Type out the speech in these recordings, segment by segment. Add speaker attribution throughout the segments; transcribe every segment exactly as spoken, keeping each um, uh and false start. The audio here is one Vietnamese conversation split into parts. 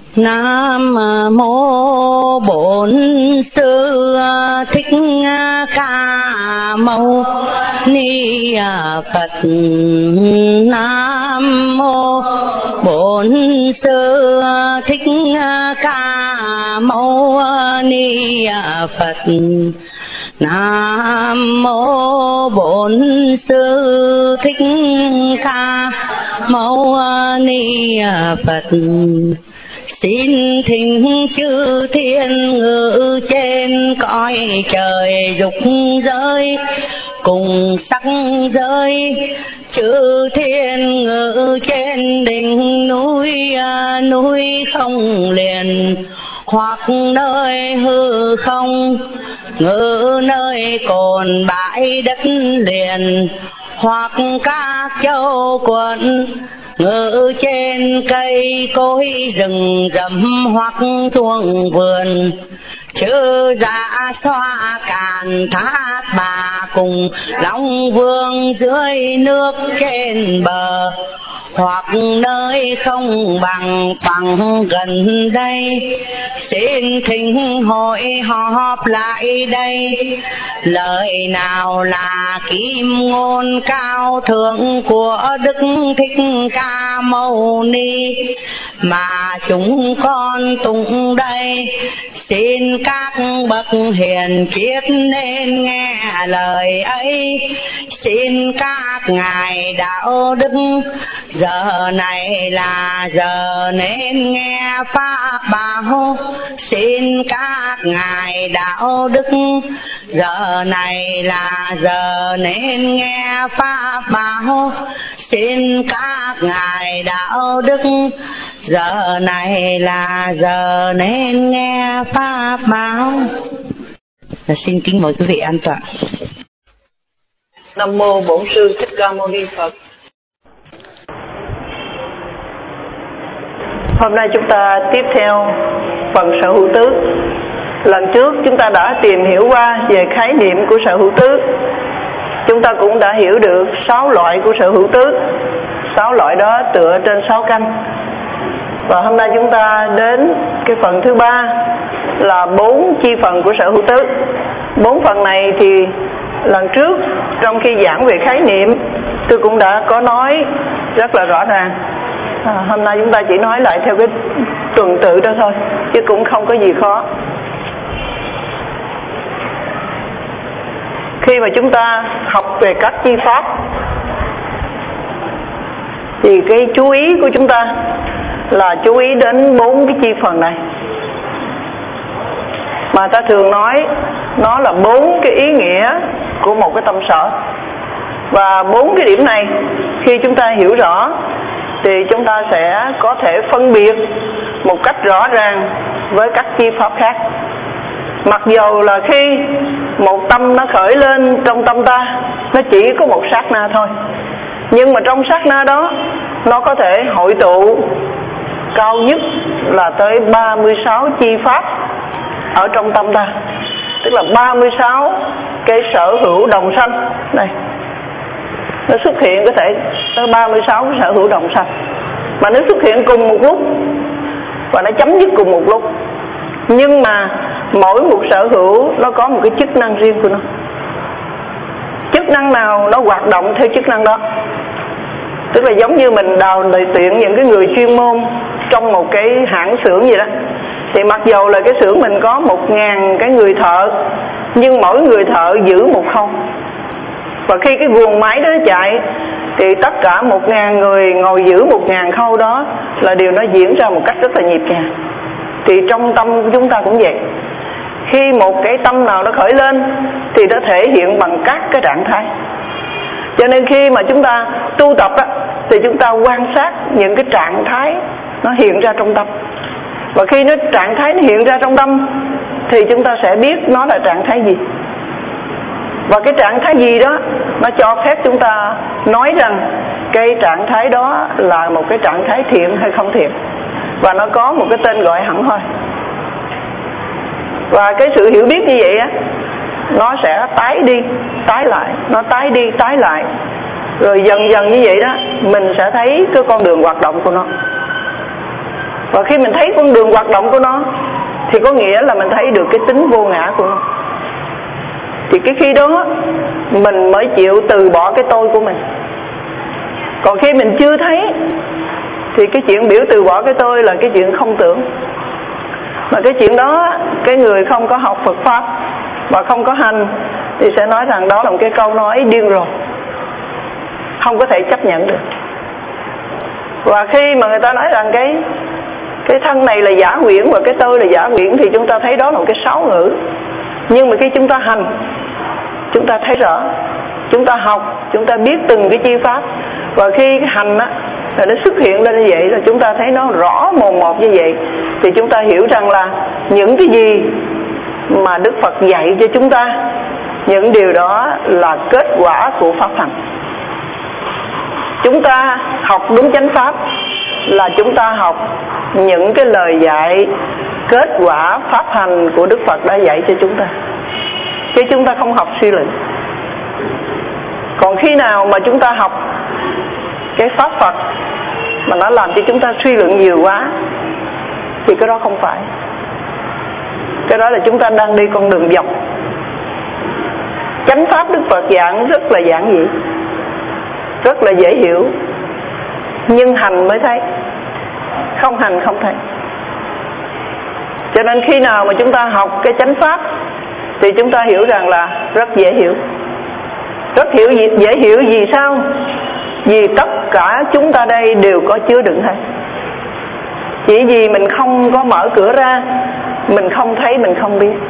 Speaker 1: Nam mô Bổn Sư Thích Ca Mâu Ni Phật. Nam mô Bổn Sư Thích Ca Mâu Ni Phật. Nam mô Bổn Sư Thích Ca Mâu Ni Phật. Xin thỉnh chư thiên ngự trên cõi trời dục giới cùng sắc giới, chư thiên ngự trên đỉnh núi núi không liền, hoặc nơi hư không ngự nơi cồn bãi đất liền, hoặc các châu quận ngự trên cây cối rừng rậm, hoặc thuồng vườn chư dạ xoa càn thác bà cùng long vương dưới nước trên bờ, hoặc nơi không bằng bằng gần đây. Xin thỉnh hội họp lại đây, lời nào là kim ngôn cao thượng của Đức Thích Ca Mâu Ni mà chúng con tụng đây. Xin các bậc hiền triết nên nghe lời ấy. Xin các ngài đạo đức giờ này là giờ nên nghe pháp bảo. Xin các ngài đạo đức giờ này là giờ nên nghe pháp bảo. Xin các ngài đạo đức giờ này là giờ nên nghe pháp bảo. Và xin kính mời quý vị an tọa.
Speaker 2: Nam mô Bổn Sư Thích Ca Mâu Ni Phật. Hôm nay chúng ta tiếp theo phần sở hữu tứ. Lần trước chúng ta đã tìm hiểu qua về khái niệm của sở hữu tứ. Chúng ta cũng đã hiểu được sáu loại của sở hữu tứ. Sáu loại đó tựa trên sáu căn. Và hôm nay chúng ta đến cái phần thứ ba là bốn chi phần của sở hữu tứ. Bốn phần này thì lần trước trong khi giảng về khái niệm tôi cũng đã có nói rất là rõ ràng. À, hôm nay chúng ta chỉ nói lại theo cái tuần tự đó thôi, chứ cũng không có gì khó. Khi mà chúng ta học về các chi pháp thì cái chú ý của chúng ta là chú ý đến bốn cái chi phần này, mà ta thường nói nó là bốn cái ý nghĩa của một cái tâm sở. Và bốn cái điểm này khi chúng ta hiểu rõ thì chúng ta sẽ có thể phân biệt một cách rõ ràng với các chi pháp khác. Mặc dầu là khi một tâm nó khởi lên trong tâm ta, nó chỉ có một sát na thôi, nhưng mà trong sát na đó nó có thể hội tụ cao nhất là tới ba mươi sáu chi pháp ở trong tâm ta. Tức là ba mươi sáu cái sở hữu đồng sanh này, nó xuất hiện có thể tới ba mươi sáu cái sở hữu đồng sanh, mà nó xuất hiện cùng một lúc và nó chấm dứt cùng một lúc. Nhưng mà mỗi một sở hữu nó có một cái chức năng riêng của nó. Chức năng nào nó hoạt động theo chức năng đó. Tức là giống như mình đào đại tuyển những cái người chuyên môn trong một cái hãng xưởng vậy đó. Thì mặc dầu là cái xưởng mình có một ngàn cái người thợ, nhưng mỗi người thợ giữ một khâu. Và khi cái guồng máy đó chạy thì tất cả một ngàn người ngồi giữ một ngàn khâu đó là điều nó diễn ra một cách rất là nhịp nhàng. Thì trong tâm của chúng ta cũng vậy. Khi một cái tâm nào nó khởi lên thì nó thể hiện bằng các cái trạng thái. Cho nên khi mà chúng ta tu tập á, thì chúng ta quan sát những cái trạng thái nó hiện ra trong tâm. Và khi nó trạng thái nó hiện ra trong tâm thì chúng ta sẽ biết nó là trạng thái gì. Và cái trạng thái gì đó nó cho phép chúng ta nói rằng cái trạng thái đó là một cái trạng thái thiện hay không thiện. Và nó có một cái tên gọi hẳn hoi. Và cái sự hiểu biết như vậy á, nó sẽ tái đi, tái lại, nó tái đi, tái lại. Rồi dần dần như vậy đó, mình sẽ thấy cái con đường hoạt động của nó. Và khi mình thấy con đường hoạt động của nó thì có nghĩa là mình thấy được cái tính vô ngã của nó. Thì cái khi đó mình mới chịu từ bỏ cái tôi của mình. Còn khi mình chưa thấy thì cái chuyện biểu từ bỏ cái tôi là cái chuyện không tưởng. Mà cái chuyện đó cái người không có học Phật Pháp và không có hành thì sẽ nói rằng đó là một cái câu nói điên rồ, không có thể chấp nhận được. Và khi mà người ta nói rằng cái cái thân này là giả huyễn và cái tôi là giả huyễn thì chúng ta thấy đó là một cái sáo ngữ. Nhưng mà khi chúng ta hành, chúng ta thấy rõ, chúng ta học, chúng ta biết từng cái chi pháp. Và khi cái hành á, là nó xuất hiện lên như vậy, là chúng ta thấy nó rõ mồn một như vậy, thì chúng ta hiểu rằng là những cái gì mà Đức Phật dạy cho chúng ta, những điều đó là kết quả của pháp hành. Chúng ta học đúng chánh pháp là chúng ta học những cái lời dạy kết quả pháp hành của Đức Phật đã dạy cho chúng ta, chứ chúng ta không học suy luận. Còn khi nào mà chúng ta học cái pháp Phật mà nó làm cho chúng ta suy luận nhiều quá thì cái đó không phải. Cái đó là chúng ta đang đi con đường vòng. Chánh pháp Đức Phật giảng rất là giản dị, rất là dễ hiểu, nhưng hành mới thấy, không hành không thấy. Cho nên khi nào mà chúng ta học cái chánh pháp thì chúng ta hiểu rằng là rất dễ hiểu. Rất hiểu dễ hiểu vì sao? Vì tất cả chúng ta đây đều có chứa đựng hết. Chỉ vì mình không có mở cửa ra, mình không thấy, mình không biết.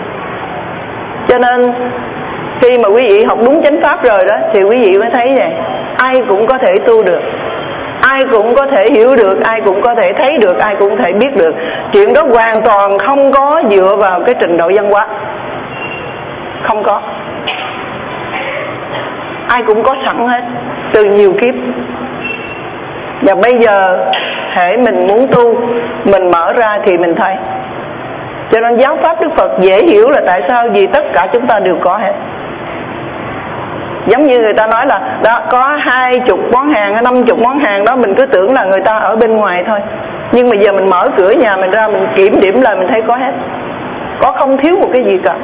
Speaker 2: Cho nên khi mà quý vị học đúng chánh pháp rồi đó thì quý vị mới thấy vậy, ai cũng có thể tu được, ai cũng có thể hiểu được, ai cũng có thể thấy được, ai cũng có thể biết được. Chuyện đó hoàn toàn không có dựa vào cái trình độ văn hóa, không có. Ai cũng có sẵn hết từ nhiều kiếp. Và bây giờ hễ mình muốn tu, mình mở ra thì mình thấy. Cho nên giáo pháp Đức Phật dễ hiểu là tại sao? Vì tất cả chúng ta đều có hết. Giống như người ta nói là đó, có hai chục món hàng hay năm chục món hàng đó, mình cứ tưởng là người ta ở bên ngoài thôi. Nhưng mà giờ mình mở cửa nhà mình ra, mình kiểm điểm lại mình thấy có hết, có không thiếu một cái gì cả.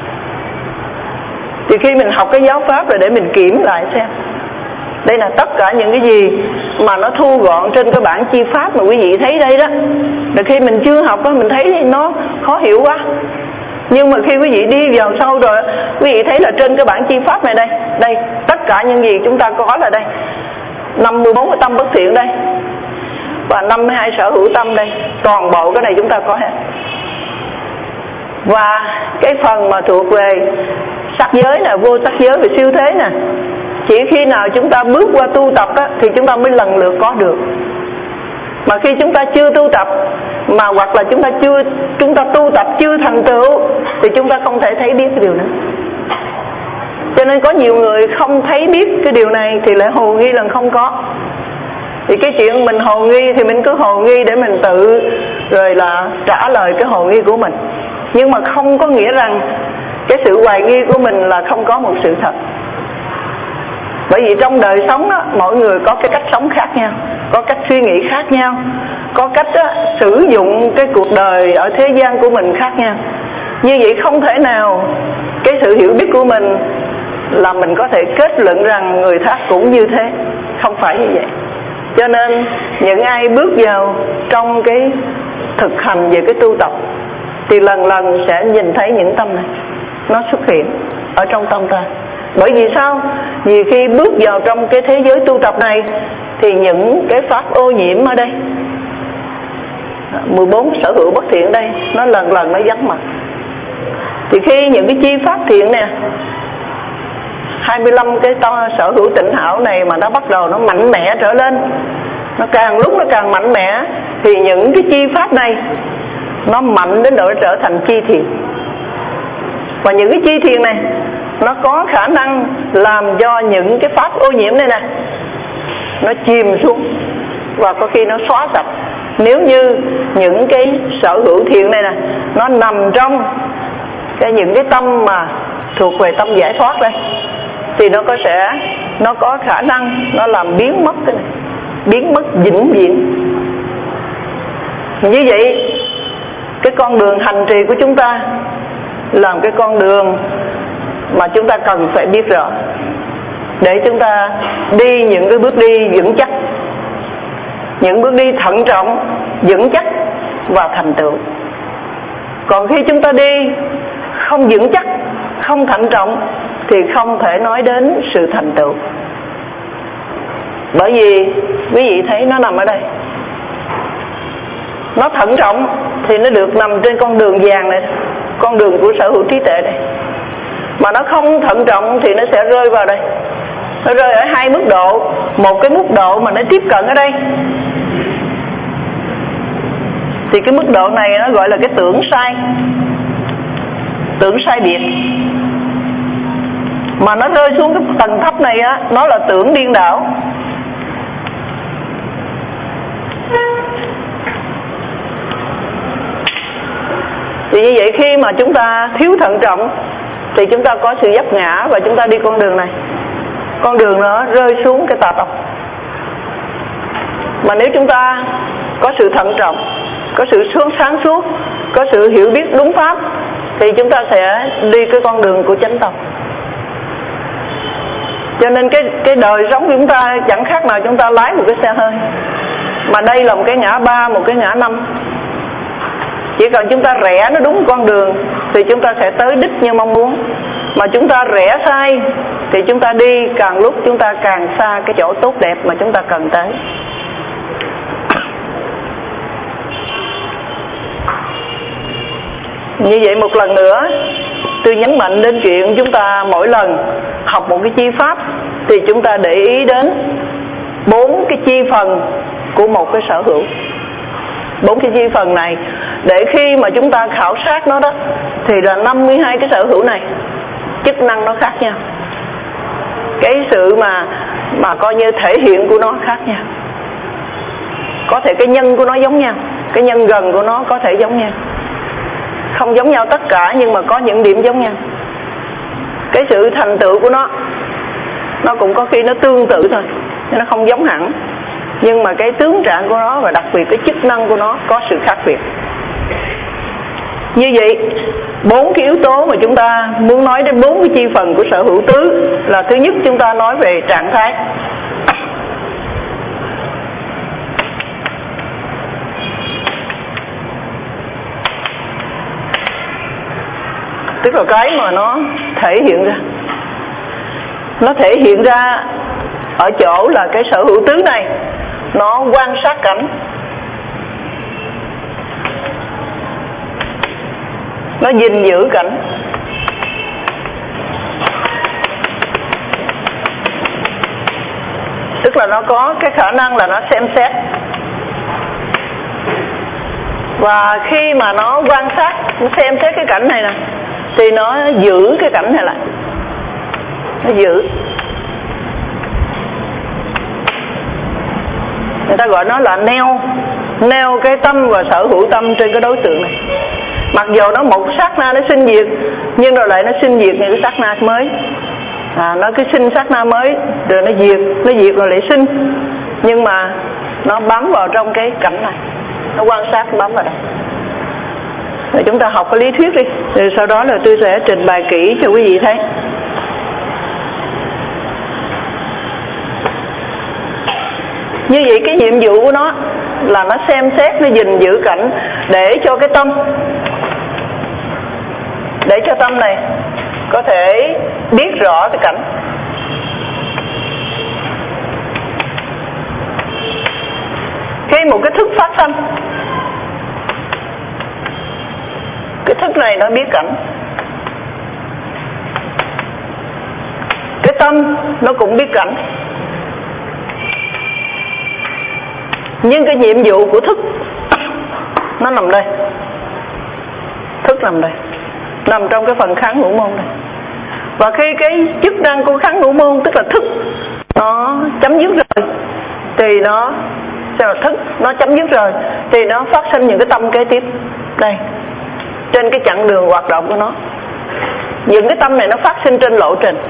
Speaker 2: Thì khi mình học cái giáo pháp rồi để mình kiểm lại xem đây là tất cả những cái gì mà nó thu gọn trên cái bản chi pháp mà quý vị thấy đây đó. Rồi khi mình chưa học đó mình thấy nó khó hiểu quá, nhưng mà khi quý vị đi vào sâu rồi quý vị thấy là trên cái bản chi pháp này đây, đây tất cả những gì chúng ta có là đây, năm mươi bốn cái tâm bất thiện đây và năm mươi hai sở hữu tâm đây, toàn bộ cái này chúng ta có hết. Và cái phần mà thuộc về sắc giới nè, vô sắc giới và siêu thế nè, chỉ khi nào chúng ta bước qua tu tập á, thì chúng ta mới lần lượt có được. Mà khi chúng ta chưa tu tập, mà hoặc là chúng ta chưa chúng ta tu tập chưa thành tựu thì chúng ta không thể thấy biết cái điều này. Cho nên có nhiều người không thấy biết cái điều này thì lại hồ nghi là không có. Thì cái chuyện mình hồ nghi thì mình cứ hồ nghi để mình tự rồi là trả lời cái hồ nghi của mình. Nhưng mà không có nghĩa rằng cái sự hoài nghi của mình là không có một sự thật. Bởi vì trong đời sống đó, mỗi người có cái cách sống khác nhau, có cách suy nghĩ khác nhau, có cách đó, sử dụng cái cuộc đời ở thế gian của mình khác nhau. Như vậy không thể nào cái sự hiểu biết của mình là mình có thể kết luận rằng người khác cũng như thế. Không phải như vậy. Cho nên những ai bước vào trong cái thực hành về cái tu tập thì lần lần sẽ nhìn thấy những tâm này nó xuất hiện ở trong tâm ta. Bởi vì sao? Vì khi bước vào trong cái thế giới tu tập này thì những cái pháp ô nhiễm ở đây, mười bốn sở hữu bất thiện đây, nó lần lần nó vắng mặt. Thì khi những cái chi pháp thiện nè, hai mươi lăm cái to sở hữu tịnh hảo này mà nó bắt đầu nó mạnh mẽ trở lên, nó càng lúc nó càng mạnh mẽ, thì những cái chi pháp này nó mạnh đến độ nó trở thành chi thiện. Và những cái chi thiện này nó có khả năng làm cho những cái pháp ô nhiễm này nè nó chìm xuống và có khi nó xóa sạch. Nếu như những cái sở hữu thiện này nè nó nằm trong cái những cái tâm mà thuộc về tâm giải thoát đây thì nó có sẽ nó có khả năng nó làm biến mất cái này, biến mất vĩnh viễn. Như vậy cái con đường hành trì của chúng ta là cái con đường mà chúng ta cần phải biết rõ, để chúng ta đi những cái bước đi vững chắc, những bước đi thận trọng, vững chắc và thành tựu. Còn khi chúng ta đi không vững chắc, không thận trọng thì không thể nói đến sự thành tựu. Bởi vì quý vị thấy nó nằm ở đây. Nó thận trọng thì nó được nằm trên con đường vàng này, con đường của sở hữu trí tuệ đây. Mà nó không thận trọng thì nó sẽ rơi vào đây. Nó rơi ở hai mức độ. Một cái mức độ mà nó tiếp cận ở đây, thì cái mức độ này nó gọi là cái tưởng sai, tưởng sai biệt. Mà nó rơi xuống cái tầng thấp này á, nó là tưởng điên đảo. Thì như vậy khi mà chúng ta thiếu thận trọng thì chúng ta có sự vấp ngã và chúng ta đi con đường này, con đường nó rơi xuống cái tà tông. Mà nếu chúng ta có sự thận trọng, có sự sáng suốt, có sự hiểu biết đúng pháp thì chúng ta sẽ đi cái con đường của chánh tông. Cho nên cái cái đời sống của chúng ta chẳng khác nào chúng ta lái một cái xe hơi. Mà đây là một cái ngã ba, một cái ngã năm. Chỉ cần chúng ta rẽ nó đúng con đường thì chúng ta sẽ tới đích như mong muốn. Mà chúng ta rẽ sai thì chúng ta đi càng lúc chúng ta càng xa cái chỗ tốt đẹp mà chúng ta cần tới. Như vậy một lần nữa tôi nhấn mạnh đến chuyện chúng ta mỗi lần học một cái chi pháp thì chúng ta để ý đến bốn cái chi phần của một cái sở hữu. Bốn cái chi phần này để khi mà chúng ta khảo sát nó đó thì là năm mươi hai cái sở hữu này chức năng nó khác nhau, cái sự mà mà coi như thể hiện của nó khác nhau. Có thể cái nhân của nó giống nhau, cái nhân gần của nó có thể giống nhau, không giống nhau tất cả nhưng mà có những điểm giống nhau. Cái sự thành tựu của nó nó cũng có khi nó tương tự thôi, nó không giống hẳn, nhưng mà cái tướng trạng của nó và đặc biệt cái chức năng của nó có sự khác biệt. Như vậy bốn cái yếu tố mà chúng ta muốn nói đến bốn cái chi phần của sở hữu tứ là: thứ nhất chúng ta nói về trạng thái. Tức là cái mà nó thể hiện ra. Nó thể hiện ra ở chỗ là cái sở hữu tứ này nó quan sát cảnh, nó gìn giữ cảnh, tức là nó có cái khả năng là nó xem xét. Và khi mà nó quan sát, nó xem xét cái cảnh này nè thì nó giữ cái cảnh này lại, nó giữ. Người ta gọi nó là neo, neo cái tâm và sở hữu tâm trên cái đối tượng này. Mặc dù nó một sát na nó sinh diệt, nhưng rồi lại nó sinh diệt những cái sát na mới. À, nó cứ sinh sát na mới rồi nó diệt, nó diệt rồi lại sinh. Nhưng mà nó bám vào trong cái cảnh này, nó quan sát bám vào đây. Rồi chúng ta học cái lý thuyết đi, rồi sau đó là tôi sẽ trình bày kỹ cho quý vị thấy. Như vậy cái nhiệm vụ của nó là nó xem xét, nó gìn giữ cảnh để cho cái tâm, để cho tâm này có thể biết rõ cái cảnh. Khi một cái thức phát sanh, cái thức này nó biết cảnh, cái tâm nó cũng biết cảnh. Nhưng cái nhiệm vụ của thức nó nằm đây, thức nằm đây, nằm trong cái phần kháng ngũ môn này. Và khi cái chức năng của kháng ngũ môn, tức là thức, nó chấm dứt rồi thì nó sao thức nó chấm dứt rồi thì nó phát sinh những cái tâm kế tiếp đây trên cái chặng đường hoạt động của nó. Những cái tâm này nó phát sinh trên lộ trình.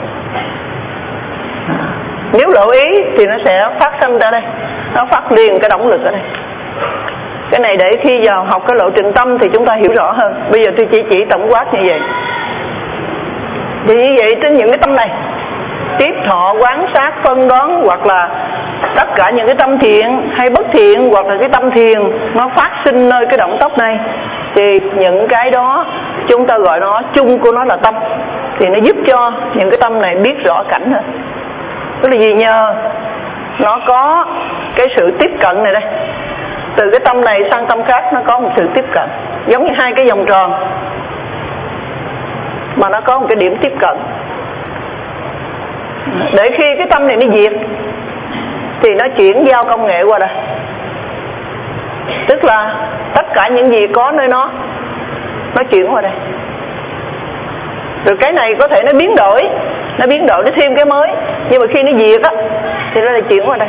Speaker 2: Nếu lộ ý thì nó sẽ phát sinh ra đây, nó phát liền cái động lực ở đây. Cái này để khi vào học cái lộ trình tâm thì chúng ta hiểu rõ hơn. Bây giờ tôi chỉ chỉ tổng quát như vậy. Thì như vậy trên những cái tâm này, tiếp thọ, quán sát, phân đoán, hoặc là tất cả những cái tâm thiện hay bất thiện, hoặc là cái tâm thiền nó phát sinh nơi cái động tóc này, thì những cái đó chúng ta gọi nó chung của nó là tâm. Thì nó giúp cho những cái tâm này biết rõ cảnh hơn. Tức là gì? Nhờ nó có cái sự tiếp cận này đây, từ cái tâm này sang tâm khác nó có một sự tiếp cận, giống như hai cái vòng tròn mà nó có một cái điểm tiếp cận. Để khi cái tâm này nó diệt thì nó chuyển giao công nghệ qua đây, tức là tất cả những gì có nơi nó nó chuyển qua đây. Rồi cái này có thể nó biến đổi, nó biến đổi nó thêm cái mới, nhưng mà khi nó diệt á thì nó lại chuyển qua đây.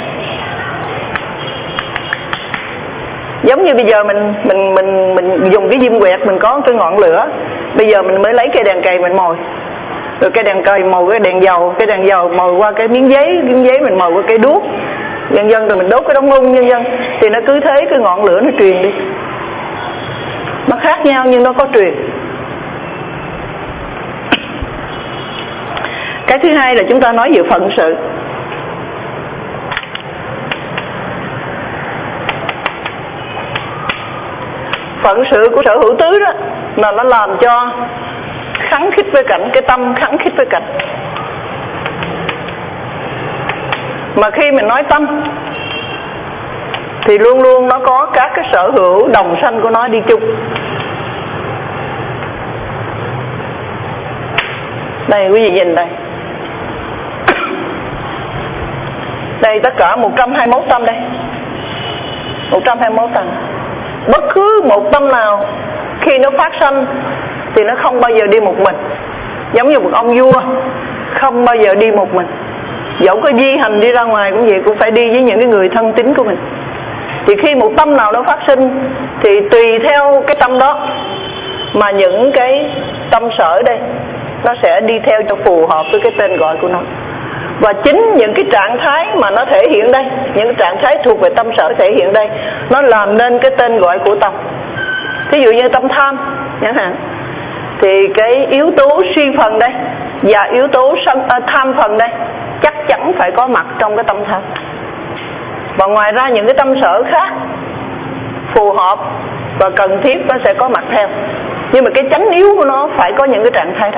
Speaker 2: Giống như bây giờ mình mình mình mình dùng cái diêm quẹt, mình có cái ngọn lửa, bây giờ mình mới lấy cây đèn cầy mình mồi, rồi cây đèn cầy mồi cái đèn dầu, cái đèn dầu mồi qua cái miếng giấy, miếng giấy mình mồi qua cây đuốc, nhân dân rồi mình đốt cái đống nung, nhân dân thì nó cứ thế cái ngọn lửa nó truyền đi. Nó khác nhau nhưng nó có truyền. Cái thứ hai là chúng ta nói về phận sự. Phận sự của sở hữu tứ đó là nó làm cho khắng khích với cảnh, cái tâm khắng khích với cảnh. Mà khi mình nói tâm thì luôn luôn nó có các cái sở hữu đồng sanh của nó đi chung. Đây quý vị nhìn đây, đây tất cả một trăm hai mươi mốt tâm đây, một trăm hai mươi mốt tâm. Bất cứ một tâm nào khi nó phát sanh thì nó không bao giờ đi một mình. Giống như một ông vua không bao giờ đi một mình, dẫu có di hành đi ra ngoài cũng vậy, cũng phải đi với những cái người thân tín của mình. Thì khi một tâm nào nó phát sinh thì tùy theo cái tâm đó mà những cái tâm sở đây nó sẽ đi theo cho phù hợp với cái tên gọi của nó. Và chính những cái trạng thái mà nó thể hiện đây, những cái trạng thái thuộc về tâm sở thể hiện đây, nó làm nên cái tên gọi của tâm. Thí dụ như tâm tham chẳng hạn, thì cái yếu tố suy phần đây và yếu tố sân, à, tham phần đây chắc chắn phải có mặt trong cái tâm tham. Và ngoài ra những cái tâm sở khác phù hợp và cần thiết nó sẽ có mặt theo. Nhưng mà cái chánh yếu của nó phải có những cái trạng thái đó.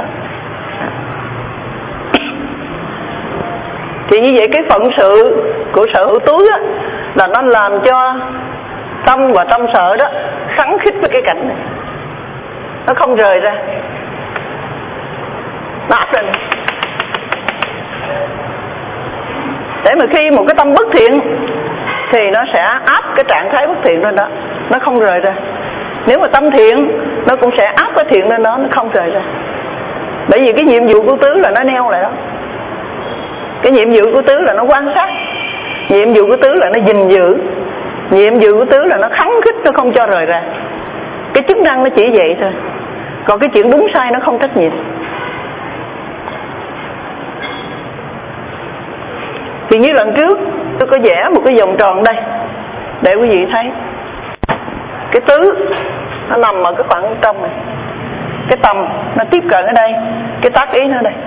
Speaker 2: Thì như vậy cái phận sự của sở hữu tứ á, là nó làm cho tâm và tâm sở đó khắng khích với cái cảnh này, nó không rời ra, nó áp lên. Để mà khi một cái tâm bất thiện thì nó sẽ áp cái trạng thái bất thiện lên đó, nó không rời ra. Nếu mà tâm thiện nó cũng sẽ áp cái thiện lên đó, nó không rời ra. Bởi vì cái nhiệm vụ của tứ là nó neo lại đó. Cái nhiệm vụ của tứ là nó quan sát, nhiệm vụ của tứ là nó gìn giữ, nhiệm vụ của tứ là nó khắng khích, nó không cho rời ra. Cái chức năng nó chỉ vậy thôi, còn cái chuyện đúng sai nó không trách nhiệm. Thì như lần trước tôi có vẽ một cái vòng tròn đây để quý vị thấy cái tứ nó nằm ở cái khoảng trong này, cái tầm nó tiếp cận ở đây, cái tác ý nó ở đây.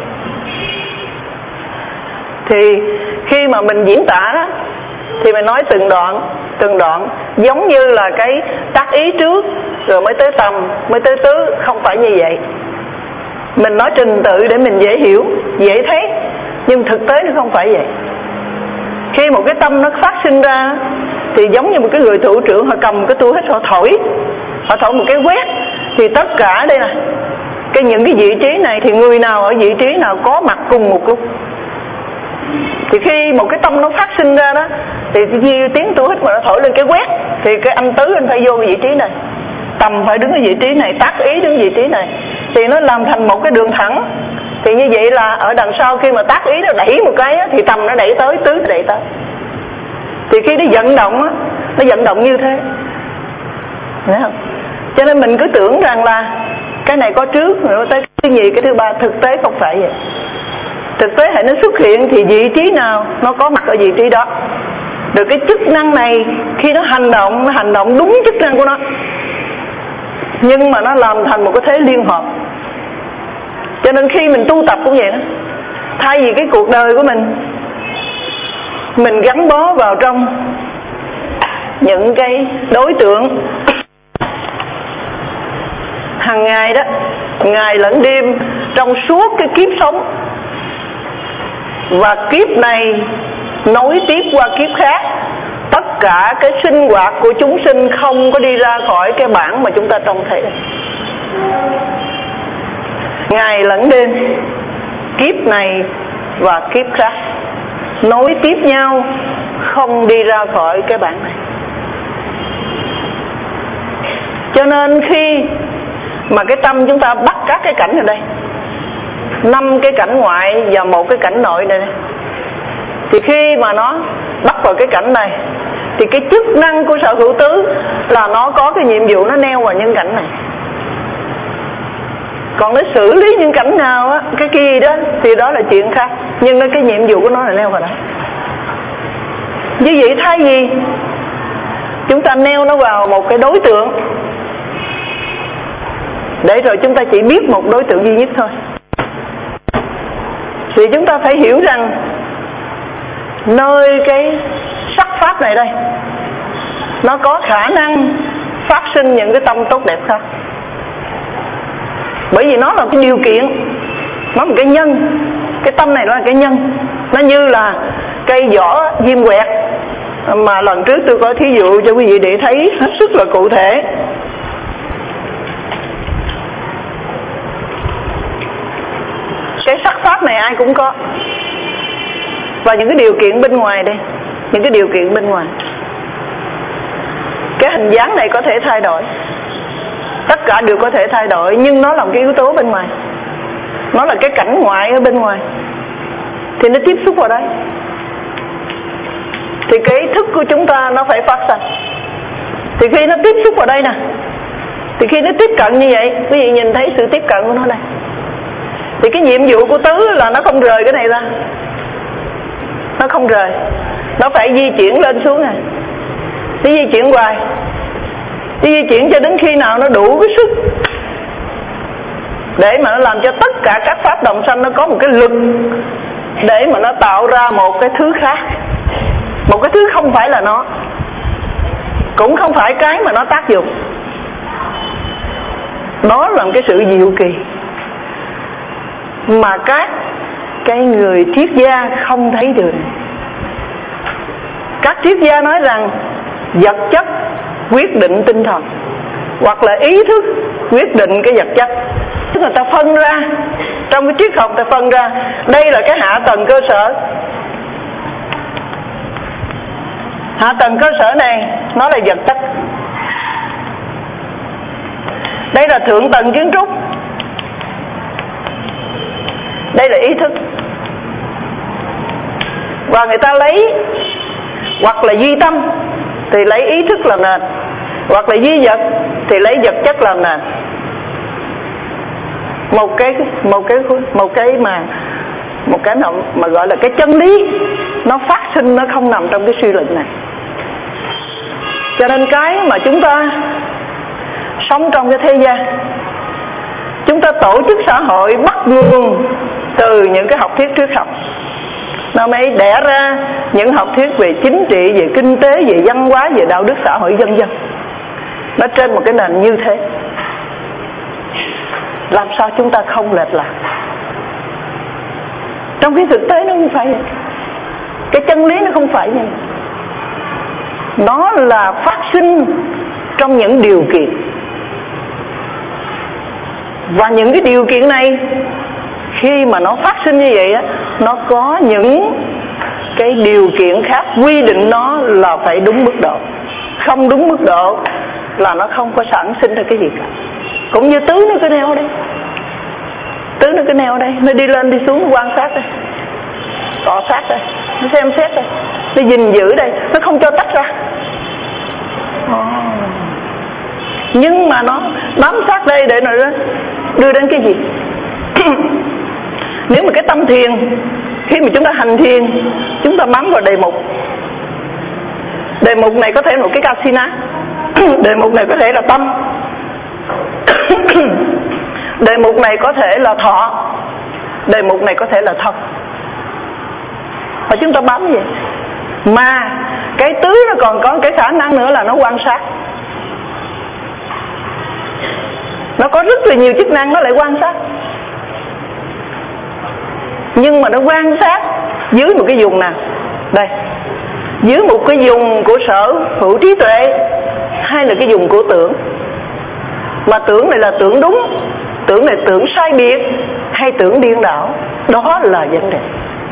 Speaker 2: Thì khi mà mình diễn tả đó thì mình nói từng đoạn từng đoạn, giống như là cái tác ý trước rồi mới tới tầm mới tới tứ, không phải như vậy. Mình nói trình tự để mình dễ hiểu, dễ thấy, nhưng thực tế nó không phải vậy. Khi một cái tâm nó phát sinh ra thì giống như một cái người thủ trưởng, họ cầm cái tu hít, họ thổi, họ thổi một cái quét, thì tất cả đây nè, cái những cái vị trí này thì người nào ở vị trí nào có mặt cùng một lúc. Thì khi một cái tâm nó phát sinh ra đó thì như tiếng tu hít mà nó thổi lên cái quét thì cái anh tứ anh phải vô vị trí này, tầm phải đứng ở vị trí này, tác ý đứng vị trí này, thì nó làm thành một cái đường thẳng. Thì như vậy là ở đằng sau khi mà tác ý nó đẩy một cái á, thì tầm nó đẩy tới, tứ nó đẩy tới. Thì khi nó vận động á, nó vận động như thế, thấy không? Cho nên mình cứ tưởng rằng là cái này có trước rồi tới cái gì cái thứ ba, thực tế không phải vậy. Thực tế hãy nó xuất hiện thì vị trí nào nó có mặt ở vị trí đó. Rồi cái chức năng này khi nó hành động, nó hành động đúng chức năng của nó, nhưng mà nó làm thành một cái thế liên hợp. Cho nên khi mình tu tập cũng vậy đó. Thay vì cái cuộc đời của mình mình gắn bó vào trong những cái đối tượng hàng ngày đó, ngày lẫn đêm trong suốt cái kiếp sống, và kiếp này nối tiếp qua kiếp khác, tất cả cái sinh hoạt của chúng sinh không có đi ra khỏi cái bản mà chúng ta trông thấy. Ngày lẫn đêm, kiếp này và kiếp khác nối tiếp nhau, không đi ra khỏi cái bản này. Cho nên khi mà cái tâm chúng ta bắt các cái cảnh ở đây, năm cái cảnh ngoại và một cái cảnh nội này, thì khi mà nó bắt vào cái cảnh này thì cái chức năng của sở hữu tứ là nó có cái nhiệm vụ nó neo vào những cảnh này. Còn nó xử lý những cảnh nào á, cái kia đó thì đó là chuyện khác, nhưng cái nhiệm vụ của nó là neo vào đó. Như vậy thay vì chúng ta neo nó vào một cái đối tượng để rồi chúng ta chỉ biết một đối tượng duy nhất thôi, thì chúng ta phải hiểu rằng nơi cái sắc pháp này đây, nó có khả năng phát sinh những cái tâm tốt đẹp khác. Bởi vì nó là cái điều kiện, nó là một cái nhân. Cái tâm này nó là cái nhân. Nó như là cây vỏ diêm quẹt mà lần trước tôi có thí dụ cho quý vị để thấy hết sức là cụ thể. Cái sắc pháp này ai cũng có, và những cái điều kiện bên ngoài đây, những cái điều kiện bên ngoài, cái hình dáng này có thể thay đổi, tất cả đều có thể thay đổi, nhưng nó là một cái yếu tố bên ngoài, nó là cái cảnh ngoại ở bên ngoài, thì nó tiếp xúc vào đấy, thì cái ý thức của chúng ta nó phải phát sinh. Thì khi nó tiếp xúc vào đây nè, thì khi nó tiếp cận như vậy, quý vị nhìn thấy sự tiếp cận của nó này, thì cái nhiệm vụ của tứ là nó không rời cái này ra, nó không rời, nó phải di chuyển lên xuống này, nó di chuyển hoài, nó di chuyển cho đến khi nào nó đủ cái sức để mà nó làm cho tất cả các pháp đồng sanh nó có một cái lực để mà nó tạo ra một cái thứ khác, một cái thứ không phải là nó, cũng không phải cái mà nó tác dụng. Đó là một cái sự diệu kỳ mà các cái người triết gia không thấy được. Các triết gia nói rằng vật chất quyết định tinh thần, hoặc là ý thức quyết định cái vật chất. Tức là ta phân ra, trong cái triết học ta phân ra, đây là cái hạ tầng cơ sở. Hạ tầng cơ sở này nó là vật chất, đây là thượng tầng kiến trúc, đây là ý thức. Và người ta lấy hoặc là duy tâm thì lấy ý thức làm nền, hoặc là duy vật thì lấy vật chất làm nền. Một cái một cái một cái mà một cái nào mà gọi là cái chân lý nó phát sinh, nó không nằm trong cái suy luận này. Cho nên cái mà chúng ta sống trong cái thế gian, chúng ta tổ chức xã hội bắt nguồn từ những cái học thuyết triết học, nó mới đẻ ra những học thuyết về chính trị, về kinh tế, về văn hóa, về đạo đức xã hội vân vân. Nó trên một cái nền như thế, làm sao chúng ta không lệch lạc? Trong cái thực tế nó không phải vậy. Cái chân lý nó không phải vậy. Nó là phát sinh trong những điều kiện, và những cái điều kiện này khi mà nó phát sinh như vậy á, nó có những cái điều kiện khác quy định nó là phải đúng mức độ. Không đúng mức độ là nó không có sản sinh ra cái gì cả. Cũng như tứ nó cứ neo ở đây, tứ nó cứ neo ở đây, nó đi lên đi xuống, nó quan sát đây, cọ sát đây, nó xem xét đây, nó gìn giữ đây, nó không cho tách ra. Oh. Nhưng mà nó bám sát đây để nó đưa đến cái gì? Nếu mà cái tâm thiền, khi mà chúng ta hành thiền, chúng ta bám vào đề mục, Đề mục này có thể là một cái casino, đề mục này có thể là tâm, đề mục này có thể là thọ, đề mục này có thể là thân. Và chúng ta bám vậy. Mà cái tứ nó còn có cái khả năng nữa là nó quan sát. Nó có rất là nhiều chức năng, nó lại quan sát. Nhưng mà nó quan sát dưới một cái vùng nào? Đây, dưới một cái vùng của sở hữu trí tuệ, hay là cái vùng của tưởng? Mà tưởng này là tưởng đúng, tưởng này tưởng sai biệt, hay tưởng điên đảo? Đó là vấn đề.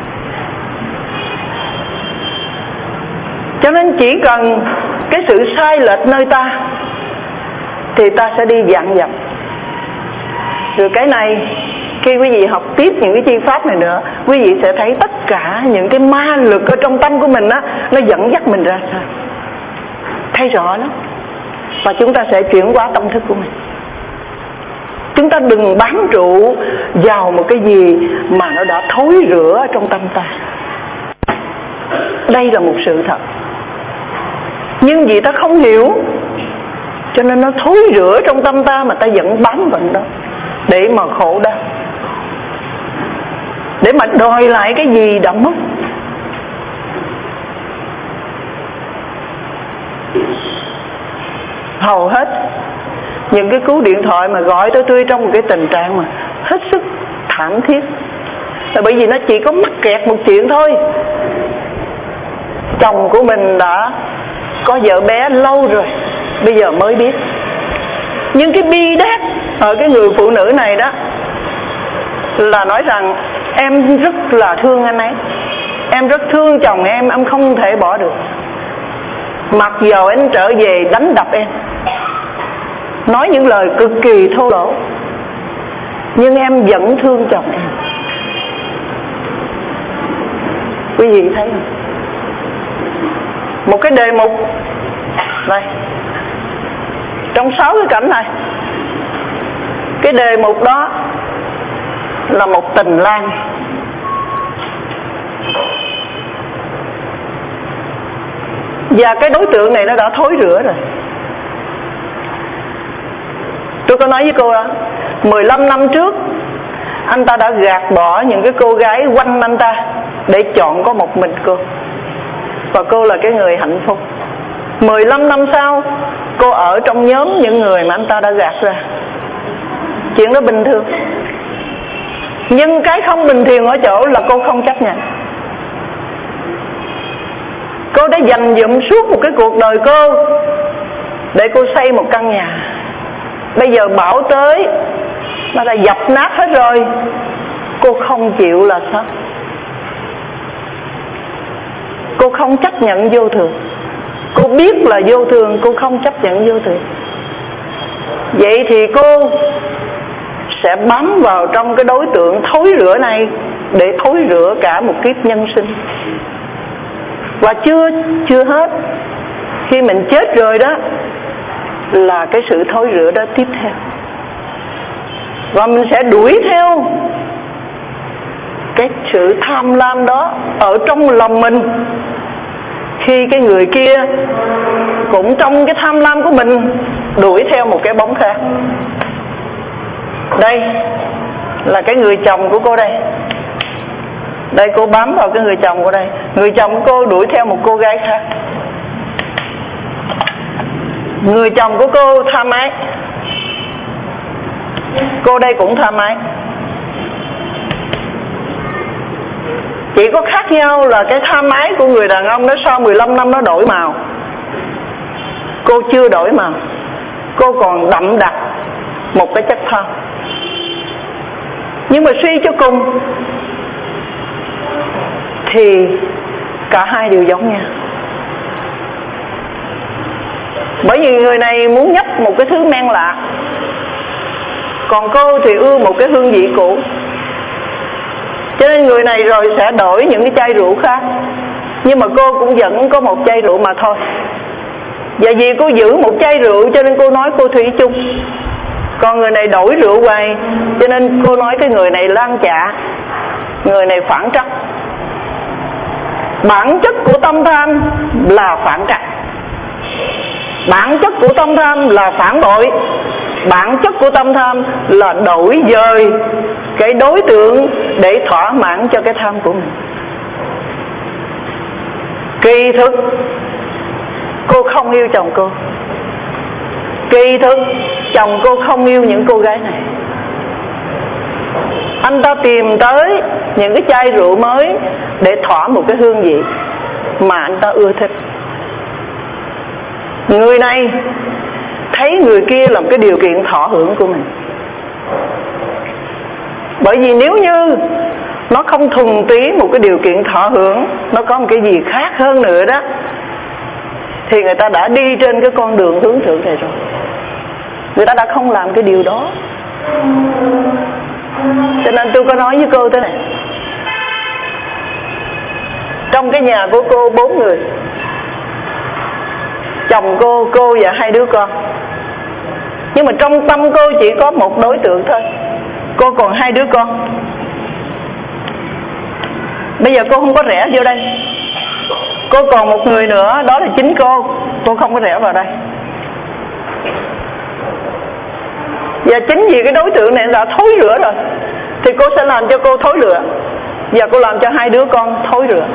Speaker 2: Cho nên chỉ cần cái sự sai lệch nơi ta thì ta sẽ đi dặn dặn. Rồi cái này khi quý vị học tiếp những cái chi pháp này nữa, quý vị sẽ thấy tất cả những cái ma lực ở trong tâm của mình á, nó dẫn dắt mình ra sao, thấy rõ lắm. Và chúng ta sẽ chuyển hóa tâm thức của mình. Chúng ta đừng bám trụ vào một cái gì mà nó đã thối rữa trong tâm ta. Đây là một sự thật, nhưng vì ta không hiểu, cho nên nó thối rữa trong tâm ta, mà ta vẫn bám vào đó để mà khổ đau, để mà đòi lại cái gì đã mất. Hầu hết những cái cú điện thoại mà gọi tới tôi trong một cái tình trạng mà hết sức thảm thiết là bởi vì nó chỉ có mắc kẹt một chuyện thôi. Chồng của mình đã có vợ bé lâu rồi, bây giờ mới biết. Nhưng cái bi đát ở cái người phụ nữ này đó là nói rằng em rất là thương anh ấy, em rất thương chồng em, em không thể bỏ được. Mặc dầu anh trở về đánh đập em, nói những lời cực kỳ thô lỗ, nhưng em vẫn thương chồng em. Quý vị thấy không? Một cái đề mục đây, trong sáu cái cảnh này, cái đề mục đó là một tình lang. Và cái đối tượng này nó đã thối rữa rồi. Tôi có nói với cô đó, mười lăm năm trước anh ta đã gạt bỏ những cái cô gái quanh anh ta để chọn có một mình cô, và cô là cái người hạnh phúc. Mười lăm năm sau cô ở trong nhóm những người mà anh ta đã gạt ra. Chuyện đó bình thường. Nhưng cái không bình thường ở chỗ là cô không chấp nhận. Cô đã dành dụm suốt một cái cuộc đời cô để cô xây một căn nhà. Bây giờ bão tới, nó đã dập nát hết rồi, cô không chịu là sao? Cô không chấp nhận vô thường. Cô biết là vô thường, cô không chấp nhận vô thường. Vậy thì cô sẽ bám vào trong cái đối tượng thối rữa này để thối rữa cả một kiếp nhân sinh. Và chưa chưa hết, khi mình chết rồi đó là cái sự thối rữa đó tiếp theo, và mình sẽ đuổi theo cái sự tham lam đó ở trong lòng mình. Khi cái người kia cũng trong cái tham lam của mình đuổi theo một cái bóng khác. Đây là cái người chồng của cô đây. Đây, cô bám vào cái người chồng của đây. Người chồng của cô đuổi theo một cô gái khác. Người chồng của cô tham ái, cô đây cũng tham ái. Chỉ có khác nhau là cái tham ái của người đàn ông đó sau mười lăm năm nó đổi màu. Cô chưa đổi màu, cô còn đậm đặc một cái chất tham. Nhưng mà suy cho cùng thì cả hai đều giống nhau. Bởi vì người này muốn nhấp một cái thứ men lạ, còn cô thì ưa một cái hương vị cũ. Cho nên người này rồi sẽ đổi những cái chai rượu khác, nhưng mà cô cũng vẫn có một chai rượu mà thôi. Và vì cô giữ một chai rượu cho nên cô nói cô thủy chung. Còn người này đổi rượu hoài, cho nên cô nói cái người này lan chạ, người này phản trắc. Bản chất của tâm tham là phản trắc. Bản chất của tâm tham là phản bội. Bản chất của tâm tham là đổi dời cái đối tượng để thỏa mãn cho cái tham của mình. Kỳ thực cô không yêu chồng cô, kỳ thực chồng cô không yêu những cô gái này. Anh ta tìm tới những cái chai rượu mới để thỏa một cái hương vị mà anh ta ưa thích. Người này thấy người kia là một cái điều kiện thọ hưởng của mình. Bởi vì nếu như nó không thuần túy một cái điều kiện thọ hưởng, nó có một cái gì khác hơn nữa đó, thì người ta đã đi trên cái con đường hướng thượng này rồi. Người ta đã không làm cái điều đó. Cho nên tôi có nói với cô thế này, trong cái nhà của cô bốn người, chồng cô, cô và hai đứa con. Nhưng mà trong tâm cô chỉ có một đối tượng thôi, cô còn hai đứa con. Bây giờ cô không có rẽ vô đây, cô còn một người nữa, đó là chính cô. Cô không có rẽ vào đây. Và chính vì cái đối tượng này đã thối rữa rồi, thì cô sẽ làm cho cô thối rữa, và cô làm cho hai đứa con thối rữa.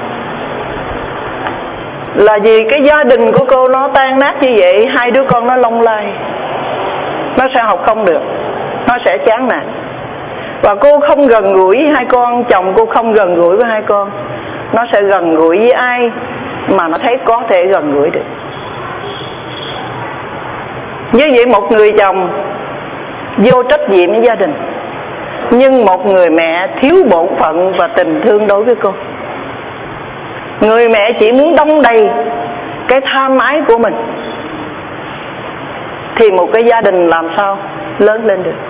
Speaker 2: Là vì cái gia đình của cô nó tan nát như vậy, hai đứa con nó lông lai, nó sẽ học không được, nó sẽ chán nản. Và cô không gần gũi với hai con, chồng cô không gần gũi với hai con, nó sẽ gần gũi với ai mà nó thấy có thể gần gũi được. Như vậy một người chồng vô trách nhiệm với gia đình, nhưng một người mẹ thiếu bổn phận và tình thương đối với cô. Người mẹ chỉ muốn đong đầy cái tham ái của mình, thì một cái gia đình làm sao lớn lên được.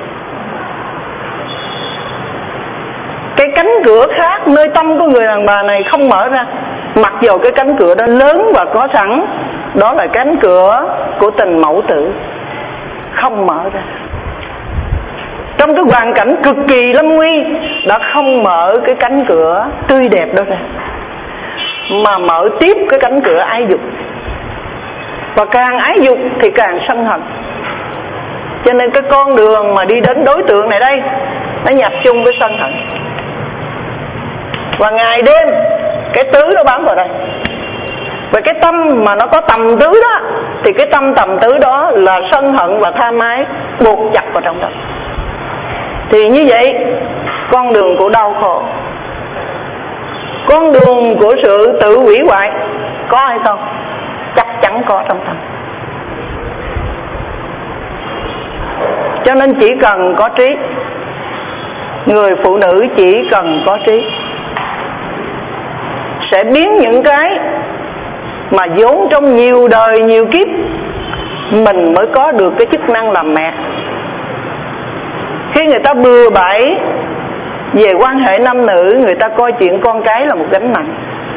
Speaker 2: Cái cánh cửa khác nơi tâm của người đàn bà này không mở ra, mặc dù cái cánh cửa đó lớn và có sẵn, đó là cánh cửa của tình mẫu tử, không mở ra. Trong cái hoàn cảnh cực kỳ lâm nguy, đã không mở cái cánh cửa tươi đẹp đó ra, mà mở tiếp cái cánh cửa ái dục. Và càng ái dục thì càng sân hận. Cho nên cái con đường mà đi đến đối tượng này đây, nó nhập chung với sân hận. Và ngày đêm cái tứ nó bám vào đây. Và cái tâm mà nó có tầm tứ đó, thì cái tâm tầm tứ đó là sân hận và tham ái buộc chặt vào trong đó. Thì như vậy, con đường của đau khổ, con đường của sự tự hủy hoại có hay không? Chắc chắn có trong tâm. Cho nên chỉ cần có trí, người phụ nữ chỉ cần có trí, sẽ biến những cái mà vốn trong nhiều đời nhiều kiếp mình mới có được cái chức năng làm mẹ. Khi người ta bừa bãi về quan hệ nam nữ, người ta coi chuyện con cái là một gánh nặng,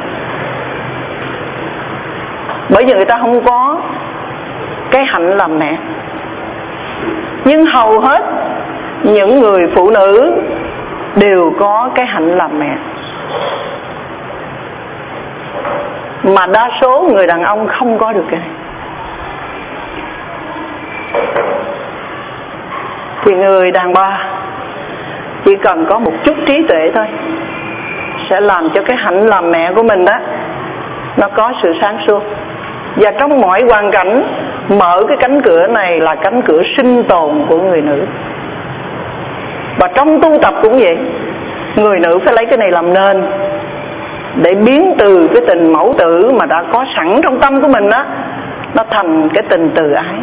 Speaker 2: bởi vì người ta không có cái hạnh làm mẹ. Nhưng hầu hết những người phụ nữ đều có cái hạnh làm mẹ, mà đa số người đàn ông không có được cái này. Thì người đàn bà chỉ cần có một chút trí tuệ thôi, sẽ làm cho cái hạnh làm mẹ của mình đó nó có sự sáng suốt. Và trong mọi hoàn cảnh, mở cái cánh cửa này là cánh cửa sinh tồn của người nữ. Và trong tu tập cũng vậy, người nữ phải lấy cái này làm nền, để biến từ cái tình mẫu tử mà đã có sẵn trong tâm của mình đó, nó thành cái tình từ ái.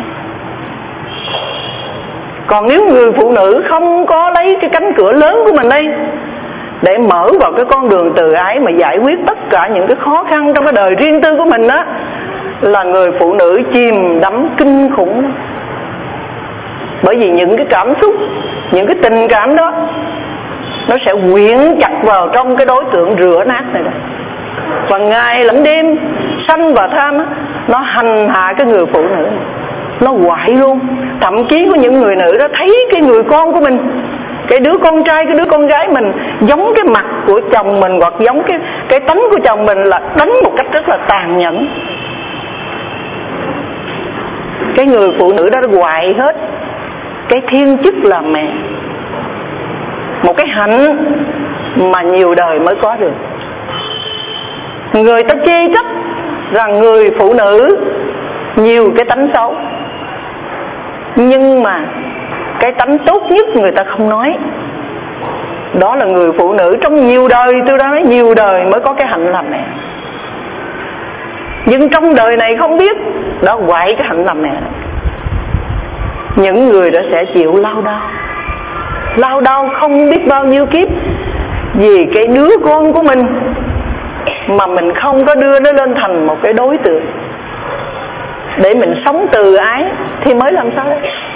Speaker 2: Còn nếu người phụ nữ không có lấy cái cánh cửa lớn của mình đây để mở vào cái con đường từ ái mà giải quyết tất cả những cái khó khăn trong cái đời riêng tư của mình đó, là người phụ nữ chìm đắm kinh khủng. Bởi vì những cái cảm xúc, những cái tình cảm đó, nó sẽ quyện chặt vào trong cái đối tượng rửa nát này đó. Và ngày lẫn đêm, sân và tham đó, nó hành hạ cái người phụ nữ này, nó hoại luôn. Thậm chí có những người nữ đó thấy cái người con của mình, cái đứa con trai, cái đứa con gái mình giống cái mặt của chồng mình, hoặc giống cái, cái tánh của chồng mình, là đánh một cách rất là tàn nhẫn. Cái người phụ nữ đó hoại hết cái thiên chức làm mẹ, một cái hạnh mà nhiều đời mới có được. Người ta chê trách rằng người phụ nữ nhiều cái tánh xấu, nhưng mà cái tánh tốt nhất người ta không nói. Đó là người phụ nữ trong nhiều đời, tôi đã nói nhiều đời mới có cái hạnh làm mẹ. Nhưng trong đời này không biết đã hoại cái hạnh làm mẹ. Những người đó sẽ chịu lao đao, lao đao không biết bao nhiêu kiếp, vì cái đứa con của mình mà mình không có đưa nó lên thành một cái đối tượng để mình sống từ ái thì mới làm sao đấy.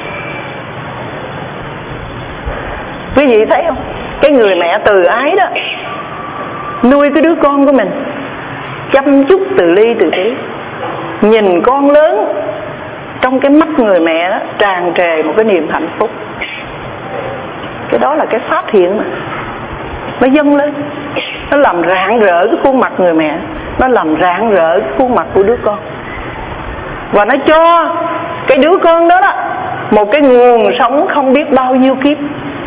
Speaker 2: Quý vị thấy không? Cái người mẹ từ ái đó nuôi cái đứa con của mình, chăm chút từ ly từ tí, nhìn con lớn, trong cái mắt người mẹ đó tràn trề một cái niềm hạnh phúc. Cái đó là cái pháp thiện mà nó dâng lên, nó làm rạng rỡ cái khuôn mặt người mẹ, nó làm rạng rỡ cái khuôn mặt của đứa con, và nó cho cái đứa con đó đó một cái nguồn sống không biết bao nhiêu kiếp.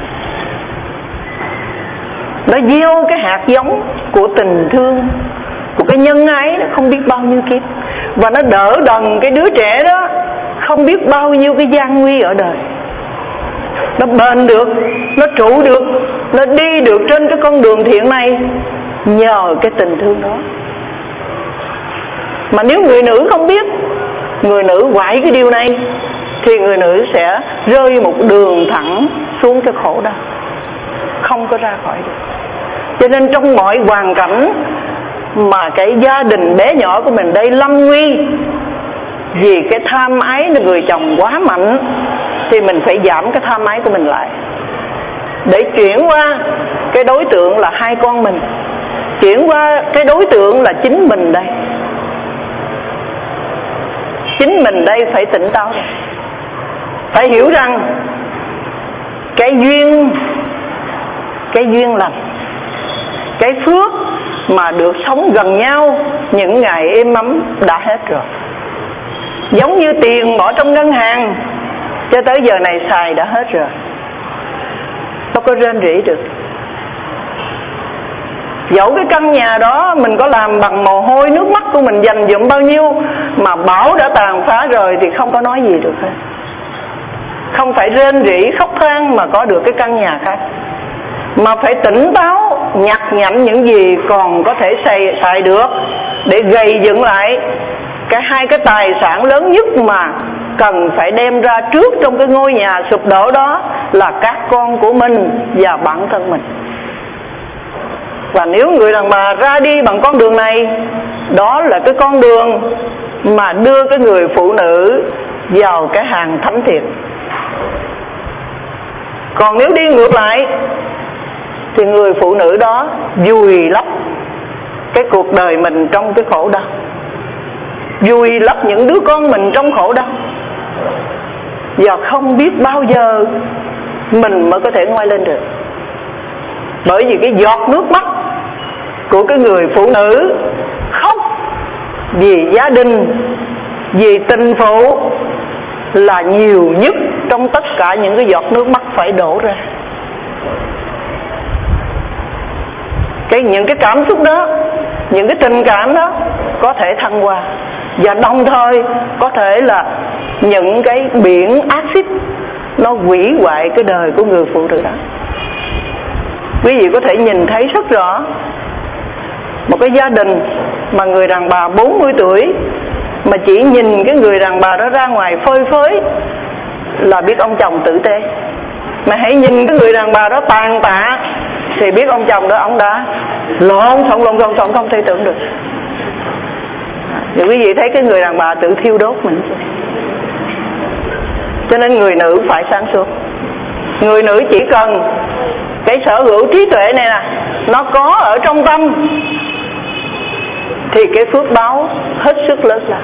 Speaker 2: Nó gieo cái hạt giống của tình thương, của cái nhân ái, nó không biết bao nhiêu kiếp, và nó đỡ đần cái đứa trẻ đó không biết bao nhiêu cái gian nguy ở đời. Nó bền được, nó trụ được, nó đi được trên cái con đường thiện này nhờ cái tình thương đó. Mà nếu người nữ không biết, người nữ hoại cái điều này, thì người nữ sẽ rơi một đường thẳng xuống cái khổ đau, không có ra khỏi được. Cho nên trong mọi hoàn cảnh mà cái gia đình bé nhỏ của mình đây lâm nguy vì cái tham ái người chồng quá mạnh, thì mình phải giảm cái tham ái của mình lại, để chuyển qua cái đối tượng là hai con mình, chuyển qua cái đối tượng là chính mình đây. Chính mình đây phải tỉnh táo, phải hiểu rằng cái duyên, cái duyên lành, cái phước mà được sống gần nhau những ngày êm ấm đã hết rồi. Giống như tiền bỏ trong ngân hàng cho tới giờ này xài đã hết rồi, đâu có rên rỉ được. Dẫu cái căn nhà đó mình có làm bằng mồ hôi nước mắt của mình dành dụm bao nhiêu, mà bão đã tàn phá rồi thì không có nói gì được hết. Không phải rên rỉ khóc than mà có được cái căn nhà khác, mà phải tỉnh táo nhặt nhạnh những gì còn có thể xài, xài được để gầy dựng lại cái hai cái tài sản lớn nhất mà cần phải đem ra trước trong cái ngôi nhà sụp đổ đó là các con của mình và bản thân mình. Và nếu người đàn bà ra đi bằng con đường này, đó là cái con đường mà đưa cái người phụ nữ vào cái hàng thánh thiện. Còn nếu đi ngược lại thì người phụ nữ đó vùi lấp cái cuộc đời mình trong cái khổ đau, vùi lấp những đứa con mình trong khổ đau, và không biết bao giờ mình mới có thể ngoai lên được. Bởi vì cái giọt nước mắt của cái người phụ nữ khóc vì gia đình, vì tình phụ là nhiều nhất trong tất cả những cái giọt nước mắt phải đổ ra. Cái những cái cảm xúc đó, những cái tình cảm đó có thể thăng hoa, và đồng thời có thể là những cái biển axit nó hủy hoại cái đời của người phụ nữ đó. Quý vị có thể nhìn thấy rất rõ một cái gia đình mà người đàn bà bốn mươi tuổi mà chỉ nhìn cái người đàn bà đó ra ngoài phơi phới là biết ông chồng tử tế. Mà hãy nhìn cái người đàn bà đó tàn tạ thì biết ông chồng đó ông đã lộn xộn lộn xộn xộn không thể tưởng được. Thì quý vị thấy cái người đàn bà tự thiêu đốt mình. Cho nên người nữ phải sáng suốt. Người nữ chỉ cần cái sở hữu trí tuệ này nè, nó có ở trong tâm thì cái phước báo hết sức lớn lao.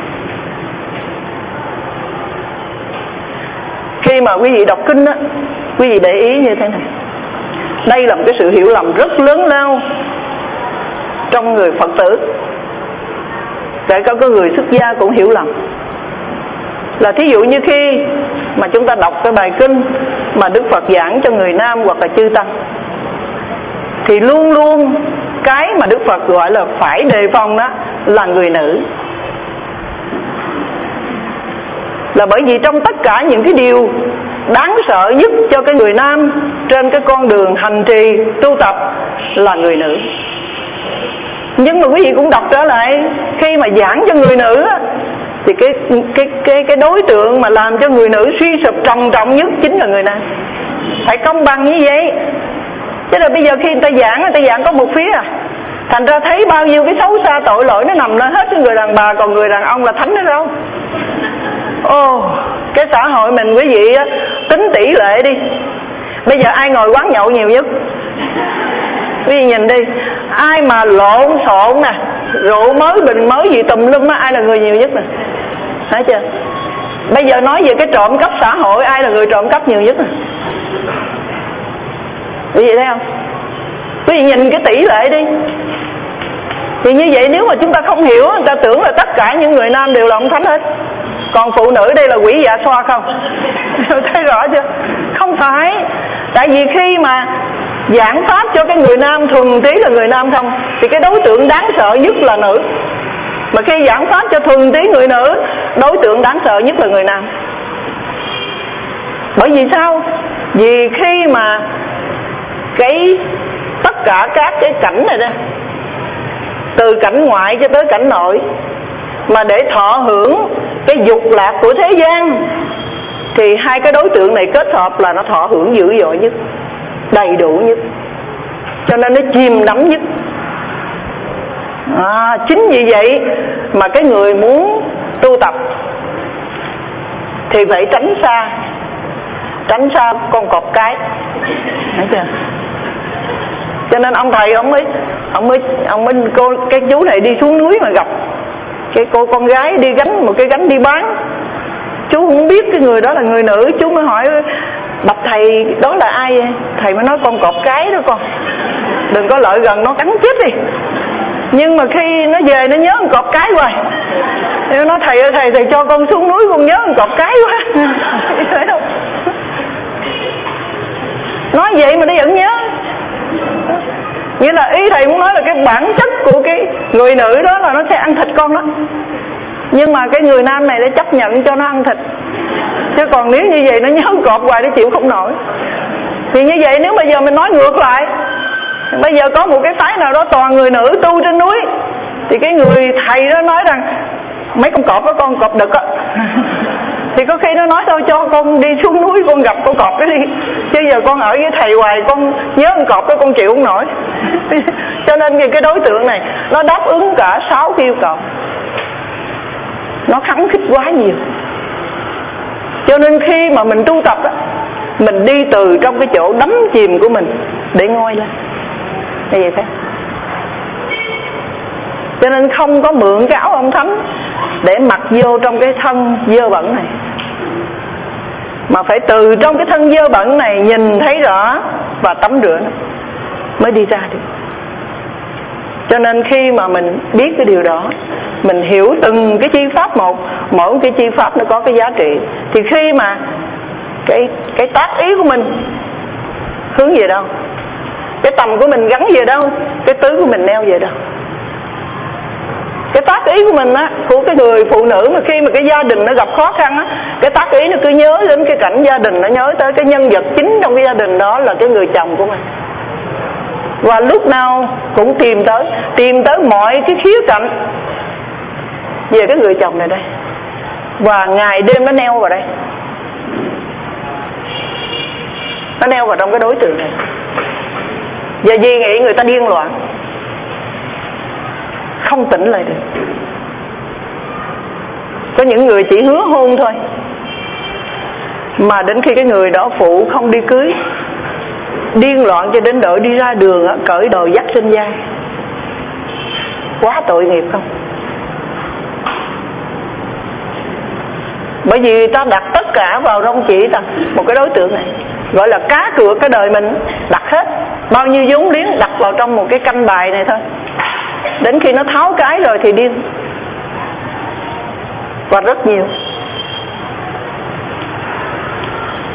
Speaker 2: Khi mà quý vị đọc kinh á, quý vị để ý như thế này. Đây là một cái sự hiểu lầm rất lớn lao trong người Phật tử, kể cả có người xuất gia cũng hiểu lầm. Là thí dụ như khi mà chúng ta đọc cái bài kinh mà Đức Phật giảng cho người nam hoặc là chư tăng, thì luôn luôn cái mà Đức Phật gọi là phải đề phòng đó là người nữ. Là bởi vì trong tất cả những cái điều đáng sợ nhất cho cái người nam trên cái con đường hành trì tu tập là người nữ. Nhưng mà quý vị cũng đọc trở lại, khi mà giảng cho người nữ thì cái cái cái cái đối tượng mà làm cho người nữ suy sụp trầm trọng nhất chính là người nam. Phải công bằng như vậy. Chứ là bây giờ khi người ta giảng, người ta giảng có một phía à, thành ra thấy bao nhiêu cái xấu xa tội lỗi nó nằm lên hết cái người đàn bà, còn người đàn ông là thánh đó đâu. Ồ, cái xã hội mình quý vị á, tính tỷ lệ đi. Bây giờ ai ngồi quán nhậu nhiều nhất? Quý vị nhìn đi, ai mà lộn xộn nè, rượu mới bình mới gì tùm lum á, ai là người nhiều nhất nè? Thấy chưa? Bây giờ nói về cái trộm cắp xã hội, ai là người trộm cắp nhiều nhất nè? Quý vị thấy không? Quý vị nhìn cái tỷ lệ đi. Thì như vậy nếu mà chúng ta không hiểu, người ta tưởng là tất cả những người nam đều là ông thánh hết. Còn phụ nữ đây là quỷ dạ xoa không? Thấy rõ chưa? Không phải. Tại vì khi mà giảng pháp cho cái người nam thuần túy là người nam không, thì cái đối tượng đáng sợ nhất là nữ. Mà khi giảng pháp cho thuần túy người nữ, đối tượng đáng sợ nhất là người nam. Bởi vì sao? Vì khi mà cái tất cả các cái cảnh này đó, từ cảnh ngoại cho tới cảnh nội, mà để thọ hưởng cái dục lạc của thế gian, thì hai cái đối tượng này kết hợp là nó thọ hưởng dữ dội nhất, đầy đủ nhất, cho nên nó chìm đắm nhất. À, chính vì vậy mà cái người muốn tu tập thì phải tránh xa, tránh xa con cọp cái. Thấy chưa? Cho nên ông thầy ông mới ông mới ông mới cô cái chú này đi xuống núi mà gặp cái cô con gái đi gánh một cái gánh đi bán. Chú không biết cái người đó là người nữ, chú mới hỏi bạch thầy đó là ai vậy? Thầy mới nói con cọp cái đó con, đừng có lợi gần nó cắn chết đi. Nhưng mà khi nó về nó nhớ con cọp cái hoài. Nó nói thầy ơi thầy, thầy cho con xuống núi con nhớ con cọp cái quá. Thấy không? Nói vậy mà nó vẫn nhớ. Nghĩa là ý thầy muốn nói là cái bản chất của cái người nữ đó là nó sẽ ăn thịt con đó. Nhưng mà cái người nam này để chấp nhận cho nó ăn thịt. Chứ còn nếu như vậy nó nhớ cọp hoài nó chịu không nổi. Thì như vậy nếu bây giờ mình nói ngược lại, bây giờ có một cái phái nào đó toàn người nữ tu trên núi, thì cái người thầy đó nói rằng mấy con cọp đó con cọp đực á, thì có khi nó nói thôi cho con đi xuống núi con gặp con cọp đó đi, chứ giờ con ở với thầy hoài con nhớ con cọp đó con chịu không nổi. Cho nên cái đối tượng này nó đáp ứng cả sáu yêu cầu, nó khắng khích quá nhiều. Cho nên khi mà mình tu tập á, mình đi từ trong cái chỗ đắm chìm của mình để ngoi lên. Như vậy thế. Cho nên không có mượn cái áo ông thánh để mặc vô trong cái thân dơ bẩn này, mà phải từ trong cái thân dơ bẩn này nhìn thấy rõ và tắm rửa nó mới đi ra được. Cho nên khi mà mình biết cái điều đó, mình hiểu từng cái chi pháp một, mỗi cái chi pháp nó có cái giá trị, thì khi mà cái cái tác ý của mình hướng về đâu, cái tầm của mình gắn về đâu, cái tứ của mình neo về đâu. Cái tác ý của mình á, của cái người phụ nữ mà khi mà cái gia đình nó gặp khó khăn á, cái tác ý nó cứ nhớ đến cái cảnh gia đình, nó nhớ tới cái nhân vật chính trong cái gia đình đó là cái người chồng của mình. Và lúc nào cũng tìm tới Tìm tới mọi cái khía cạnh về cái người chồng này đây. Và ngày đêm nó neo vào đây, nó neo vào trong cái đối tượng này. Và vì nghĩ người ta điên loạn, không tỉnh lại được. Có những người chỉ hứa hôn thôi, mà đến khi cái người đó phụ không đi cưới, điên loạn cho đến độ đi ra đường á, cởi đồ dắt trên vai. Quá tội nghiệp không? Bởi vì ta đặt tất cả vào trong chỉ là một cái đối tượng này, gọi là cá cược cái đời mình, đặt hết bao nhiêu vốn liếng đặt vào trong một cái canh bài này thôi. Đến khi nó tháo cái rồi thì điên. Và rất nhiều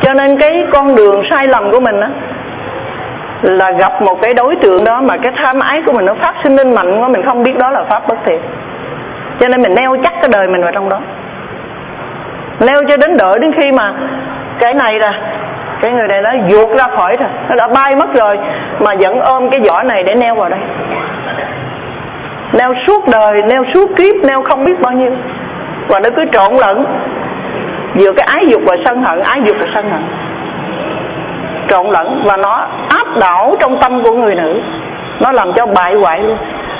Speaker 2: Cho nên cái con đường sai lầm của mình á là gặp một cái đối tượng đó mà cái tham ái của mình nó phát sinh lên mạnh quá, mình không biết đó là pháp bất thiện. Cho nên mình neo chắc cái đời mình vào trong đó, neo cho đến đợi đến khi mà cái này là cái người này nó vụt ra khỏi rồi, nó đã bay mất rồi, mà vẫn ôm cái vỏ này để neo vào đây, neo suốt đời, neo suốt kiếp, neo không biết bao nhiêu. Và nó cứ trộn lẫn vừa cái ái dục và sân hận, ái dục và sân hận trộn lẫn, và nó áp đảo trong tâm của người nữ, nó làm cho bại hoại luôn,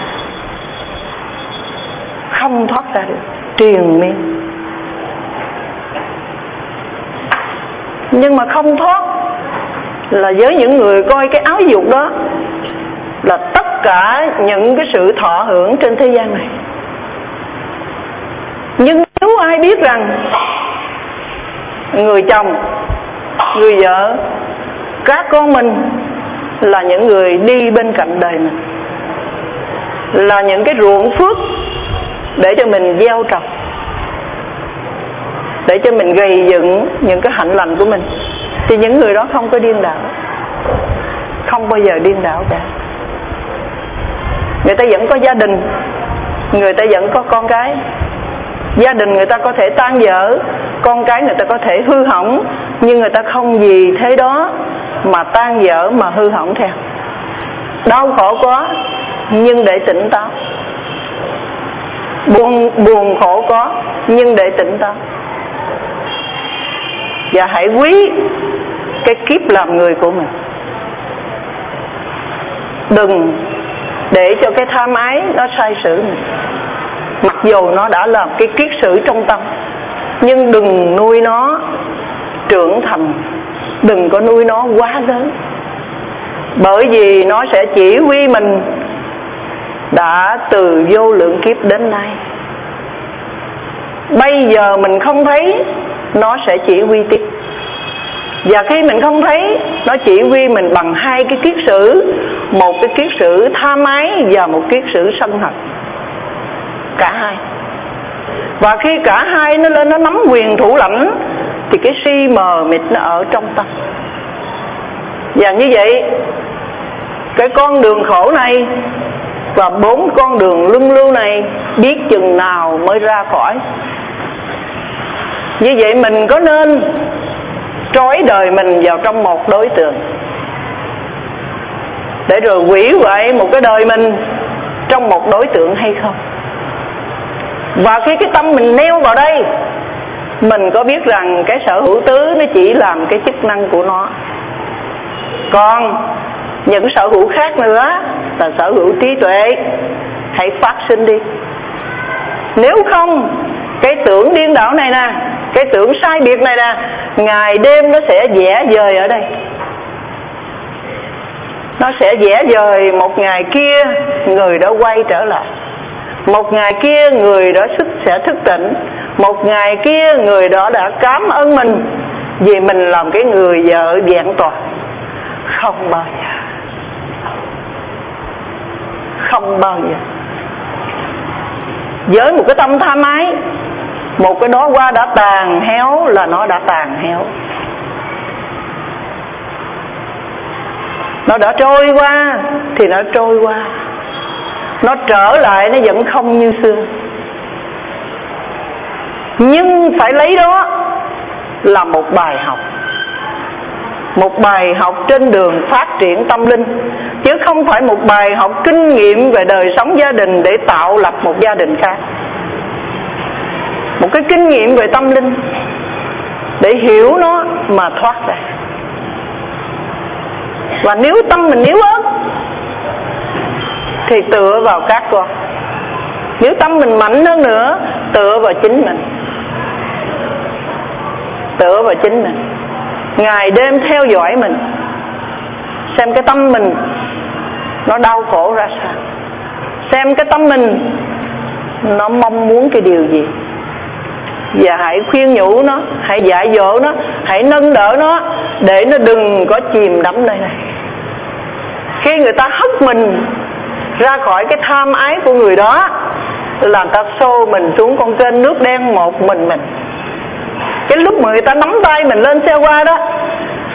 Speaker 2: không thoát ra được, triền miên. Nhưng mà không thoát là với những người coi cái áo dục đó là tất cả những cái sự thọ hưởng trên thế gian này. Nhưng nếu ai biết rằng người chồng, người vợ, các con mình là những người đi bên cạnh đời mình, là những cái ruộng phước để cho mình gieo trồng, để cho mình gây dựng những cái hạnh lành của mình, thì những người đó không có điên đảo, không bao giờ điên đảo cả. Người ta vẫn có gia đình, người ta vẫn có con cái. Gia đình người ta có thể tan vỡ, con cái người ta có thể hư hỏng, nhưng người ta không vì thế đó mà tan vỡ, mà hư hỏng theo. Đau khổ có, nhưng để tỉnh táo. Buồn, buồn khổ có, nhưng để tỉnh táo. Và hãy quý cái kiếp làm người của mình. Đừng để cho cái tham ái nó sai sử mình. Mặc dù nó đã làm cái kiết sử trong tâm, nhưng đừng nuôi nó trưởng thành, đừng có nuôi nó quá lớn. Bởi vì nó sẽ chỉ huy mình đã từ vô lượng kiếp đến nay. Bây giờ mình không thấy, nó sẽ chỉ huy tiếp. Và khi mình không thấy, nó chỉ huy mình bằng hai cái kiết sử, một cái kiết sử tham ái và một kiết sử sân hận. Cả hai. Và khi cả hai nó lên nó nắm quyền thủ lãnh thì cái si mờ mịt nó ở trong tâm. Và như vậy cái con đường khổ này và bốn con đường luân lưu này biết chừng nào mới ra khỏi. Như vậy mình có nên trói đời mình vào trong một đối tượng để rồi hủy hoại một cái đời mình trong một đối tượng hay không? Và khi cái tâm mình neo vào đây, mình có biết rằng cái sở hữu tứ nó chỉ làm cái chức năng của nó, còn những sở hữu khác nữa là sở hữu trí tuệ, hãy phát sinh đi. Nếu không, cái tưởng điên đảo này nè, cái tưởng sai biệt này nè, ngày đêm nó sẽ vẽ vời ở đây. Nó sẽ vẽ vời, một ngày kia người đó quay trở lại, một ngày kia người đó sức sẽ thức tỉnh, một ngày kia người đó đã cảm ơn mình vì mình làm cái người vợ vẹn toàn. Không bao giờ, không bao giờ. Với một cái tâm tham ái, một cái đó qua đã tàn héo là nó đã tàn héo, nó đã trôi qua thì nó trôi qua, nó trở lại nó vẫn không như xưa. Nhưng phải lấy đó là một bài học, một bài học trên đường phát triển tâm linh, chứ không phải một bài học kinh nghiệm về đời sống gia đình để tạo lập một gia đình khác. Một cái kinh nghiệm về tâm linh để hiểu nó mà thoát ra. Và nếu tâm mình yếu ớt thì tựa vào các con. Nếu tâm mình mạnh hơn nữa, tựa vào chính mình, tựa vào chính mình, ngày đêm theo dõi mình, xem cái tâm mình nó đau khổ ra sao, xem cái tâm mình nó mong muốn cái điều gì, và hãy khuyên nhủ nó, hãy dạy dỗ nó, hãy nâng đỡ nó để nó đừng có chìm đắm nơi này. Khi người ta hất mình ra khỏi cái tham ái của người đó là người ta xô mình xuống con kênh nước đen một mình mình. Cái lúc mà người ta nắm tay mình lên xe qua đó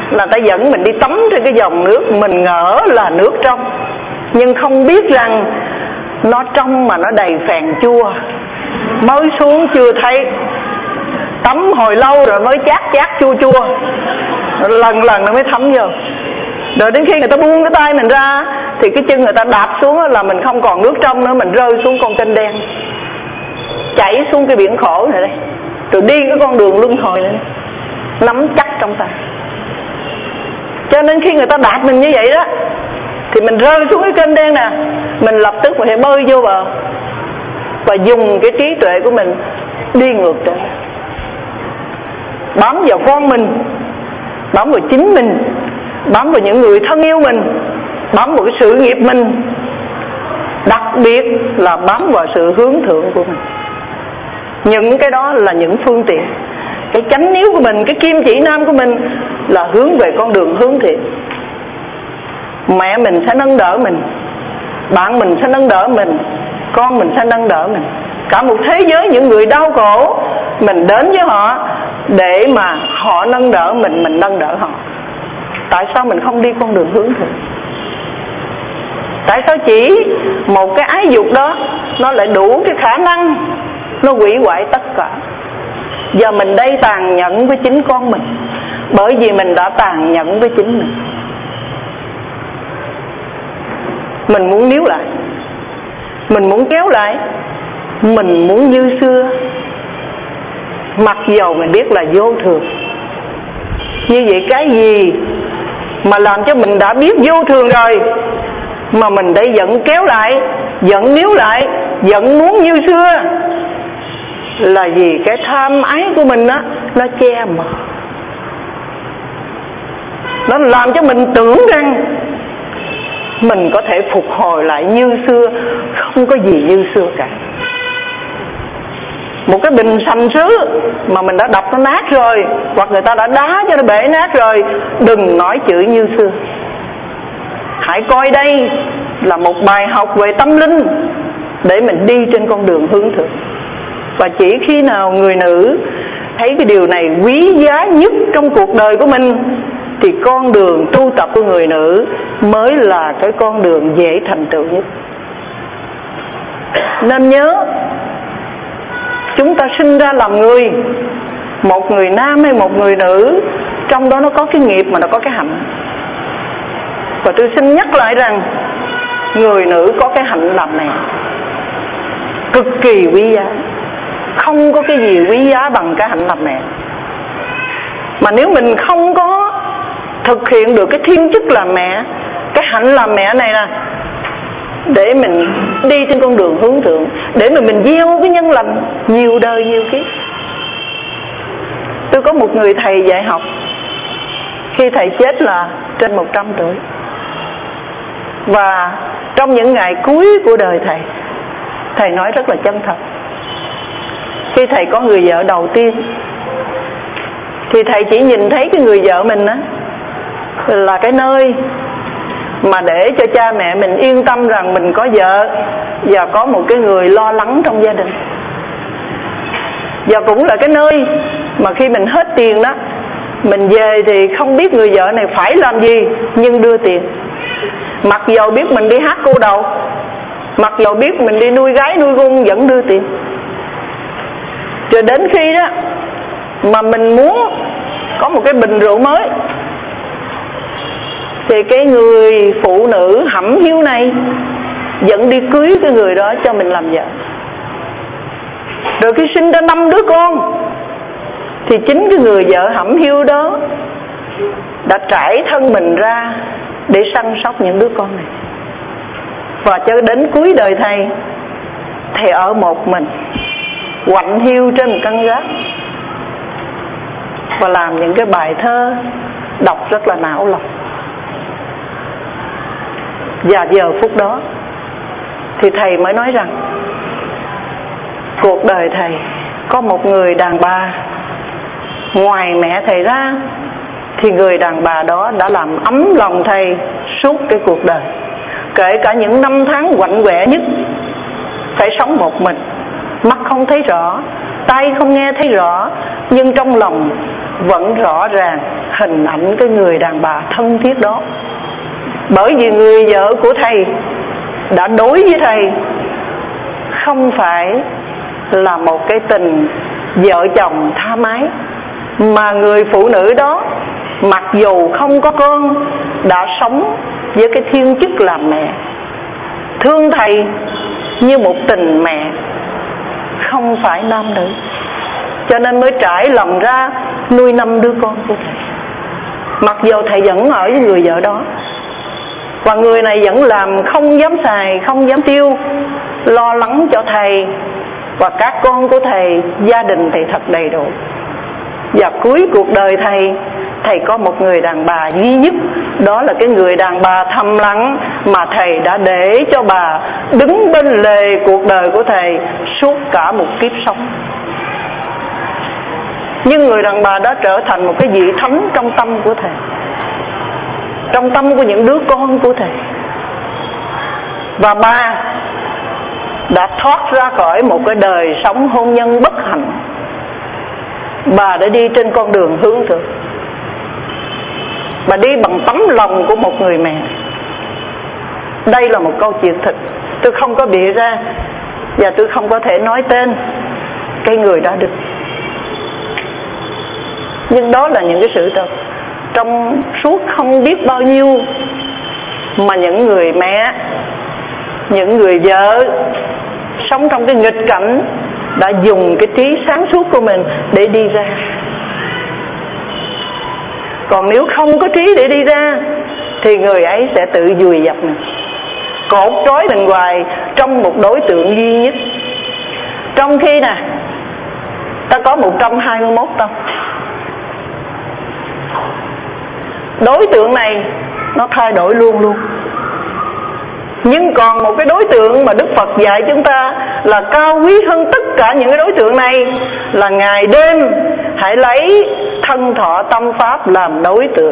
Speaker 2: là ta dẫn mình đi tắm trên cái dòng nước mình ngỡ là nước trong, nhưng không biết rằng nó trong mà nó đầy phèn chua, mới xuống chưa thấy, tắm hồi lâu rồi mới chát chát chua chua, lần lần nó mới thấm vô. Rồi đến khi người ta buông cái tay mình ra thì cái chân người ta đạp xuống là mình không còn nước trong nữa, mình rơi xuống con kênh đen, chảy xuống cái biển khổ này đây, rồi đi cái con đường luân hồi này, nắm chắc trong tay. Cho nên khi người ta đạp mình như vậy đó thì mình rơi xuống cái kênh đen nè, mình lập tức phải bơi vô bờ và dùng cái trí tuệ của mình đi ngược trở lại, bám vào con mình, bám vào chính mình, bám vào những người thân yêu mình, bám vào cái sự nghiệp mình, đặc biệt là bám vào sự hướng thượng của mình. Những cái đó là những phương tiện. Cái chánh níu của mình, cái kim chỉ nam của mình là hướng về con đường hướng thiện. Mẹ mình sẽ nâng đỡ mình, bạn mình sẽ nâng đỡ mình, con mình sẽ nâng đỡ mình. Cả một thế giới những người đau khổ, mình đến với họ để mà họ nâng đỡ mình, mình nâng đỡ họ. Tại sao mình không đi con đường hướng thiện? Tại sao chỉ một cái ái dục đó nó lại đủ cái khả năng nó hủy hoại tất cả? Giờ mình đây tàn nhẫn với chính con mình, bởi vì mình đã tàn nhẫn với chính mình. Mình muốn níu lại, mình muốn kéo lại, mình muốn như xưa, mặc dầu mình biết là vô thường. Như vậy cái gì mà làm cho mình đã biết vô thường rồi mà mình đây vẫn kéo lại, vẫn níu lại, vẫn muốn như xưa? Là vì cái tham ái của mình á, nó che mờ, nó làm cho mình tưởng rằng mình có thể phục hồi lại như xưa. Không có gì như xưa cả. Một cái bình sành sứ mà mình đã đập nó nát rồi, hoặc người ta đã đá cho nó bể nát rồi, đừng nói chữ như xưa. Hãy coi đây là một bài học về tâm linh để mình đi trên con đường hướng thượng. Và chỉ khi nào người nữ thấy cái điều này quý giá nhất trong cuộc đời của mình thì con đường tu tập của người nữ mới là cái con đường dễ thành tựu nhất. Nên nhớ, chúng ta sinh ra làm người, một người nam hay một người nữ, trong đó nó có cái nghiệp mà nó có cái hạnh. Và tôi xin nhắc lại rằng người nữ có cái hạnh làm mẹ cực kỳ quý giá. Không có cái gì quý giá bằng cái hạnh làm mẹ. Mà nếu mình không có thực hiện được cái thiên chức làm mẹ, cái hạnh làm mẹ này nè, để mình đi trên con đường hướng thượng, để mà mình gieo cái nhân lành nhiều đời nhiều kiếp. Tôi có một người thầy dạy học, khi thầy chết là trên một trăm tuổi. Và trong những ngày cuối của đời thầy, thầy nói rất là chân thật. Khi thầy có người vợ đầu tiên thì thầy chỉ nhìn thấy cái người vợ mình á là cái nơi mà để cho cha mẹ mình yên tâm rằng mình có vợ và có một cái người lo lắng trong gia đình. Và cũng là cái nơi mà khi mình hết tiền đó, mình về thì không biết người vợ này phải làm gì nhưng đưa tiền. Mặc dầu biết mình đi hát cô đầu, mặc dầu biết mình đi nuôi gái nuôi gung vẫn đưa tiền. Rồi đến khi đó mà mình muốn có một cái bình rượu mới thì cái người phụ nữ hẩm hiu này vẫn đi cưới cái người đó cho mình làm vợ. Rồi khi sinh ra năm đứa con thì chính cái người vợ hẩm hiu đó đã trải thân mình ra để săn sóc những đứa con này. Và cho đến cuối đời thầy, thầy ở một mình, quạnh hiu trên một căn gác và làm những cái bài thơ đọc rất là não lòng. Và giờ phút đó thì thầy mới nói rằng cuộc đời thầy có một người đàn bà ngoài mẹ thầy ra, thì người đàn bà đó đã làm ấm lòng thầy suốt cái cuộc đời. Kể cả những năm tháng quạnh quẹ nhất, phải sống một mình, mắt không thấy rõ, tai không nghe thấy rõ, nhưng trong lòng vẫn rõ ràng hình ảnh cái người đàn bà thân thiết đó. Bởi vì người vợ của thầy đã đối với thầy không phải là một cái tình vợ chồng tha mái, mà người phụ nữ đó mặc dù không có con đã sống với cái thiên chức làm mẹ, thương thầy như một tình mẹ, không phải nam nữ, cho nên mới trải lòng ra nuôi năm đứa con của thầy. Mặc dù thầy vẫn ở với người vợ đó, và người này vẫn làm không dám xài, không dám tiêu, lo lắng cho thầy và các con của thầy, gia đình thầy thật đầy đủ. Và cuối cuộc đời thầy, thầy có một người đàn bà duy nhất, đó là cái người đàn bà thầm lặng mà thầy đã để cho bà đứng bên lề cuộc đời của thầy suốt cả một kiếp sống. Nhưng người đàn bà đã trở thành một cái vị thánh trong tâm của thầy, trong tâm của những đứa con của thầy. Và bà đã thoát ra khỏi một cái đời sống hôn nhân bất hạnh. Bà đã đi trên con đường hướng thượng. Bà đi bằng tấm lòng của một người mẹ. Đây là một câu chuyện thật, tôi không có bịa ra, và tôi không có thể nói tên cái người đó được. Nhưng đó là những cái sự thật trong suốt không biết bao nhiêu mà những người mẹ, những người vợ sống trong cái nghịch cảnh đã dùng cái trí sáng suốt của mình để đi ra. Còn nếu không có trí để đi ra thì người ấy sẽ tự vùi dập mình, cột trói mình hoài trong một đối tượng duy nhất. Trong khi nè, ta có một trăm hai mươi mốt tâm, đối tượng này nó thay đổi luôn luôn. Nhưng còn một cái đối tượng mà Đức Phật dạy chúng ta là cao quý hơn tất cả những cái đối tượng này, là ngày đêm hãy lấy thân thọ tâm pháp làm đối tượng,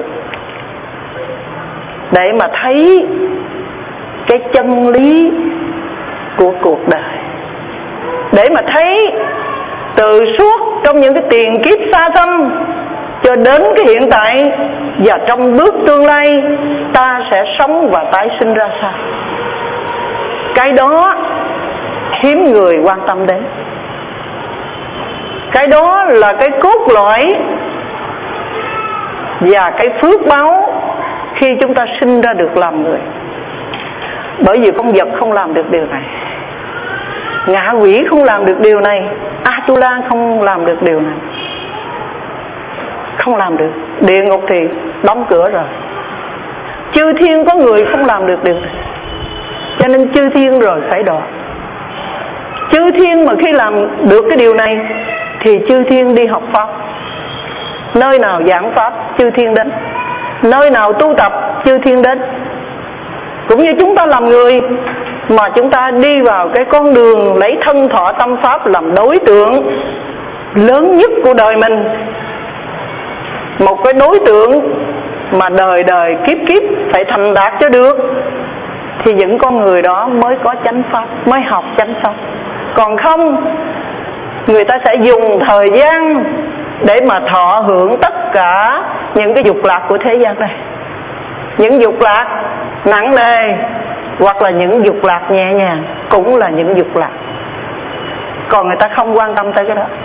Speaker 2: để mà thấy cái chân lý của cuộc đời, để mà thấy từ suốt trong những cái tiền kiếp xa xăm cho đến cái hiện tại và trong bước tương lai ta sẽ sống và tái sinh ra sao. Cái đó hiếm người quan tâm đến. Cái đó là cái cốt lõi và cái phước báo khi chúng ta sinh ra được làm người. Bởi vì con vật không làm được điều này, ngạ quỷ không làm được điều này, Atula không làm được điều này, không làm được. Địa ngục thì đóng cửa rồi. Chư thiên có người không làm được điều này, cho nên chư thiên rồi phải đọa. Chư thiên mà khi làm được cái điều này thì chư thiên đi học pháp. Nơi nào giảng pháp chư thiên đến, nơi nào tu tập chư thiên đến. Cũng như chúng ta làm người mà chúng ta đi vào cái con đường lấy thân thọ tâm pháp làm đối tượng lớn nhất của đời mình, một cái đối tượng mà đời đời kiếp kiếp phải thành đạt cho được, thì những con người đó mới có chánh pháp, mới học chánh pháp. Còn không, người ta sẽ dùng thời gian để mà thọ hưởng tất cả những cái dục lạc của thế gian này. Những dục lạc nặng nề hoặc là những dục lạc nhẹ nhàng cũng là những dục lạc. Còn người ta không quan tâm tới cái đó.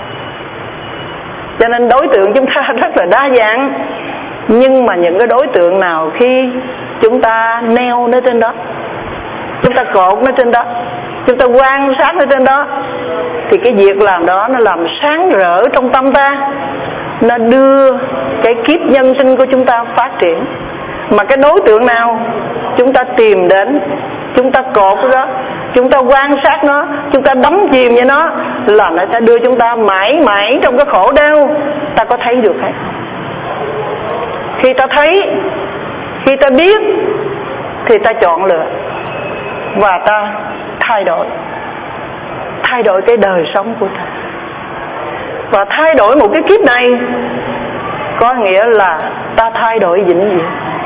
Speaker 2: Cho nên đối tượng chúng ta rất là đa dạng. Nhưng mà những cái đối tượng nào khi chúng ta neo nó trên đó, chúng ta cột nó trên đó, chúng ta quan sát nó trên đó, thì cái việc làm đó nó làm sáng rỡ trong tâm ta, nó đưa cái kiếp nhân sinh của chúng ta phát triển. Mà cái đối tượng nào chúng ta tìm đến, chúng ta cột nó đó, chúng ta quan sát nó, chúng ta đắm chìm với nó, là nó sẽ đưa chúng ta mãi mãi trong cái khổ đau. Ta có thấy được hay không? Khi ta thấy, khi ta biết thì ta chọn lựa và ta thay đổi, thay đổi cái đời sống của ta. Và thay đổi một cái kiếp này có nghĩa là ta thay đổi vĩnh viễn.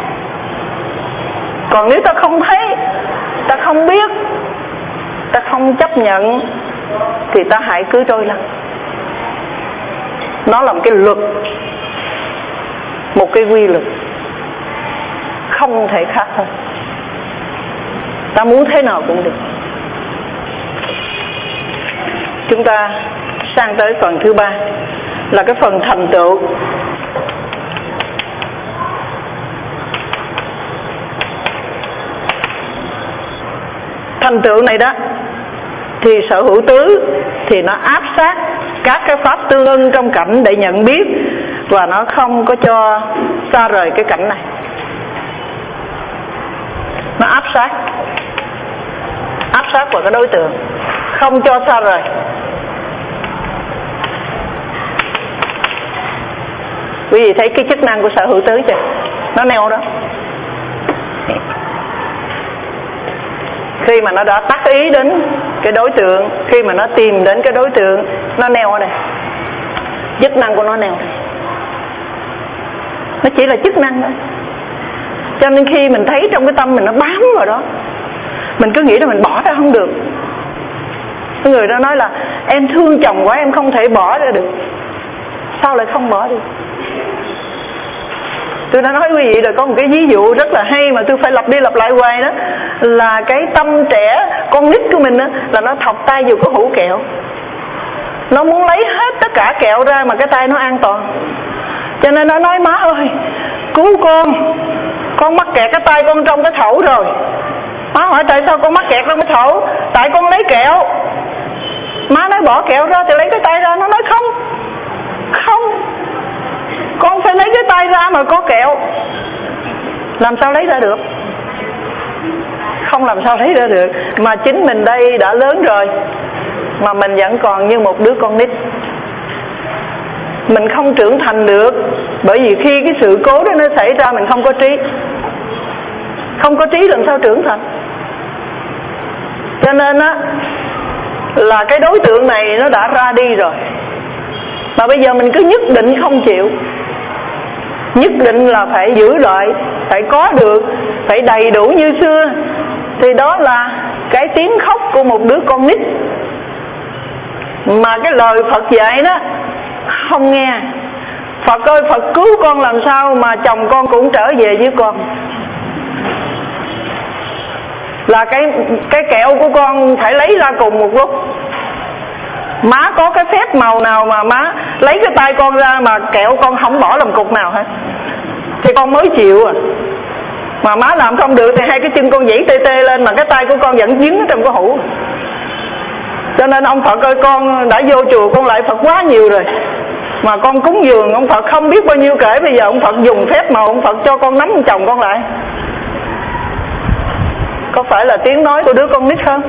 Speaker 2: Còn nếu ta không thấy, ta không biết, ta không chấp nhận, thì ta hãy cứ trôi lăn. Nó là một cái luật một cái quy luật, không thể khác hơn. Ta muốn thế nào cũng được. Chúng ta sang tới phần thứ ba là cái phần thành tựu. Thành tựu này đó thì sở hữu tứ thì nó áp sát các cái pháp tương ưng trong cảnh để nhận biết, và nó không có cho xa rời cái cảnh này. Nó áp sát áp sát vào cái đối tượng, không cho xa rời. Quý vị thấy cái chức năng của sở hữu tứ chưa? Nó neo đó. Khi mà nó đã tác ý đến cái đối tượng, khi mà nó tìm đến cái đối tượng, nó neo ở đây. Chức năng của nó neo đây. Nó chỉ là chức năng thôi. Cho nên khi mình thấy trong cái tâm mình nó bám vào đó, mình cứ nghĩ là mình bỏ ra không được. Cái người đó nói là em thương chồng quá, em không thể bỏ ra được. Sao lại không bỏ được? Tôi đã nói quý vị là có một cái ví dụ rất là hay mà tôi phải lặp đi lặp lại hoài đó, là cái tâm trẻ con nít của mình đó, là nó thọc tay vô cái hũ kẹo. Nó muốn lấy hết tất cả kẹo ra mà cái tay nó an toàn. Cho nên nó nói má ơi, cứu con, con mắc kẹt cái tay con trong cái thẩu rồi. Má hỏi tại sao con mắc kẹt trong cái thẩu? Tại con lấy kẹo. Má nói bỏ kẹo ra thì lấy cái tay ra. Nó nói không, không, con phải lấy cái tay ra mà có kẹo. Làm sao lấy ra được? Không làm sao lấy ra được. Mà chính mình đây đã lớn rồi mà mình vẫn còn như một đứa con nít. Mình không trưởng thành được, bởi vì khi cái sự cố đó nó xảy ra mình không có trí. Không có trí làm sao trưởng thành. Cho nên á là cái đối tượng này nó đã ra đi rồi, mà bây giờ mình cứ nhất định không chịu. Nhất định là phải giữ lại, phải có được, phải đầy đủ như xưa. Thì đó là cái tiếng khóc của một đứa con nít. Mà cái lời Phật dạy đó không nghe. Phật ơi, Phật cứu con làm sao mà chồng con cũng trở về với con. Là cái cái kẹo của con phải lấy ra cùng một lúc. Má có cái phép màu nào mà má lấy cái tay con ra mà kẹo con không bỏ làm cục nào hết thì con mới chịu à. Mà má làm không được thì hai cái chân con dãy tê tê lên mà cái tay của con vẫn dính ở trong cái hũ. Cho nên ông Phật ơi, con đã vô chùa con lại Phật quá nhiều rồi, mà con cúng dường ông Phật không biết bao nhiêu kể. Bây giờ ông Phật dùng phép màu, ông Phật cho con nắm chồng con lại. Có phải là tiếng nói của đứa con nít không?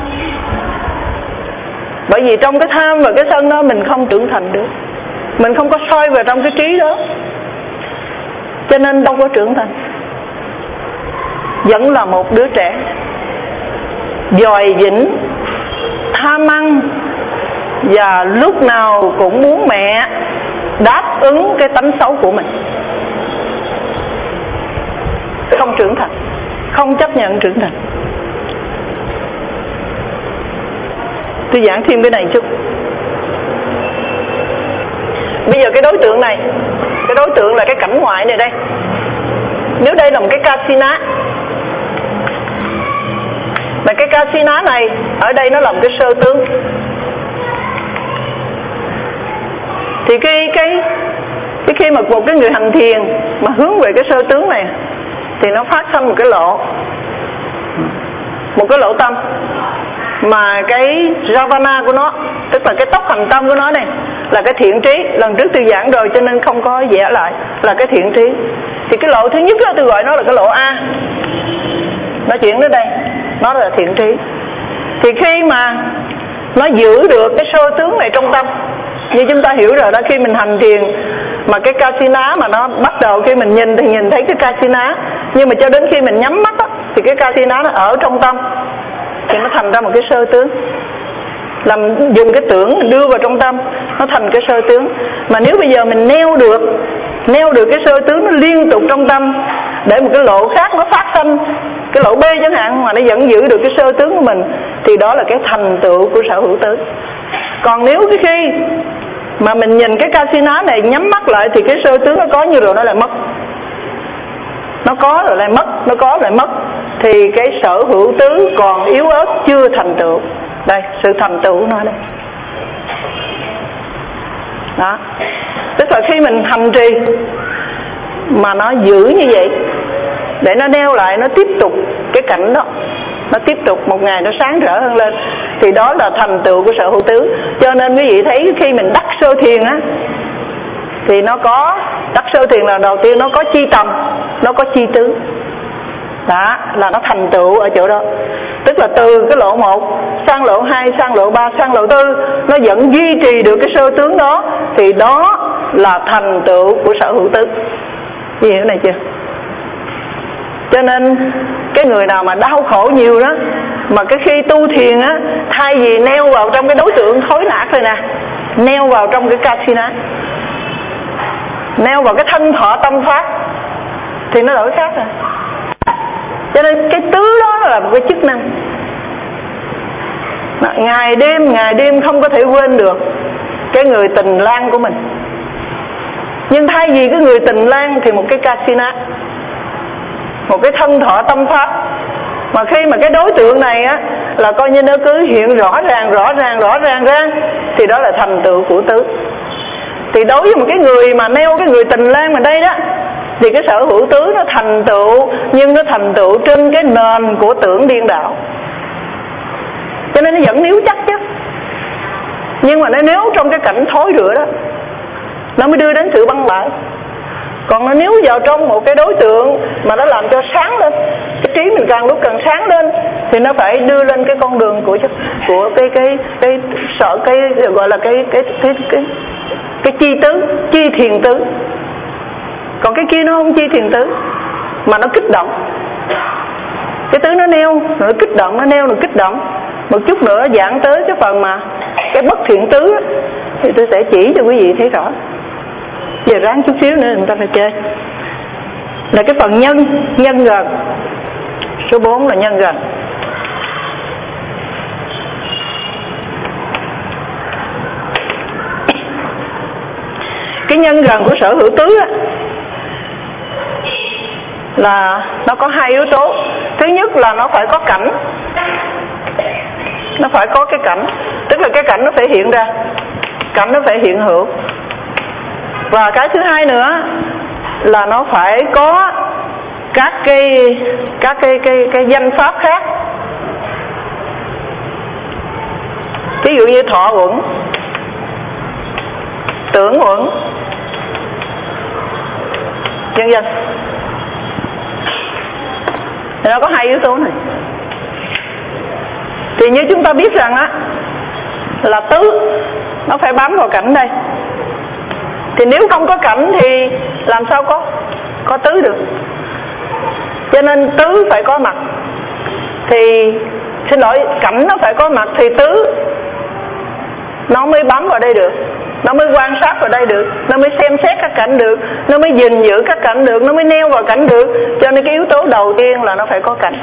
Speaker 2: Bởi vì trong cái tham và cái sân đó mình không trưởng thành được, mình không có soi vào trong cái trí đó, cho nên đâu có trưởng thành. Vẫn là một đứa trẻ dòi dĩnh, tham ăn, và lúc nào cũng muốn mẹ đáp ứng cái tánh xấu của mình. Không trưởng thành, không chấp nhận trưởng thành. Tôi giảng thêm cái này chút. Bây giờ cái đối tượng này, cái đối tượng là cái cảnh ngoại này đây. Nếu đây là một cái casino, mà cái casino này ở đây nó là một cái sơ tướng, thì cái cái cái khi mà một cái người hành thiền mà hướng về cái sơ tướng này thì nó phát sinh một cái lộ, một cái lỗ tâm. Mà cái Ravana của nó, tức là cái tốc hành tâm của nó này, là cái thiện trí. Lần trước tôi giảng rồi cho nên không có vẽ lại, là cái thiện trí. Thì cái lộ thứ nhất đó tôi gọi nó là cái lộ A. Nó chuyển đến đây, nó là thiện trí. Thì khi mà nó giữ được cái sơ tướng này trong tâm, như chúng ta hiểu rồi đó, khi mình hành thiền mà cái casino mà nó bắt đầu khi mình nhìn thì nhìn thấy cái casino, nhưng mà cho đến khi mình nhắm mắt đó, thì cái casino nó ở trong tâm, thì nó thành ra một cái sơ tướng. Làm dùng cái tưởng đưa vào trong tâm, nó thành cái sơ tướng. Mà nếu bây giờ mình neo được, neo được cái sơ tướng nó liên tục trong tâm, để một cái lộ khác nó phát sinh, cái lộ B chẳng hạn, mà nó vẫn giữ được cái sơ tướng của mình, thì đó là cái thành tựu của sở hữu tứ. Còn nếu cái khi mà mình nhìn cái casino này nhắm mắt lại thì cái sơ tướng nó có như rồi nó lại mất. Nó có rồi lại mất, nó có lại mất, thì cái sở hữu tứ còn yếu ớt, chưa thành tựu. Đây, sự thành tựu của nó đây. Đó. Tức là khi mình hành trì mà nó giữ như vậy, để nó neo lại, nó tiếp tục cái cảnh đó, nó tiếp tục một ngày nó sáng rỡ hơn lên, thì đó là thành tựu của sở hữu tứ. Cho nên quý vị thấy khi mình đắc sơ thiền á, thì nó có đắc sơ thiền là đầu tiên nó có chi tầm, nó có chi tứ. Đó là nó thành tựu ở chỗ đó. Tức là từ cái lộ một sang lộ hai, sang lộ ba, sang lộ tư, nó vẫn duy trì được cái sơ tướng đó, thì đó là thành tựu của sở hữu tứ. Gì hiểu này chưa? Cho nên cái người nào mà đau khổ nhiều đó, mà cái khi tu thiền á, thay vì neo vào trong cái đối tượng thối nát thôi nè, neo vào trong cái kasina, neo vào cái thân thọ tâm pháp, thì nó đổi khác rồi. Cho nên cái tứ đó là một cái chức năng ngày đêm, ngày đêm không có thể quên được cái người tình lang của mình. Nhưng thay vì cái người tình lang thì một cái kasina, một cái thân thọ tâm pháp. Mà khi mà cái đối tượng này á là coi như nó cứ hiện rõ ràng, rõ ràng, rõ ràng ra, thì đó là thành tựu của tứ. Thì đối với một cái người mà neo cái người tình lang ở đây đó, thì cái sở hữu tứ nó thành tựu, nhưng nó thành tựu trên cái nền của tưởng điên đảo, cho nên nó vẫn níu chắc chứ. Nhưng mà nó nếu trong cái cảnh thối rữa đó, nó mới đưa đến sự băng bại. Còn nó nếu vào trong một cái đối tượng mà nó làm cho sáng lên, cái trí mình càng lúc càng sáng lên, thì nó phải đưa lên cái con đường của của cái cái cái sợ cái gọi là cái cái cái cái cái chi tứ, chi thiền tứ. Còn cái kia nó không chi thiền tứ, mà nó kích động. Cái tứ nó neo, nó kích động, nó neo, nó kích động. Một chút nữa giảng tới cái phần mà cái bất thiện tứ đó, thì tôi sẽ chỉ cho quý vị thấy rõ. Giờ ráng chút xíu nữa người ta phải chơi. Là cái phần nhân, nhân gần. Số bốn là nhân gần. Cái nhân gần của sở hữu tứ á, là nó có hai yếu tố. Thứ nhất là nó phải có cảnh, nó phải có cái cảnh, tức là cái cảnh nó phải hiện ra, cảnh nó phải hiện hữu. Và cái thứ hai nữa là nó phải có các cái các cái cái cái danh pháp khác. Ví dụ như thọ uẩn, tưởng uẩn, vân vân. Thì nó có hai yếu tố này. Thì như chúng ta biết rằng á, là tứ nó phải bám vào cảnh đây. Thì nếu không có cảnh thì làm sao có có tứ được. Cho nên tứ phải có mặt. Thì xin lỗi, cảnh nó phải có mặt thì tứ nó mới bám vào đây được, nó mới quan sát vào đây được, nó mới xem xét các cảnh được, nó mới gìn giữ các cảnh được, nó mới neo vào cảnh được. Cho nên cái yếu tố đầu tiên là nó phải có cảnh.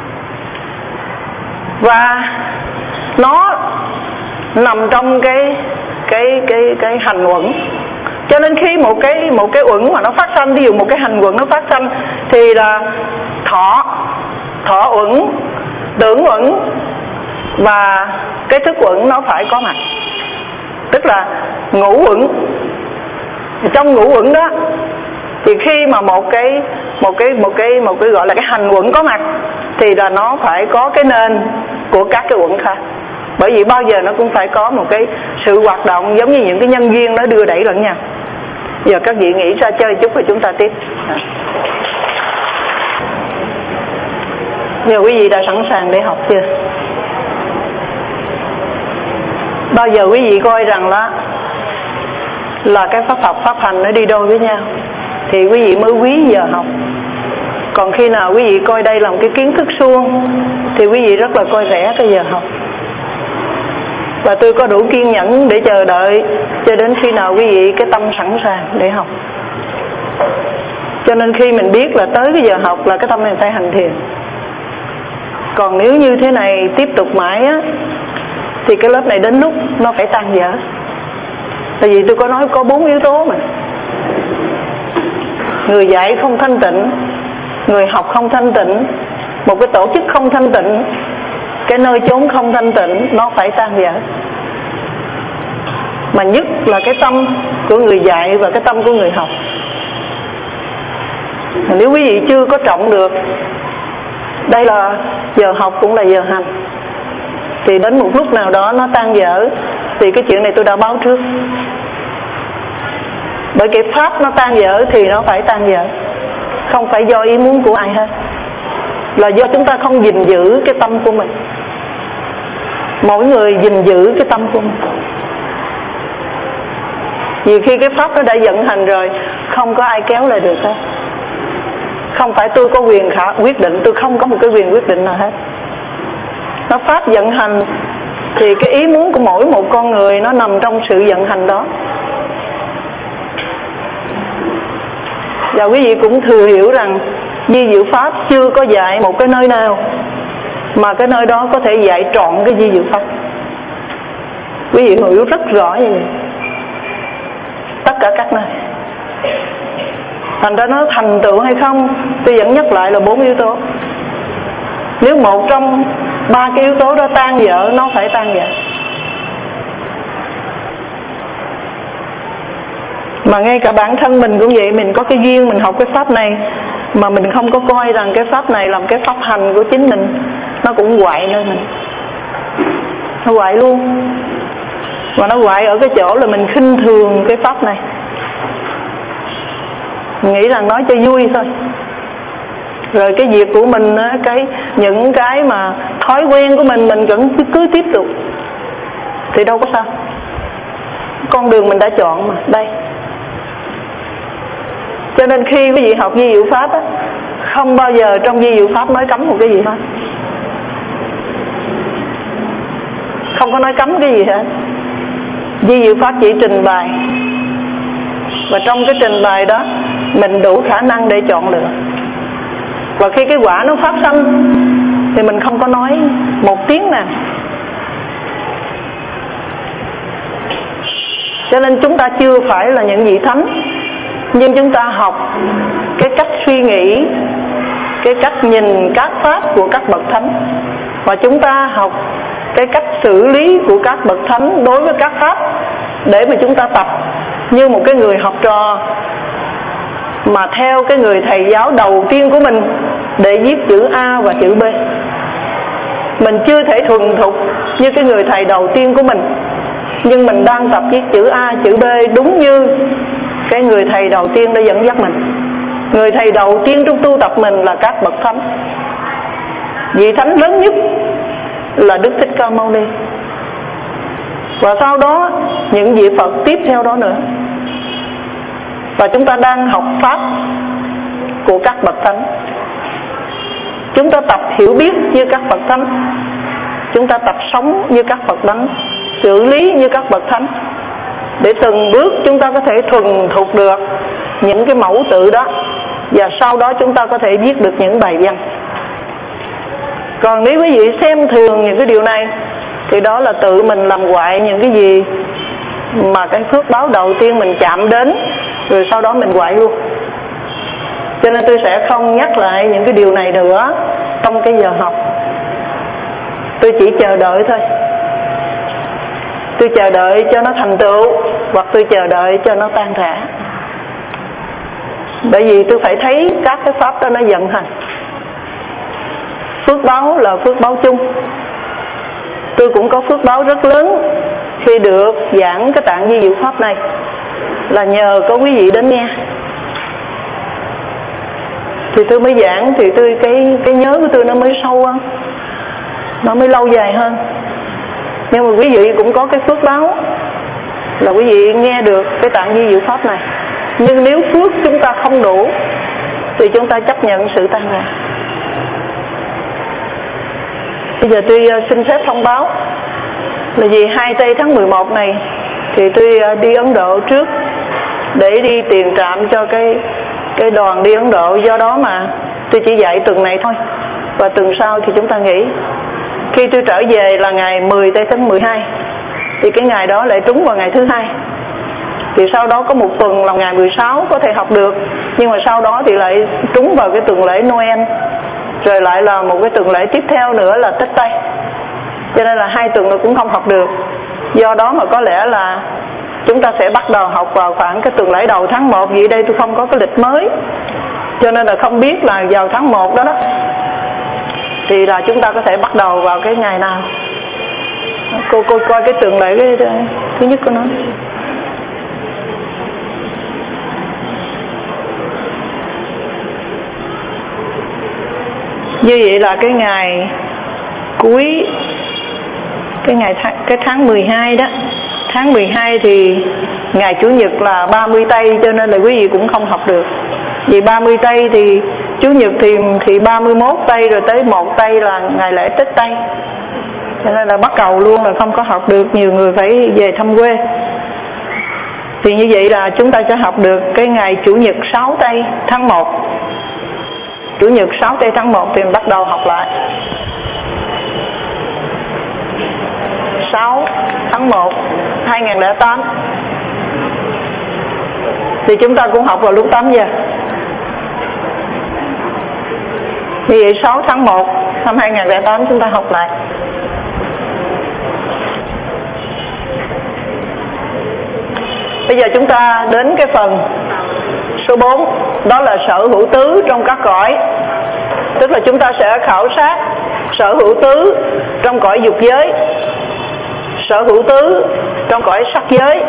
Speaker 2: Và nó nằm trong cái cái cái cái hành uẩn. Cho nên khi một cái một cái uẩn mà nó phát sanh, ví dụ một cái hành uẩn nó phát sanh, thì là thọ thọ uẩn, tưởng uẩn và cái thức uẩn nó phải có mặt. Tức là ngũ uẩn. Trong ngũ uẩn đó thì khi mà một cái một cái một cái một cái gọi là cái hành uẩn có mặt, thì là nó phải có cái nền của các cái uẩn khác. Bởi vì bao giờ nó cũng phải có một cái sự hoạt động giống như những cái nhân duyên nó đưa đẩy lẫn nhau. Giờ các vị nghĩ ra chơi chút rồi chúng ta tiếp. Giờ quý vị đã sẵn sàng để học chưa? Bao giờ quý vị coi rằng đó là cái pháp học pháp hành nó đi đôi với nhau, thì quý vị mới quý giờ học. Còn khi nào quý vị coi đây là một cái kiến thức suông, thì quý vị rất là coi rẻ cái giờ học. Và tôi có đủ kiên nhẫn để chờ đợi cho đến khi nào quý vị cái tâm sẵn sàng để học. Cho nên khi mình biết là tới cái giờ học là cái tâm này phải hành thiền. Còn nếu như thế này tiếp tục mãi á, thì cái lớp này đến lúc nó phải tan vỡ. Tại vì tôi có nói có bốn yếu tố mà. Người dạy không thanh tịnh, người học không thanh tịnh, một cái tổ chức không thanh tịnh, cái nơi chốn không thanh tịnh nó phải tan vỡ. Mà nhất là cái tâm của người dạy và cái tâm của người học. Nếu quý vị chưa có trọng được, đây là giờ học cũng là giờ hành, thì đến một lúc nào đó nó tan vỡ, thì cái chuyện này tôi đã báo trước. Bởi cái pháp nó tan vỡ thì nó phải tan vỡ, không phải do ý muốn của ai hết, là do chúng ta không gìn giữ cái tâm của mình. Mỗi người gìn giữ cái tâm của mình. Vì khi cái pháp nó đã vận hành rồi, không có ai kéo lại được hết. Không phải tôi có quyền khả quyết định, tôi không có một cái quyền quyết định nào hết. Nó pháp vận hành thì cái ý muốn của mỗi một con người nó nằm trong sự vận hành đó. Và quý vị cũng thừa hiểu rằng di diệu pháp chưa có dạy một cái nơi nào mà cái nơi đó có thể dạy trọn cái di diệu pháp. Quý vị hiểu rất rõ như vậy. Tất cả các nơi. Thành ra nó thành tựu hay không, tôi vẫn nhắc lại là bốn yếu tố. Nếu một trong ba cái yếu tố đó tan vỡ, nó phải tan vỡ. Mà ngay cả bản thân mình cũng vậy, mình có cái duyên mình học cái pháp này mà mình không có coi rằng cái pháp này làm cái pháp hành của chính mình, nó cũng hoại nơi mình. Nó hoại luôn. Và nó hoại ở cái chỗ là mình khinh thường cái pháp này, mình nghĩ rằng nói cho vui thôi. Rồi cái việc của mình, cái những cái mà thói quen của mình mình vẫn cứ, cứ tiếp tục, thì đâu có sao. Con đường mình đã chọn mà, đây. Cho nên khi quý vị học di diệu pháp á, không bao giờ trong di diệu pháp nói cấm một cái gì hết. Không có nói cấm cái gì hết. Di diệu pháp chỉ trình bày, và trong cái trình bày đó mình đủ khả năng để chọn lựa. Và khi cái quả nó phát sinh thì mình không có nói một tiếng nào. Cho nên chúng ta chưa phải là những vị thánh, nhưng chúng ta học cái cách suy nghĩ, cái cách nhìn các pháp của các bậc thánh, và chúng ta học cái cách xử lý của các bậc thánh đối với các pháp, để mà chúng ta tập như một cái người học trò mà theo cái người thầy giáo đầu tiên của mình để viết chữ A và chữ B. Mình chưa thể thuần thục như cái người thầy đầu tiên của mình, nhưng mình đang tập viết chữ A, chữ B đúng như cái người thầy đầu tiên đã dẫn dắt mình. Người thầy đầu tiên trong tu tập mình là các bậc thánh. Vị thánh lớn nhất là Đức Thích Ca Mâu Ni, và sau đó những vị Phật tiếp theo đó nữa. Và chúng ta đang học pháp của các bậc thánh. Chúng ta tập hiểu biết như các bậc thánh, chúng ta tập sống như các bậc thánh, xử lý như các bậc thánh, để từng bước chúng ta có thể thuần thục được những cái mẫu tự đó, và sau đó chúng ta có thể viết được những bài văn. Còn nếu quý vị xem thường những cái điều này thì đó là tự mình làm hoại những cái gì mà cái phước báo đầu tiên mình chạm đến, rồi sau đó mình hoại luôn. Cho nên tôi sẽ không nhắc lại những cái điều này nữa trong cái giờ học. Tôi chỉ chờ đợi thôi. Tôi chờ đợi cho nó thành tựu, hoặc tôi chờ đợi cho nó tan rã. Bởi vì tôi phải thấy các cái pháp đó nó vận hành. Phước báo là phước báo chung. Tôi cũng có phước báo rất lớn khi được giảng cái tạng di diệu pháp này, là nhờ có quý vị đến nghe thì tôi mới giảng, thì tôi cái cái nhớ của tôi nó mới sâu hơn, nó mới lâu dài hơn. Nhưng mà quý vị cũng có cái phước báo là quý vị nghe được cái tạng di diệu pháp này. Nhưng nếu phước chúng ta không đủ thì chúng ta chấp nhận sự tan rã. Bây giờ tôi xin phép thông báo là vì hai tây tháng mười một này thì tôi đi Ấn Độ trước để đi tiền trạm cho cái cái đoàn đi Ấn Độ. Do đó mà tôi chỉ dạy tuần này thôi, và tuần sau thì chúng ta nghỉ. Khi tôi trở về là ngày mười tây tháng mười hai, thì cái ngày đó lại trúng vào ngày thứ hai, Thì sau đó có một tuần là ngày mười sáu có thể học được, nhưng mà sau đó thì lại trúng vào cái tuần lễ Noel, rồi lại là một cái tuần lễ tiếp theo nữa là Tết Tây, cho nên là hai tuần nó cũng không học được. Do đó mà có lẽ là chúng ta sẽ bắt đầu học vào khoảng cái tuần lễ đầu tháng một. Vì đây tôi không có cái lịch mới, cho nên là không biết là vào tháng một đó đó thì là chúng ta có thể bắt đầu vào cái ngày nào. Cô cô coi cái tuần lễ cái, cái thứ nhất của nó. Như vậy là cái ngày cuối cái ngày tháng, cái tháng mười hai đó. Tháng mười hai thì ngày Chủ nhật là ba mươi Tây, cho nên là quý vị cũng không học được. Vì ba mươi Tây thì Chủ nhật thì thì ba mươi mốt Tây rồi tới một Tây là ngày lễ Tết Tây, cho nên là bắt đầu luôn là không có học được. Nhiều người phải về thăm quê. Thì như vậy là chúng ta sẽ học được cái ngày Chủ nhật sáu Tây tháng một. Chủ nhật sáu Tây tháng một thì mình bắt đầu học lại. sáu tháng một hai nghìn lẻ tám thì chúng ta cũng học vào lúc tám giờ. Như vậy sáu tháng một năm hai nghìn lẻ tám chúng ta học lại. Bây giờ chúng ta đến cái phần số bốn, đó là sở hữu tứ trong các cõi. Tức là chúng ta sẽ khảo sát sở hữu tứ trong cõi dục giới, sở hữu tứ trong cõi sắc giới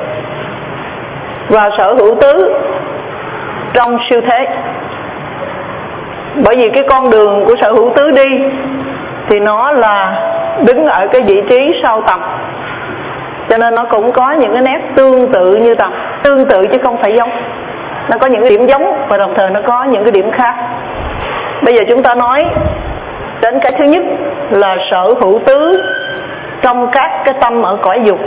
Speaker 2: và sở hữu tứ trong siêu thế. Bởi vì cái con đường của sở hữu tứ đi thì nó là đứng ở cái vị trí sau tầm, cho nên nó cũng có những cái nét tương tự như tầm, tương tự chứ không phải giống. Nó có những cái điểm giống và đồng thời nó có những cái điểm khác. Bây giờ chúng ta nói đến cái thứ nhất là sở hữu tứ trong các cái tâm ở cõi dục.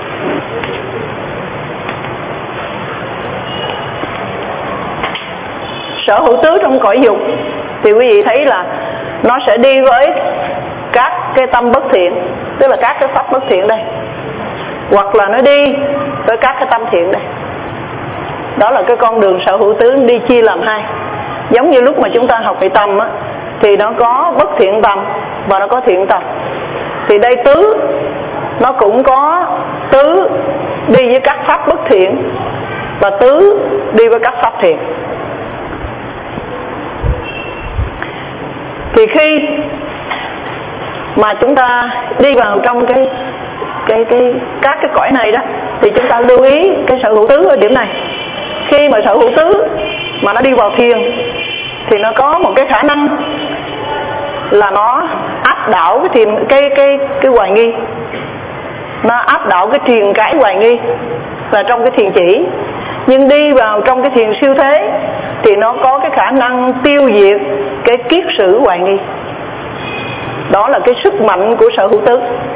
Speaker 2: Sở hữu tứ trong cõi dục thì quý vị thấy là nó sẽ đi với các cái tâm bất thiện, tức là các cái pháp bất thiện đây, hoặc là nó đi với các cái tâm thiện đây. Đó là cái con đường sở hữu tứ đi chia làm hai. Giống như lúc mà chúng ta học về tâm á, thì nó có bất thiện tâm và nó có thiện tâm. Thì đây tứ nó cũng có tứ đi với các pháp bất thiện và tứ đi với các pháp thiện. Thì khi mà chúng ta đi vào trong cái cái cái các cái cõi này đó thì chúng ta lưu ý cái sở hữu tứ ở điểm này. Khi mà sở hữu tứ mà nó đi vào thiền thì nó có một cái khả năng là nó áp đảo cái thiền cái cái cái hoài nghi, nó áp đảo cái triền cái hoài nghi là trong cái thiền chỉ. Nhưng đi vào trong cái thiền siêu thế thì nó có cái khả năng tiêu diệt cái kiết sử hoài nghi. Đó là cái sức mạnh của sở hữu tứ.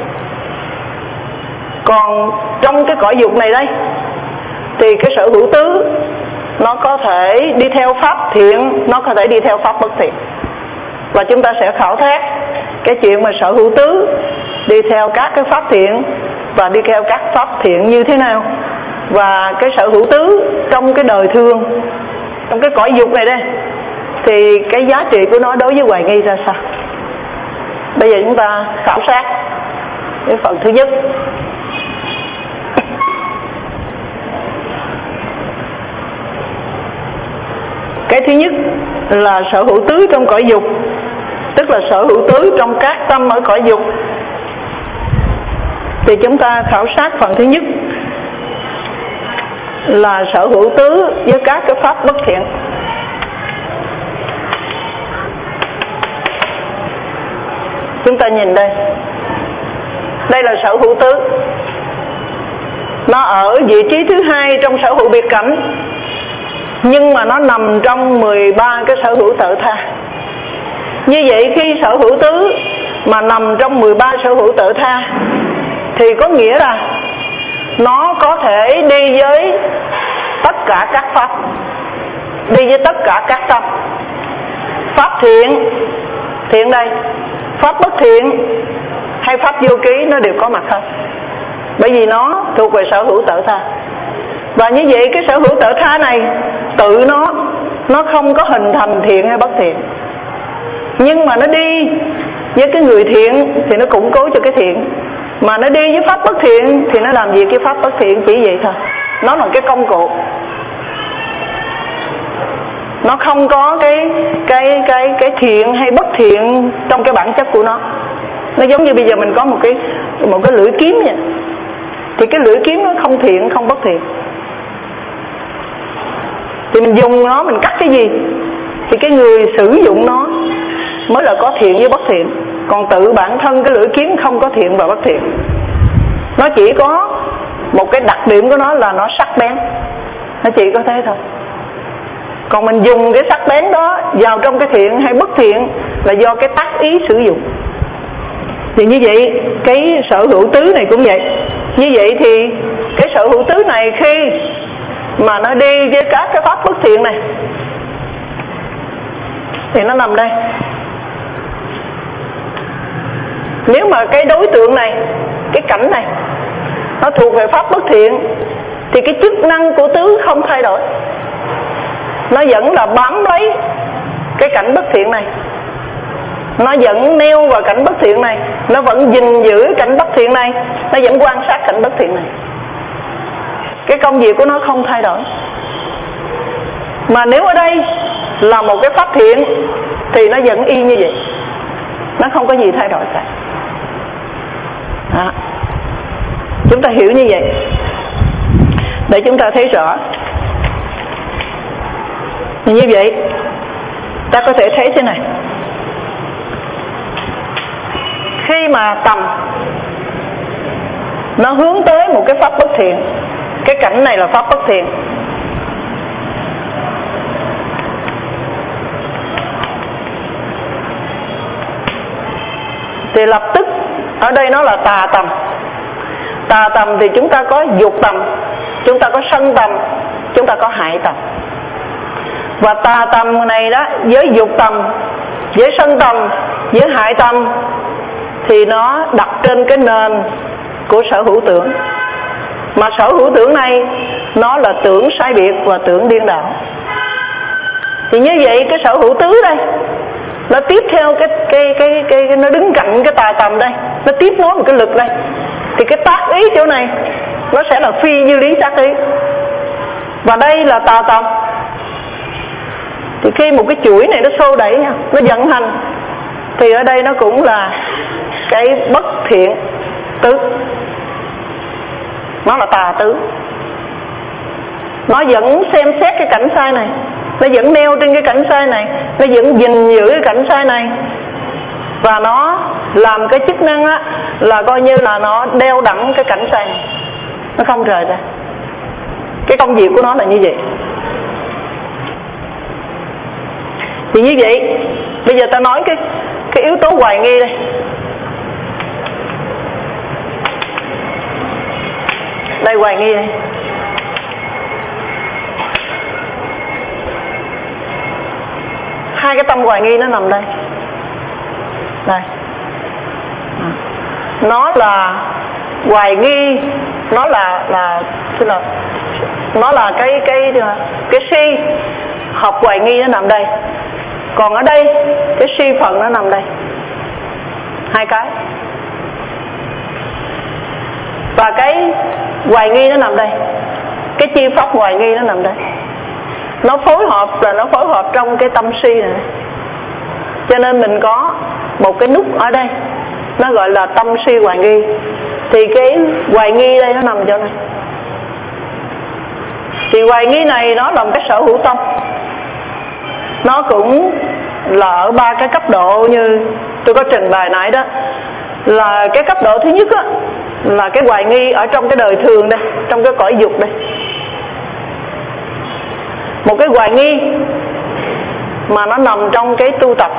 Speaker 2: Còn trong cái cõi dục này đây thì cái sở hữu tứ nó có thể đi theo pháp thiện, nó có thể đi theo pháp bất thiện. Và chúng ta sẽ khảo thác cái chuyện mà sở hữu tứ đi theo các cái pháp thiện và đi theo các pháp thiện như thế nào. Và cái sở hữu tứ trong cái đời thường, trong cái cõi dục này đây, thì cái giá trị của nó đối với hoài nghi ra sao. Bây giờ chúng ta khảo sát cái phần thứ nhất. Cái thứ nhất là sở hữu tứ trong cõi dục, tức là sở hữu tứ trong các tâm ở cõi dục. Thì chúng ta khảo sát phần thứ nhất là sở hữu tứ với các cái pháp bất thiện. Chúng ta nhìn đây, đây là sở hữu tứ, nó ở vị trí thứ hai trong sở hữu biệt cảnh, nhưng mà nó nằm trong mười ba cái sở hữu tự tha. Như vậy khi sở hữu tứ mà nằm trong mười ba sở hữu tự tha thì có nghĩa là nó có thể đi với tất cả các pháp, đi với tất cả các tâm. Pháp thiện, thiện đây, pháp bất thiện hay pháp vô ký nó đều có mặt hết, bởi vì nó thuộc về sở hữu tự tha. Và như vậy cái sở hữu tự tha này tự nó nó không có hình thành thiện hay bất thiện, nhưng mà nó đi với cái người thiện thì nó củng cố cho cái thiện, mà nó đi với pháp bất thiện thì nó làm việc cái pháp bất thiện, chỉ vậy thôi. Nó là cái công cụ, nó không có cái cái cái cái thiện hay bất thiện trong cái bản chất của nó. Nó giống như bây giờ mình có một cái một cái lưỡi kiếm vậy, thì cái lưỡi kiếm nó không thiện không bất thiện, thì mình dùng nó mình cắt cái gì thì cái người sử dụng nó mới là có thiện với bất thiện. Còn tự bản thân cái lưỡi kiếm không có thiện và bất thiện, nó chỉ có một cái đặc điểm của nó là nó sắc bén, nó chỉ có thế thôi. Còn mình dùng cái sắc bén đó vào trong cái thiện hay bất thiện là do cái tác ý sử dụng. Thì như vậy cái sở hữu tứ này cũng vậy. Như vậy thì cái sở hữu tứ này khi mà nó đi với các cái pháp bất thiện này thì nó nằm đây. Nếu mà cái đối tượng này, cái cảnh này nó thuộc về pháp bất thiện thì cái chức năng của tứ không thay đổi, nó vẫn là bám lấy cái cảnh bất thiện này, nó vẫn neo vào cảnh bất thiện này, nó vẫn gìn giữ cảnh bất thiện này, nó vẫn quan sát cảnh bất thiện này. Cái công việc của nó không thay đổi. Mà nếu ở đây là một cái pháp thiện thì nó vẫn y như vậy, nó không có gì thay đổi cả. À, chúng ta hiểu như vậy để chúng ta thấy rõ. Như vậy ta có thể thấy thế này: khi mà tầm nó hướng tới một cái pháp bất thiện, cái cảnh này là pháp bất thiện, thì lập tức ở đây nó là tà tầm. Tà tầm thì chúng ta có dục tầm, chúng ta có sân tầm, chúng ta có hại tầm. Và tà tầm này đó, với dục tầm, với sân tầm, với hại tầm thì nó đặt trên cái nền của sở hữu tưởng. Mà sở hữu tưởng này nó là tưởng sai biệt và tưởng điên đảo. Thì như vậy cái sở hữu tứ đây nó tiếp theo cái cái cái cái, cái nó đứng cạnh cái tà tầm đây, nó tiếp nối một cái lực đây, thì cái tác ý chỗ này nó sẽ là phi như lý tác ý. Và đây là tà tầm. Thì khi một cái chuỗi này nó xô đẩy nhau, nó vận hành, thì ở đây nó cũng là cái bất thiện tứ, nó là tà tứ. Nó vẫn xem xét cái cảnh sai này, nó vẫn neo trên cái cảnh sai này, nó vẫn gìn giữ cái cảnh sai này, và nó làm cái chức năng á là coi như là nó đeo đẳng cái cảnh sai này, nó không rời ra. Cái công việc của nó là như vậy. Thì như vậy bây giờ ta nói cái cái yếu tố hoài nghi đây. Đây hoài nghi đây. Hai cái tâm hoài nghi nó nằm đây. Đây. Nó là hoài nghi, nó là là tức là nó là cái cái cái si hợp hoài nghi nó nằm đây. Còn ở đây cái si phần nó nằm đây. Hai cái. Và cái hoài nghi nó nằm đây. Cái chi pháp hoài nghi nó nằm đây. Nó phối hợp là nó phối hợp trong cái tâm si này. Cho nên mình có một cái nút ở đây, nó gọi là tâm si hoài nghi. Thì cái hoài nghi đây nó nằm chỗ này. Thì hoài nghi này nó là một cái sở hữu tâm. Nó cũng là ở ba cái cấp độ như tôi có trình bày nãy đó. Là cái cấp độ thứ nhất á, là cái hoài nghi ở trong cái đời thường đây, trong cái cõi dục đây. Một cái hoài nghi mà nó nằm trong cái tu tập.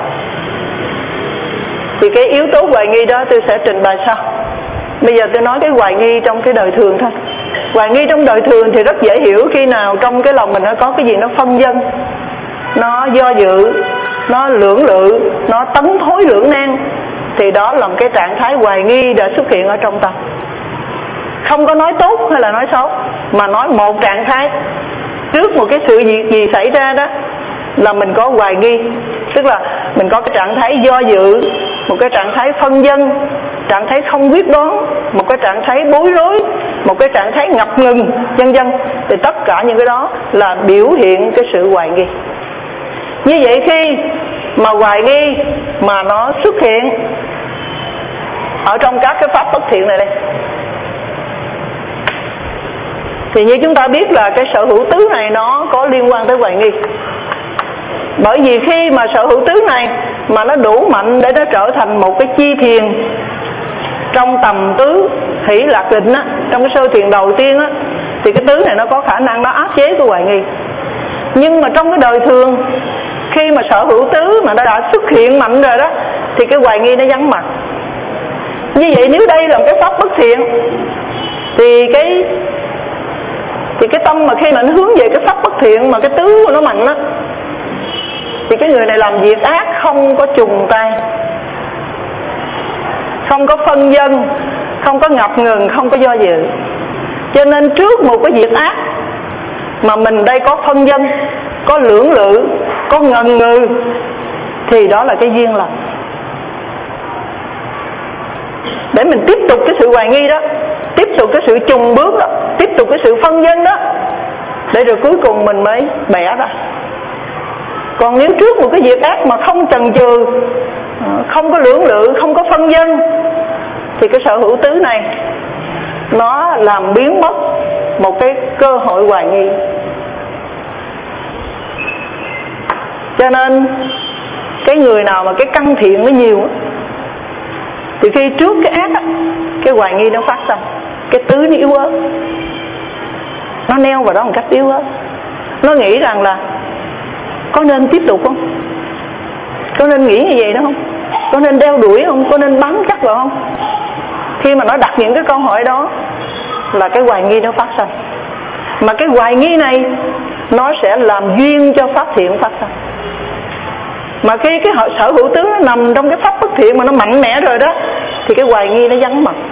Speaker 2: Thì cái yếu tố hoài nghi đó tôi sẽ trình bày sau. Bây giờ tôi nói cái hoài nghi trong cái đời thường thôi. Hoài nghi trong đời thường thì rất dễ hiểu. Khi nào trong cái lòng mình nó có cái gì nó phân vân, nó do dự, nó lưỡng lự, nó tấn thối lưỡng nan, thì đó là một cái trạng thái hoài nghi đã xuất hiện ở trong tâm. không có nói tốt hay là nói xấu, mà nói một trạng thái. Trước một cái sự việc gì xảy ra đó là mình có hoài nghi, tức là mình có cái trạng thái do dự, một cái trạng thái phân vân, trạng thái không quyết đoán, một cái trạng thái bối rối, một cái trạng thái ngập ngừng, vân vân. Thì tất cả những cái đó là biểu hiện cái sự hoài nghi. Như vậy khi mà hoài nghi mà nó xuất hiện ở trong các cái pháp bất thiện này đây, thì như chúng ta biết là cái sở hữu tứ này nó có liên quan tới hoài nghi. Bởi vì khi mà sở hữu tứ này mà nó đủ mạnh để nó trở thành một cái chi thiền trong tầm tứ hỷ lạc định á, trong cái sơ thiền đầu tiên á, thì cái tứ này nó có khả năng nó áp chế cái hoài nghi. Nhưng mà trong cái đời thường, khi mà sở hữu tứ mà nó đã xuất hiện mạnh rồi đó, thì cái hoài nghi nó vắng mặt. Như vậy nếu đây là một cái pháp bất thiện, thì cái thì cái tâm mà khi mà nó hướng về cái pháp bất thiện mà cái tứ của nó mạnh á, thì cái người này làm việc ác không có trùng tay, không có phân vân, không có ngập ngừng, không có do dự. Cho nên trước một cái việc ác mà mình đây có phân vân, có lưỡng lự, có ngần ngừ, thì đó là cái duyên lành để mình tiếp tục cái sự hoài nghi đó, tiếp tục cái sự trùng bước đó, tiếp tục cái sự phân vân đó, để rồi cuối cùng mình mới bẻ ra. Còn nếu trước một cái việc ác mà không chần chừ, không có lưỡng lự, không có phân vân, thì cái sở hữu tứ này nó làm biến mất một cái cơ hội hoài nghi. Cho nên cái người nào mà cái căn thiện nó nhiều á, thì khi trước cái ác á, cái hoài nghi nó phát sinh, cái tứ nó yếu ớt, nó neo vào đó một cách yếu ớt. Nó nghĩ rằng là có nên tiếp tục không, có nên nghĩ như vậy đó không, có nên đeo đuổi không, có nên bám chắc vào không. Khi mà nó đặt những cái câu hỏi đó là cái hoài nghi nó phát sinh. Mà cái hoài nghi này nó sẽ làm duyên cho pháp thiện phát sinh. Mà khi cái sở hữu tứ nó nằm trong cái pháp bất thiện mà nó mạnh mẽ rồi đó, thì cái hoài nghi nó vắng mặt.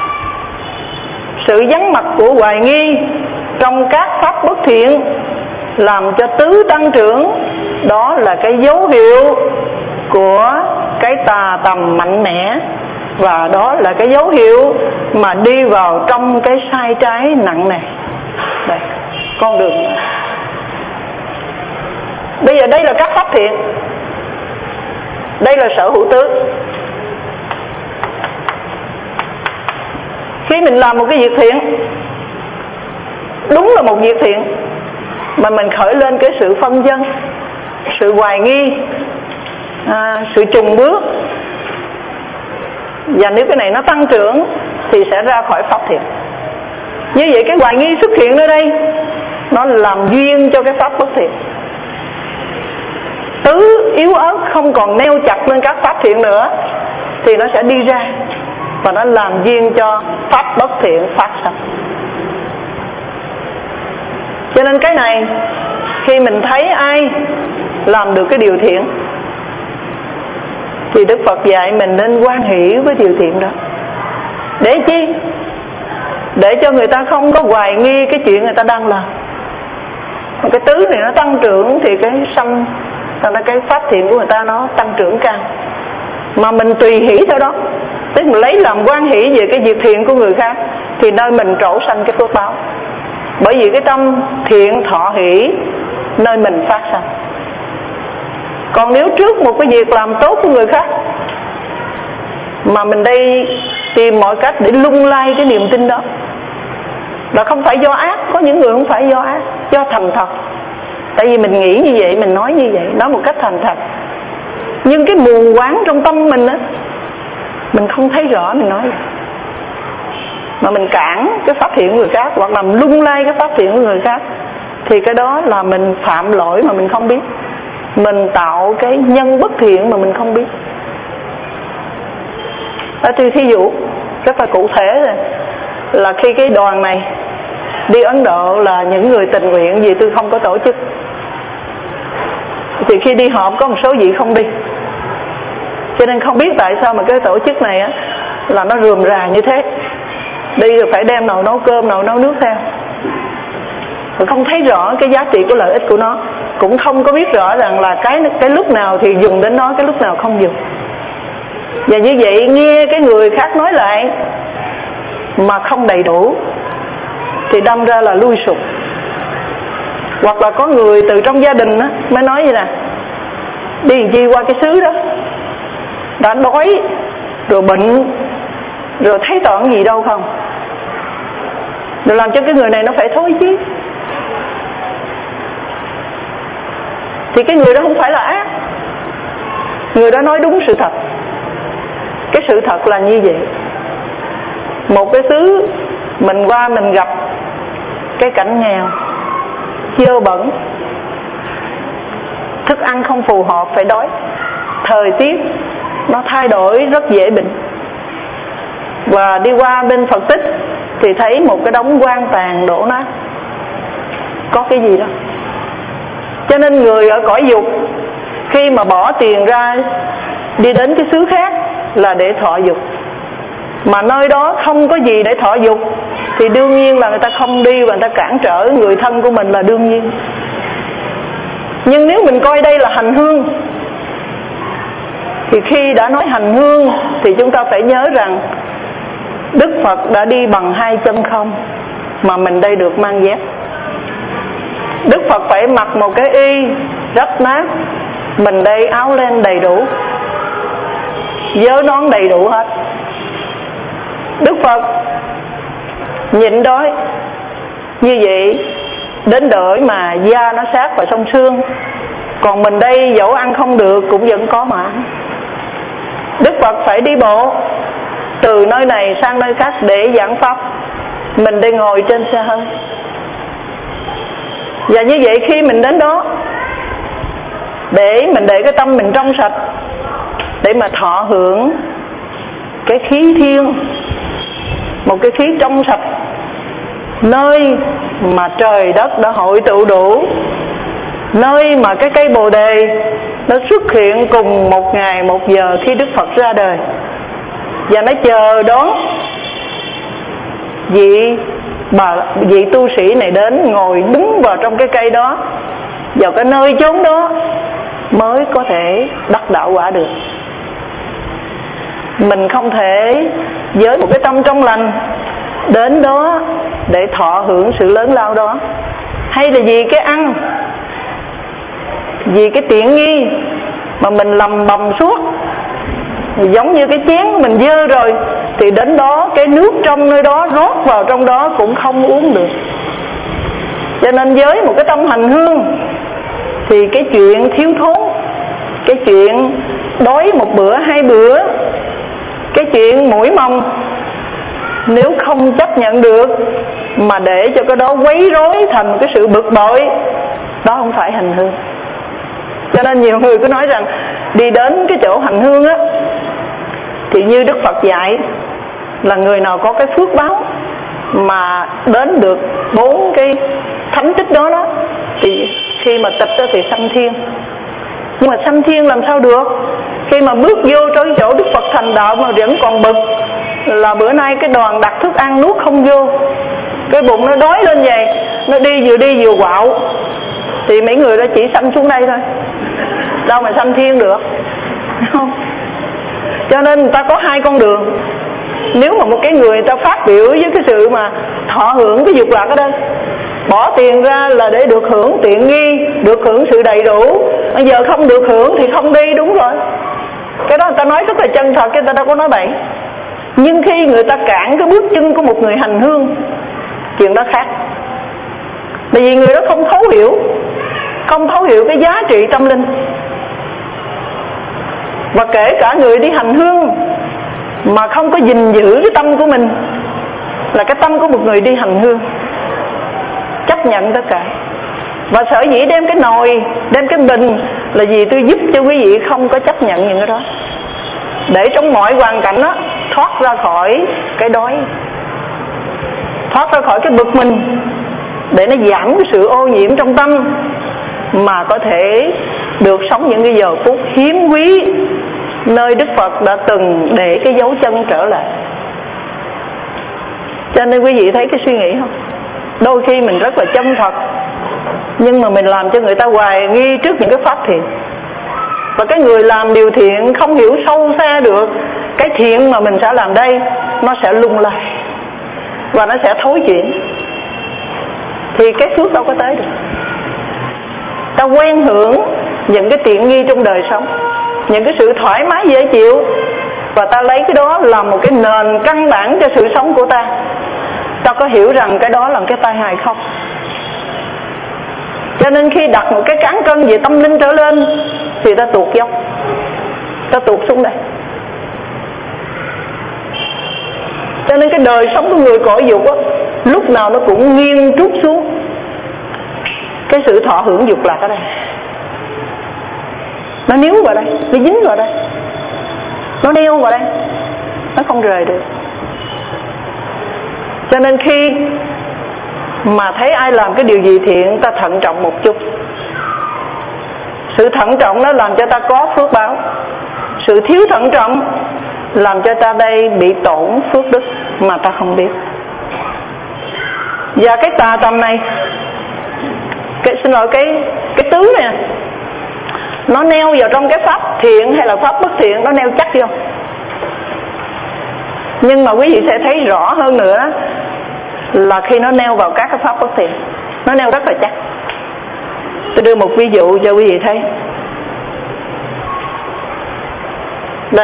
Speaker 2: Sự vắng mặt của hoài nghi trong các pháp bất thiện làm cho tứ tăng trưởng. Đó là cái dấu hiệu của cái tà tầm mạnh mẽ, và đó là cái dấu hiệu mà đi vào trong cái sai trái nặng nề. Đây, con đường. Bây giờ đây là các pháp thiện, đây là sở hữu tứ. Khi mình làm một cái việc thiện, đúng là một việc thiện, mà mình khởi lên cái sự phân vân, sự hoài nghi, à, sự trùng bước, và nếu cái này nó tăng trưởng thì sẽ ra khỏi pháp thiện. Như vậy cái hoài nghi xuất hiện ở đây nó làm duyên cho cái pháp bất thiện. Tứ yếu ớt không còn neo chặt lên các pháp thiện nữa thì nó sẽ đi ra và nó làm duyên cho pháp bất thiện phát sinh. Cho nên cái này khi mình thấy ai làm được cái điều thiện thì Đức Phật dạy mình nên hoan hỷ với điều thiện đó. Để chi? Để cho người ta không có hoài nghi cái chuyện người ta đang làm. Mà cái tứ này nó tăng trưởng thì cái sanh, là cái pháp thiện của người ta nó tăng trưởng cao. Mà mình tùy hỷ theo đó, tức mình lấy làm hoan hỷ về cái việc thiện của người khác, thì nơi mình trổ sanh cái phước báo. Bởi vì cái tâm thiện thọ hỷ nơi mình phát sinh. Còn nếu trước một cái việc làm tốt của người khác mà mình đây tìm mọi cách để lung lay cái niềm tin đó, là không phải do ác. Có những người không phải do ác, do thành thật. Tại vì mình nghĩ như vậy, mình nói như vậy, nói một cách thành thật. Nhưng cái mù quáng trong tâm mình á, mình không thấy rõ mình nói vậy. Mà mình cản cái pháp thiện của người khác, hoặc làm lung lay cái pháp thiện của người khác, thì cái đó là mình phạm lỗi mà mình không biết. Mình tạo cái nhân bất thiện mà mình không biết. Ở thì thí dụ rất là cụ thể rồi, là khi cái đoàn này đi Ấn Độ là những người tình nguyện vì tôi không có tổ chức, thì khi đi họp có một số vị không đi, cho nên không biết tại sao mà cái tổ chức này á là nó rườm rà như thế. Đi rồi phải đem nồi nấu cơm, nồi nấu nước theo. Rồi không thấy rõ cái giá trị của lợi ích của nó, cũng không có biết rõ rằng là cái cái lúc nào thì dùng đến nó, cái lúc nào không dùng. Và như vậy nghe cái người khác nói lại mà không đầy đủ thì đâm ra là lui sụp. Hoặc là có người từ trong gia đình á, mới nói vậy nè: đi làm chi qua cái xứ đó, đã đói rồi bệnh rồi thấy toàn gì đâu không, rồi làm cho cái người này nó phải thôi chứ. Thì cái người đó không phải là ác, người đó nói đúng sự thật. Cái sự thật là như vậy. Một cái xứ mình qua mình gặp cái cảnh nghèo, dơ bẩn, thức ăn không phù hợp phải đói, thời tiết nó thay đổi rất dễ bệnh. Và đi qua bên Phật tích thì thấy một cái đống quan tàn đổ nát, có cái gì đó. Cho nên người ở cõi dục khi mà bỏ tiền ra đi đến cái xứ khác là để thọ dục, mà nơi đó không có gì để thọ dục thì đương nhiên là người ta không đi và người ta cản trở người thân của mình là đương nhiên. Nhưng nếu mình coi đây là hành hương thì khi đã nói hành hương thì chúng ta phải nhớ rằng Đức Phật đã đi bằng hai chân không, mà mình đây được mang dép. Đức Phật phải mặc một cái y rách nát, mình đây áo len đầy đủ, vớ nón đầy đủ hết. Đức Phật nhịn đói như vậy đến đợi mà da nó sát vào trong xương, còn mình đây dẫu ăn không được cũng vẫn có mà. Đức Phật phải đi bộ từ nơi này sang nơi khác để giảng pháp, mình đây ngồi trên xe hơi. Và như vậy khi mình đến đó, để mình để cái tâm mình trong sạch, để mà thọ hưởng cái khí thiên, một cái khí trong sạch, nơi mà trời đất đã hội tụ đủ, nơi mà cái cây bồ đề nó xuất hiện cùng một ngày một giờ khi Đức Phật ra đời, và nó chờ đón vị bà vị tu sĩ này đến ngồi đứng vào trong cái cây đó, vào cái nơi chốn đó mới có thể đắc đạo quả được. Mình không thể với một cái tâm trong lành đến đó để thọ hưởng sự lớn lao đó, hay là vì cái ăn, vì cái tiện nghi mà mình lầm bầm suốt, giống như cái chén của mình dơ rồi thì đến đó cái nước trong nơi đó rót vào trong đó cũng không uống được. Cho nên với một cái tâm hành hương thì cái chuyện thiếu thốn, cái chuyện đói một bữa hai bữa, cái chuyện mũi mông, nếu không chấp nhận được mà để cho cái đó quấy rối thành một cái sự bực bội, đó không phải hành hương. Cho nên nhiều người cứ nói rằng đi đến cái chỗ hành hương á, thì như Đức Phật dạy là người nào có cái phước báo mà đến được bốn cái thánh tích đó đó, thì khi mà tịch đó thì sanh thiên. Nhưng mà sanh thiên làm sao được khi mà bước vô tới chỗ Đức Phật thành đạo mà vẫn còn bực là bữa nay cái đoàn đặt thức ăn nuốt không vô, cái bụng nó đói lên vậy, nó đi vừa đi vừa quạo, thì mấy người đó chỉ sanh xuống đây thôi, đâu mà sanh thiên được, không? Cho nên người ta có hai con đường. Nếu mà một cái người người ta phát biểu với cái sự mà thọ hưởng cái dục lạc ở đây, bỏ tiền ra là để được hưởng tiện nghi, được hưởng sự đầy đủ, bây giờ không được hưởng thì không đi, đúng rồi. Cái đó người ta nói rất là chân thật, người ta đâu có nói bậy. Nhưng khi người ta cản cái bước chân của một người hành hương, chuyện đó khác. Bởi vì người đó không thấu hiểu, không thấu hiểu cái giá trị tâm linh. Và kể cả người đi hành hương mà không có gìn giữ cái tâm của mình, là cái tâm của một người đi hành hương, chấp nhận tất cả. Và sở dĩ đem cái nồi, đem cái bình là vì tôi giúp cho quý vị không có chấp nhận những cái đó, để trong mọi hoàn cảnh đó thoát ra khỏi cái đói, thoát ra khỏi cái bực mình, để nó giảm cái sự ô nhiễm trong tâm, mà có thể được sống những cái giờ phút hiếm quý nơi Đức Phật đã từng để cái dấu chân trở lại. Cho nên quý vị thấy cái suy nghĩ không? Đôi khi mình rất là chân thật, nhưng mà mình làm cho người ta hoài nghi trước những cái pháp thiện. Và cái người làm điều thiện không hiểu sâu xa được cái thiện mà mình sẽ làm đây, nó sẽ lung lay và nó sẽ thối chuyển, thì cái phước đâu có tới được. Ta quen hưởng những cái tiện nghi trong đời sống, những cái sự thoải mái dễ chịu, và ta lấy cái đó làm một cái nền căn bản cho sự sống của ta. Ta có hiểu rằng cái đó là cái tai hại không? Cho nên khi đặt một cái cán cân về tâm linh trở lên thì ta tuột dốc, ta tuột xuống đây. Cho nên cái đời sống của người cõi dục á, lúc nào nó cũng nghiêng trút xuống. Cái sự thọ hưởng dục lạc ở đây, nó níu vào đây, nó dính vào đây, nó đeo vào đây, nó không rời được. Cho nên khi mà thấy ai làm cái điều gì thiện, ta thận trọng một chút. Sự thận trọng nó làm cho ta có phước báo, sự thiếu thận trọng làm cho ta đây bị tổn phước đức mà ta không biết. Và cái tà tâm này, cái xin lỗi cái cái tứ này, nó neo vào trong cái pháp thiện hay là pháp bất thiện, nó neo chắc vô. Nhưng mà quý vị sẽ thấy rõ hơn nữa là khi nó neo vào các cái pháp bất thiện, nó neo rất là chắc. Tôi đưa một ví dụ cho quý vị thấy. Đây,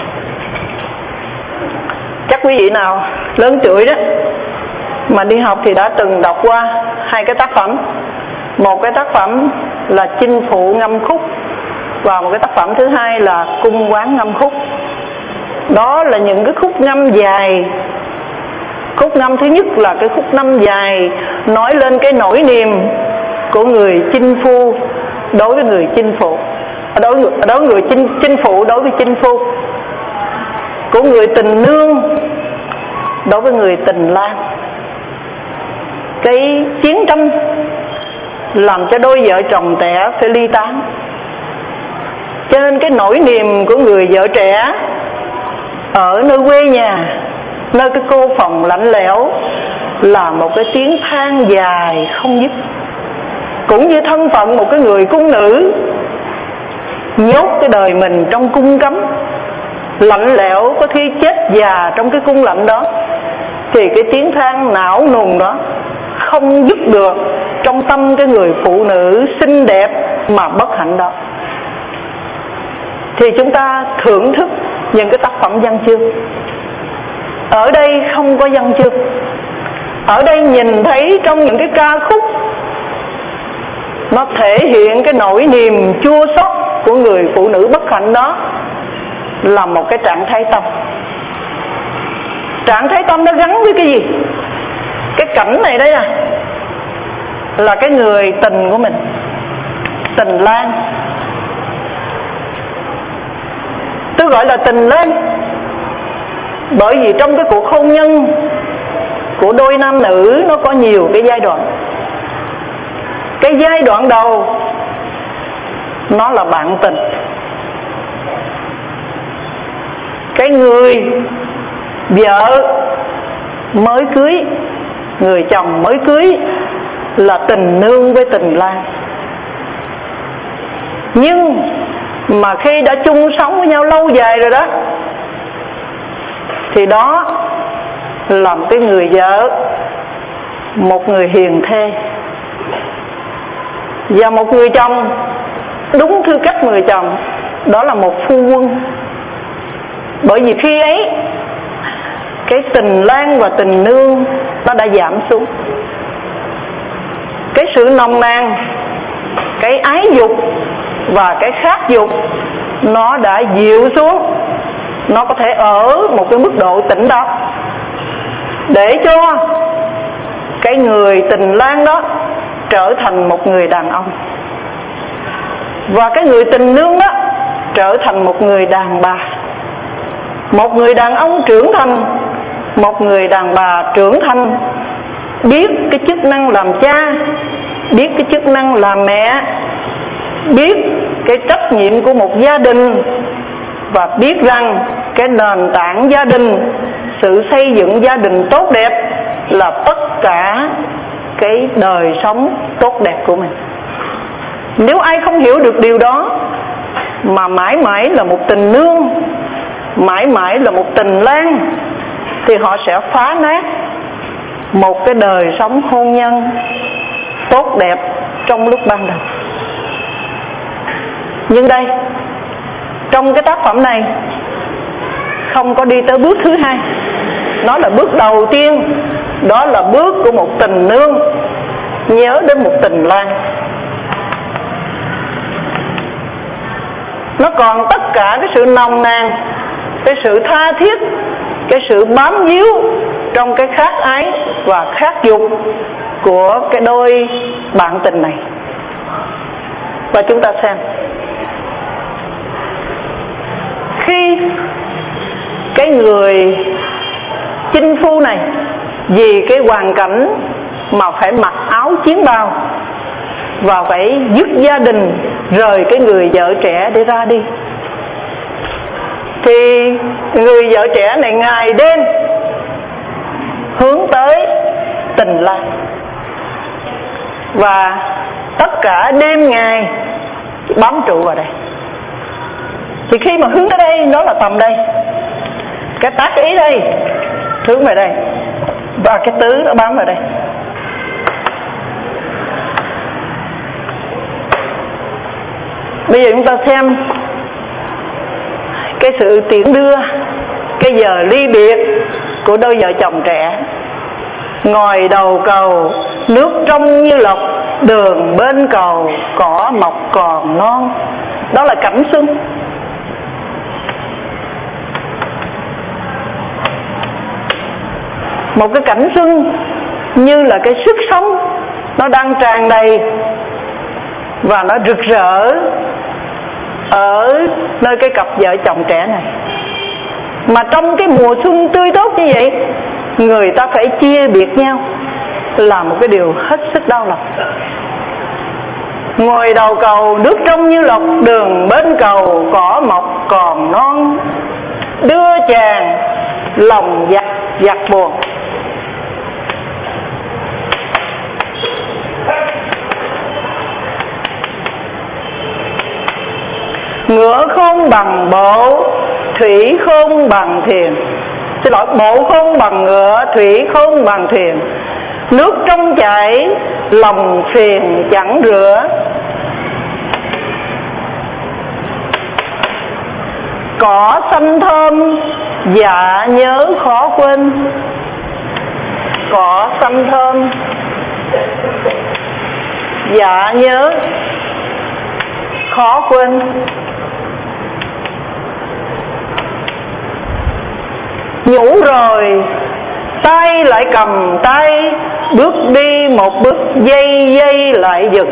Speaker 2: chắc quý vị nào lớn tuổi đó mà đi học thì đã từng đọc qua hai cái tác phẩm. Một cái tác phẩm là Chinh Phụ ngâm khúc, và một cái tác phẩm thứ hai là Cung Quán ngâm khúc. Đó là những cái khúc ngâm dài. Khúc ngâm thứ nhất là cái khúc ngâm dài nói lên cái nỗi niềm của người chinh phu đối với người chinh phụ, đối với đối người chinh chinh phụ đối với chinh phu, của người tình nương đối với người tình lang. Cái chiến tranh làm cho đôi vợ chồng trẻ phải ly tán. Cho nên cái nỗi niềm của người vợ trẻ ở nơi quê nhà, nơi cái cô phòng lạnh lẽo, là một cái tiếng than dài không dứt. Cũng như thân phận một cái người cung nữ nhốt cái đời mình trong cung cấm, lạnh lẽo, có khi chết già trong cái cung lạnh đó, thì cái tiếng than não nùng đó không dứt được trong tâm cái người phụ nữ xinh đẹp mà bất hạnh đó. Thì chúng ta thưởng thức những cái tác phẩm văn chương. Ở đây không có văn chương, ở đây nhìn thấy trong những cái ca khúc, nó thể hiện cái nỗi niềm chua xót của người phụ nữ bất hạnh đó là một cái trạng thái tâm. Trạng thái tâm nó gắn với cái gì? Cái cảnh này đây à, là cái người tình của mình, tình lang. Tôi gọi là tình lang bởi vì trong cái cuộc hôn nhân của đôi nam nữ nó có nhiều cái giai đoạn. Cái giai đoạn đầu nó là bạn tình. Cái người vợ mới cưới, người chồng mới cưới là tình nương với tình lang. Nhưng mà khi đã chung sống với nhau lâu dài rồi đó, thì đó là một cái người vợ, một người hiền thê, và một người chồng đúng tư cách người chồng, đó là một phu quân. Bởi vì khi ấy cái tình lang và tình nương nó đã giảm xuống. Cái sự nồng nàn, cái ái dục và cái khát dục nó đã dịu xuống. Nó có thể ở một cái mức độ tĩnh đó, để cho cái người tình lang đó trở thành một người đàn ông, và cái người tình nương đó trở thành một người đàn bà. Một người đàn ông trưởng thành, một người đàn bà trưởng thành, biết cái chức năng làm cha, biết cái chức năng làm mẹ, biết cái trách nhiệm của một gia đình, và biết rằng cái nền tảng gia đình, sự xây dựng gia đình tốt đẹp là tất cả cái đời sống tốt đẹp của mình. Nếu ai không hiểu được điều đó mà mãi mãi là một tình nương, mãi mãi là một tình lang, thì họ sẽ phá nát một cái đời sống hôn nhân tốt đẹp trong lúc ban đầu. Nhưng đây, trong cái tác phẩm này không có đi tới bước thứ hai. Nó là bước đầu tiên, đó là bước của một tình nương nhớ đến một tình lang. Nó còn tất cả cái sự nồng nàn, cái sự tha thiết, cái sự bám víu trong cái khát ái và khát dục của cái đôi bạn tình này. Và chúng ta xem, khi cái người chinh phu này vì cái hoàn cảnh mà phải mặc áo chiến bào và phải dứt gia đình, rời cái người vợ trẻ để ra đi, thì người vợ trẻ này ngày đêm hướng tới tình lang. Và tất cả đêm ngày bám trụ vào đây. Thì khi mà hướng tới đây, nó là tầm đây, cái tác ý đây hướng về đây, và cái tứ nó bám vào đây. Bây giờ chúng ta xem cái sự tiễn đưa, cái giờ ly biệt của đôi vợ chồng trẻ. Ngồi đầu cầu, nước trong như lọc, đường bên cầu, cỏ mọc còn non. Đó là cảnh xuân. Một cái cảnh xuân như là cái sức sống, nó đang tràn đầy và nó rực rỡ ở nơi cái cặp vợ chồng trẻ này. Mà trong cái mùa xuân tươi tốt như vậy, người ta phải chia biệt nhau là một cái điều hết sức đau lòng. Ngồi đầu cầu, nước trong như lọc, đường bên cầu, cỏ mọc còn non. Đưa chàng lòng giặt giặt buồn. Ngựa khôn bằng bộ, thủy khôn bằng thuyền. Xin lỗi, bộ khôn bằng ngựa, thủy khôn bằng thuyền. Nước trong chảy, lòng phiền chẳng rửa. Cỏ xanh thơm, dạ nhớ khó quên. Cỏ xanh thơm, dạ nhớ khó quên. Nhủ rồi tay lại cầm tay, bước đi một bước dây dây lại giật.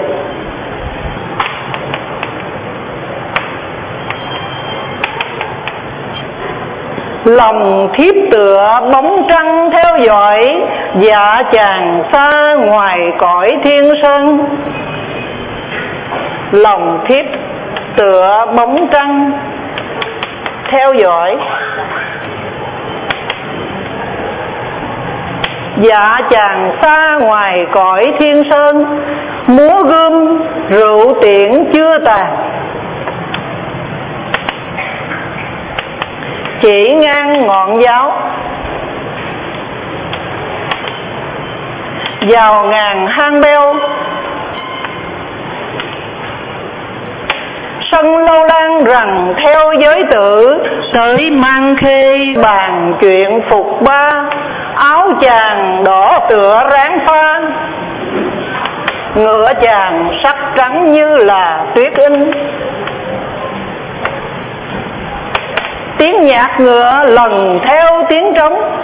Speaker 2: Lòng thiếp tựa bóng trăng theo dõi, dạ chàng xa ngoài cõi thiên sơn. Lòng thiếp tựa bóng trăng theo dõi, dạ chàng xa ngoài cõi thiên sơn. Múa gươm rượu tiễn chưa tàn, chỉ ngang ngọn giáo. Vào ngàn hang beo, sân lâu lan rằng theo giới tử. Tới mang khê bàn chuyện phục ba, áo chàng đỏ tựa ráng pha. Ngựa chàng sắc trắng như là tuyết in. Tiếng nhạc ngựa lần theo tiếng trống,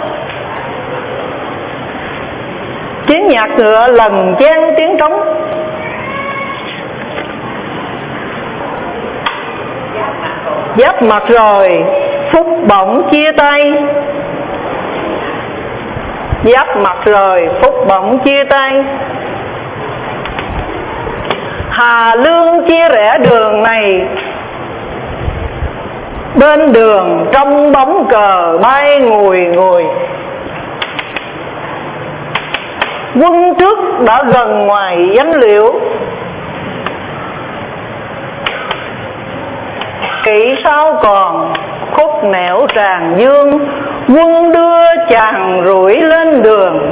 Speaker 2: tiếng nhạc ngựa lần chen tiếng trống. Giáp mặt rồi phút bỗng chia tay, giáp mặt rồi phút bỗng chia tay. Hà lương chia rẽ đường này, bên đường trong bóng cờ bay ngùi ngùi. Quân trước đã gần ngoài danh liệu, kỵ sau còn khúc nẻo tràng dương. Quân đưa chàng rủi lên đường,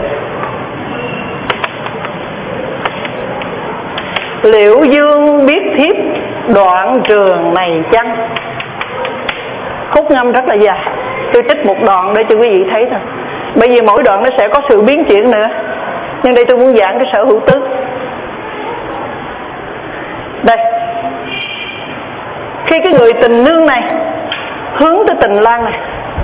Speaker 2: Liễu Dương biết thiếp đoạn trường này chăng. Khúc ngâm rất là dài, tôi trích một đoạn để cho quý vị thấy thôi, bởi vì mỗi đoạn nó sẽ có sự biến chuyển nữa. Nhưng đây tôi muốn giảng cái sở hữu tứ. Đây, khi cái người tình nương này hướng tới tình lang này,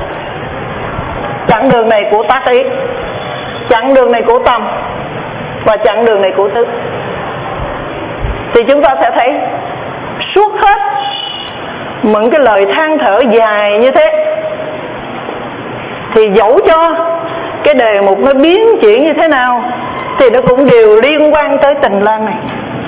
Speaker 2: chặng đường này của tác ý, chặng đường này của tâm và chặng đường này của tứ, thì chúng ta sẽ thấy suốt hết những cái lời than thở dài như thế, thì dẫu cho cái đề mục nó biến chuyển như thế nào thì nó cũng đều liên quan tới tình lang này.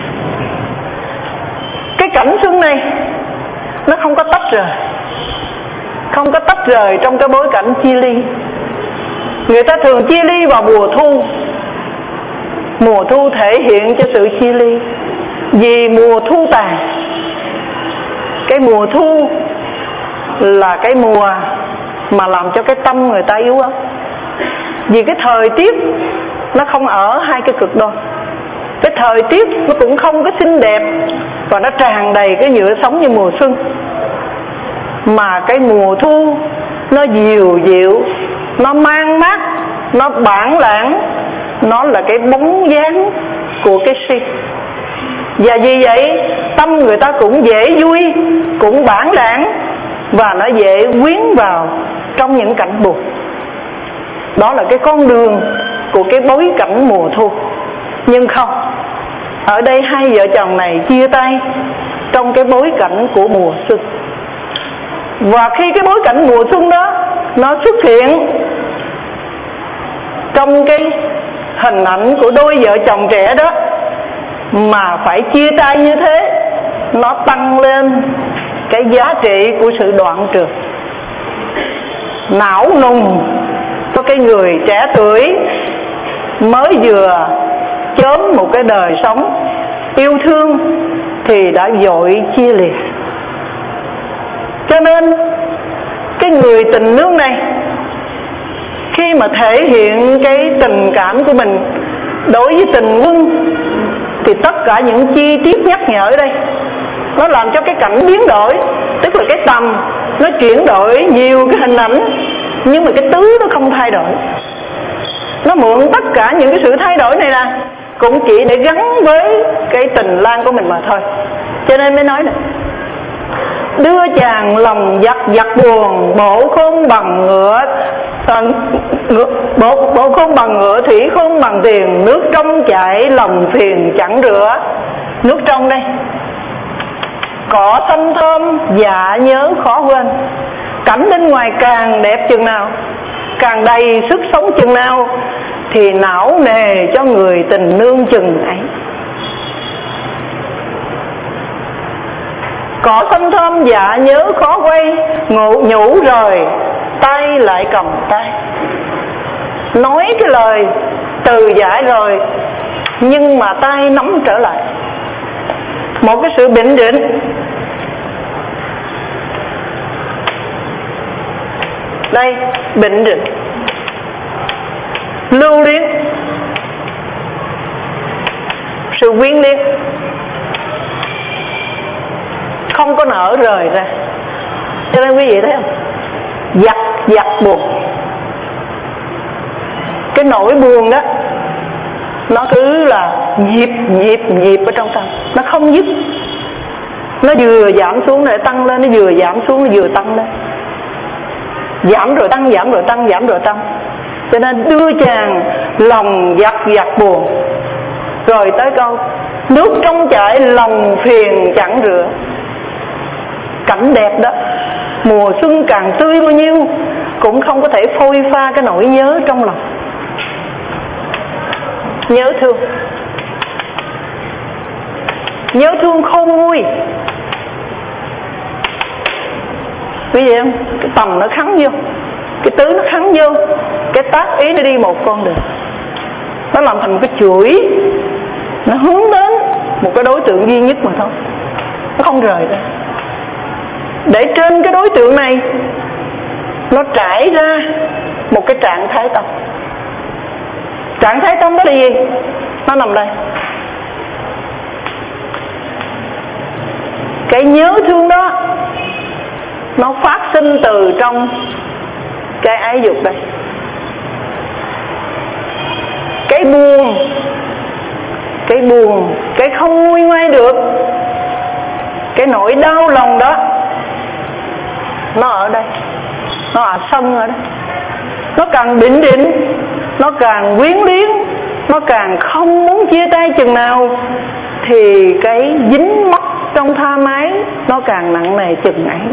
Speaker 2: Cái cảnh xuân này nó không có tách rời, không có tách rời trong cái bối cảnh chia ly. Người ta thường chia ly vào mùa thu. Mùa thu thể hiện cho sự chia ly, vì mùa thu tàn. Cái mùa thu là cái mùa mà làm cho cái tâm người ta yếu ớt, vì cái thời tiết nó không ở hai cái cực đoan. Cái thời tiết nó cũng không có xinh đẹp và nó tràn đầy cái nhựa sống như mùa xuân, mà cái mùa thu nó dịu dịu, nó mang mát, nó bản lãng, nó là cái bóng dáng của cái si. Và vì vậy tâm người ta cũng dễ vui, cũng bản lãng, và nó dễ quyến vào trong những cảnh buồn. Đó là cái con đường của cái bối cảnh mùa thu. Nhưng không, ở đây hai vợ chồng này chia tay trong cái bối cảnh của mùa xuân. Và khi cái bối cảnh mùa xuân đó nó xuất hiện trong cái hình ảnh của đôi vợ chồng trẻ đó, mà phải chia tay như thế, nó tăng lên cái giá trị của sự đoạn trường. Não nùng có cái người trẻ tuổi mới vừa chớm một cái đời sống yêu thương thì đã vội chia lìa. Cho nên cái người tình nương này khi mà thể hiện cái tình cảm của mình đối với tình quân, thì tất cả những chi tiết nhắc nhở ở đây nó làm cho cái cảnh biến đổi. Tức là cái tầm nó chuyển đổi nhiều cái hình ảnh, nhưng mà cái tứ nó không thay đổi. Nó mượn tất cả những cái sự thay đổi này ra cũng chỉ để gắn với cái tình lang của mình mà thôi. Cho nên mới nói này: đưa chàng lòng giặt giặt buồn, bộ khôn bằng ngựa, à, ngựa bộ, bộ khôn bằng ngựa, thủy khôn bằng tiền, nước trong chảy lòng phiền chẳng rửa. Nước trong đây, cỏ xanh thơm dạ nhớ khó quên. Cảnh bên ngoài càng đẹp chừng nào, càng đầy sức sống chừng nào, thì não nề cho người tình nương chừng ấy. Cỏ xanh thơm dạ nhớ khó quay, ngủ nhủ rồi tay lại cầm tay. Nói cái lời từ giải rồi, nhưng mà tay nắm trở lại. Một cái sự bình định. Đây, bình định, lưu luyến, sự quyến liên, không có nở rời ra. Cho nên quý vị thấy không? Giặt giặt buồn. Cái nỗi buồn đó nó cứ là nhịp nhịp nhịp ở trong tâm, nó không dứt. Nó vừa giảm xuống rồi tăng lên, nó vừa giảm xuống nó vừa tăng lên. Giảm rồi tăng, giảm rồi tăng, giảm rồi tăng. Cho nên đưa chàng lòng giặt giặt buồn. Rồi tới câu nước trong chảy lòng phiền chẳng rửa. Cảnh đẹp đó, mùa xuân càng tươi bao nhiêu cũng không có thể phôi pha cái nỗi nhớ trong lòng. Nhớ thương, nhớ thương khôn nguôi. Quý vị em, cái tầm nó khắn vô, cái tứ nó khắn vô, cái tác ý nó đi một con đường. nó làm thành một cái chuỗi, nó hướng đến một cái đối tượng duy nhất mà thôi, nó không rời ra. Để trên cái đối tượng này nó trải ra một cái trạng thái tâm. Trạng thái tâm đó là gì? Nó nằm đây. Cái nhớ thương đó nó phát sinh từ trong cái ái dục đây. Cái buồn, cái buồn, cái không nguôi ngoai được, cái nỗi đau lòng đó, nó ở đây, nó ở sân ở đây. Nó càng định định, nó càng quyến luyến, nó càng không muốn chia tay chừng nào, thì cái dính mắc trong tha mái nó càng nặng nề chừng ấy.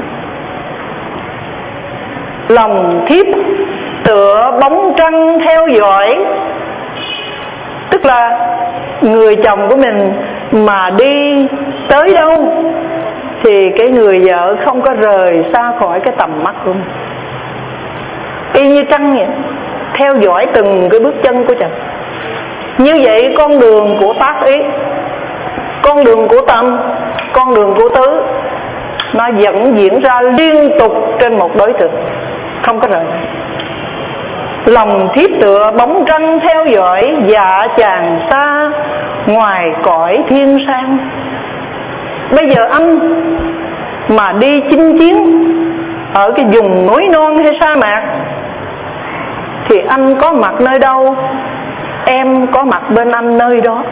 Speaker 2: Lòng thiếp tựa bóng trăng theo dõi, tức là người chồng của mình mà đi tới đâu thì cái người vợ không có rời xa khỏi cái tầm mắt của mình. Y như trăng vậy, theo dõi từng cái bước chân của chồng. Như vậy con đường của tác ý, con đường của tâm, con đường của tứ, nó vẫn diễn ra liên tục trên một đối tượng, không có rời. Lòng thiếp tựa bóng trăng theo dõi, dạ chàng xa ngoài cõi thiên sang. Bây giờ anh mà đi chinh chiến ở cái vùng núi non hay sa mạc thì anh có mặt nơi đâu, em có mặt bên anh nơi đó,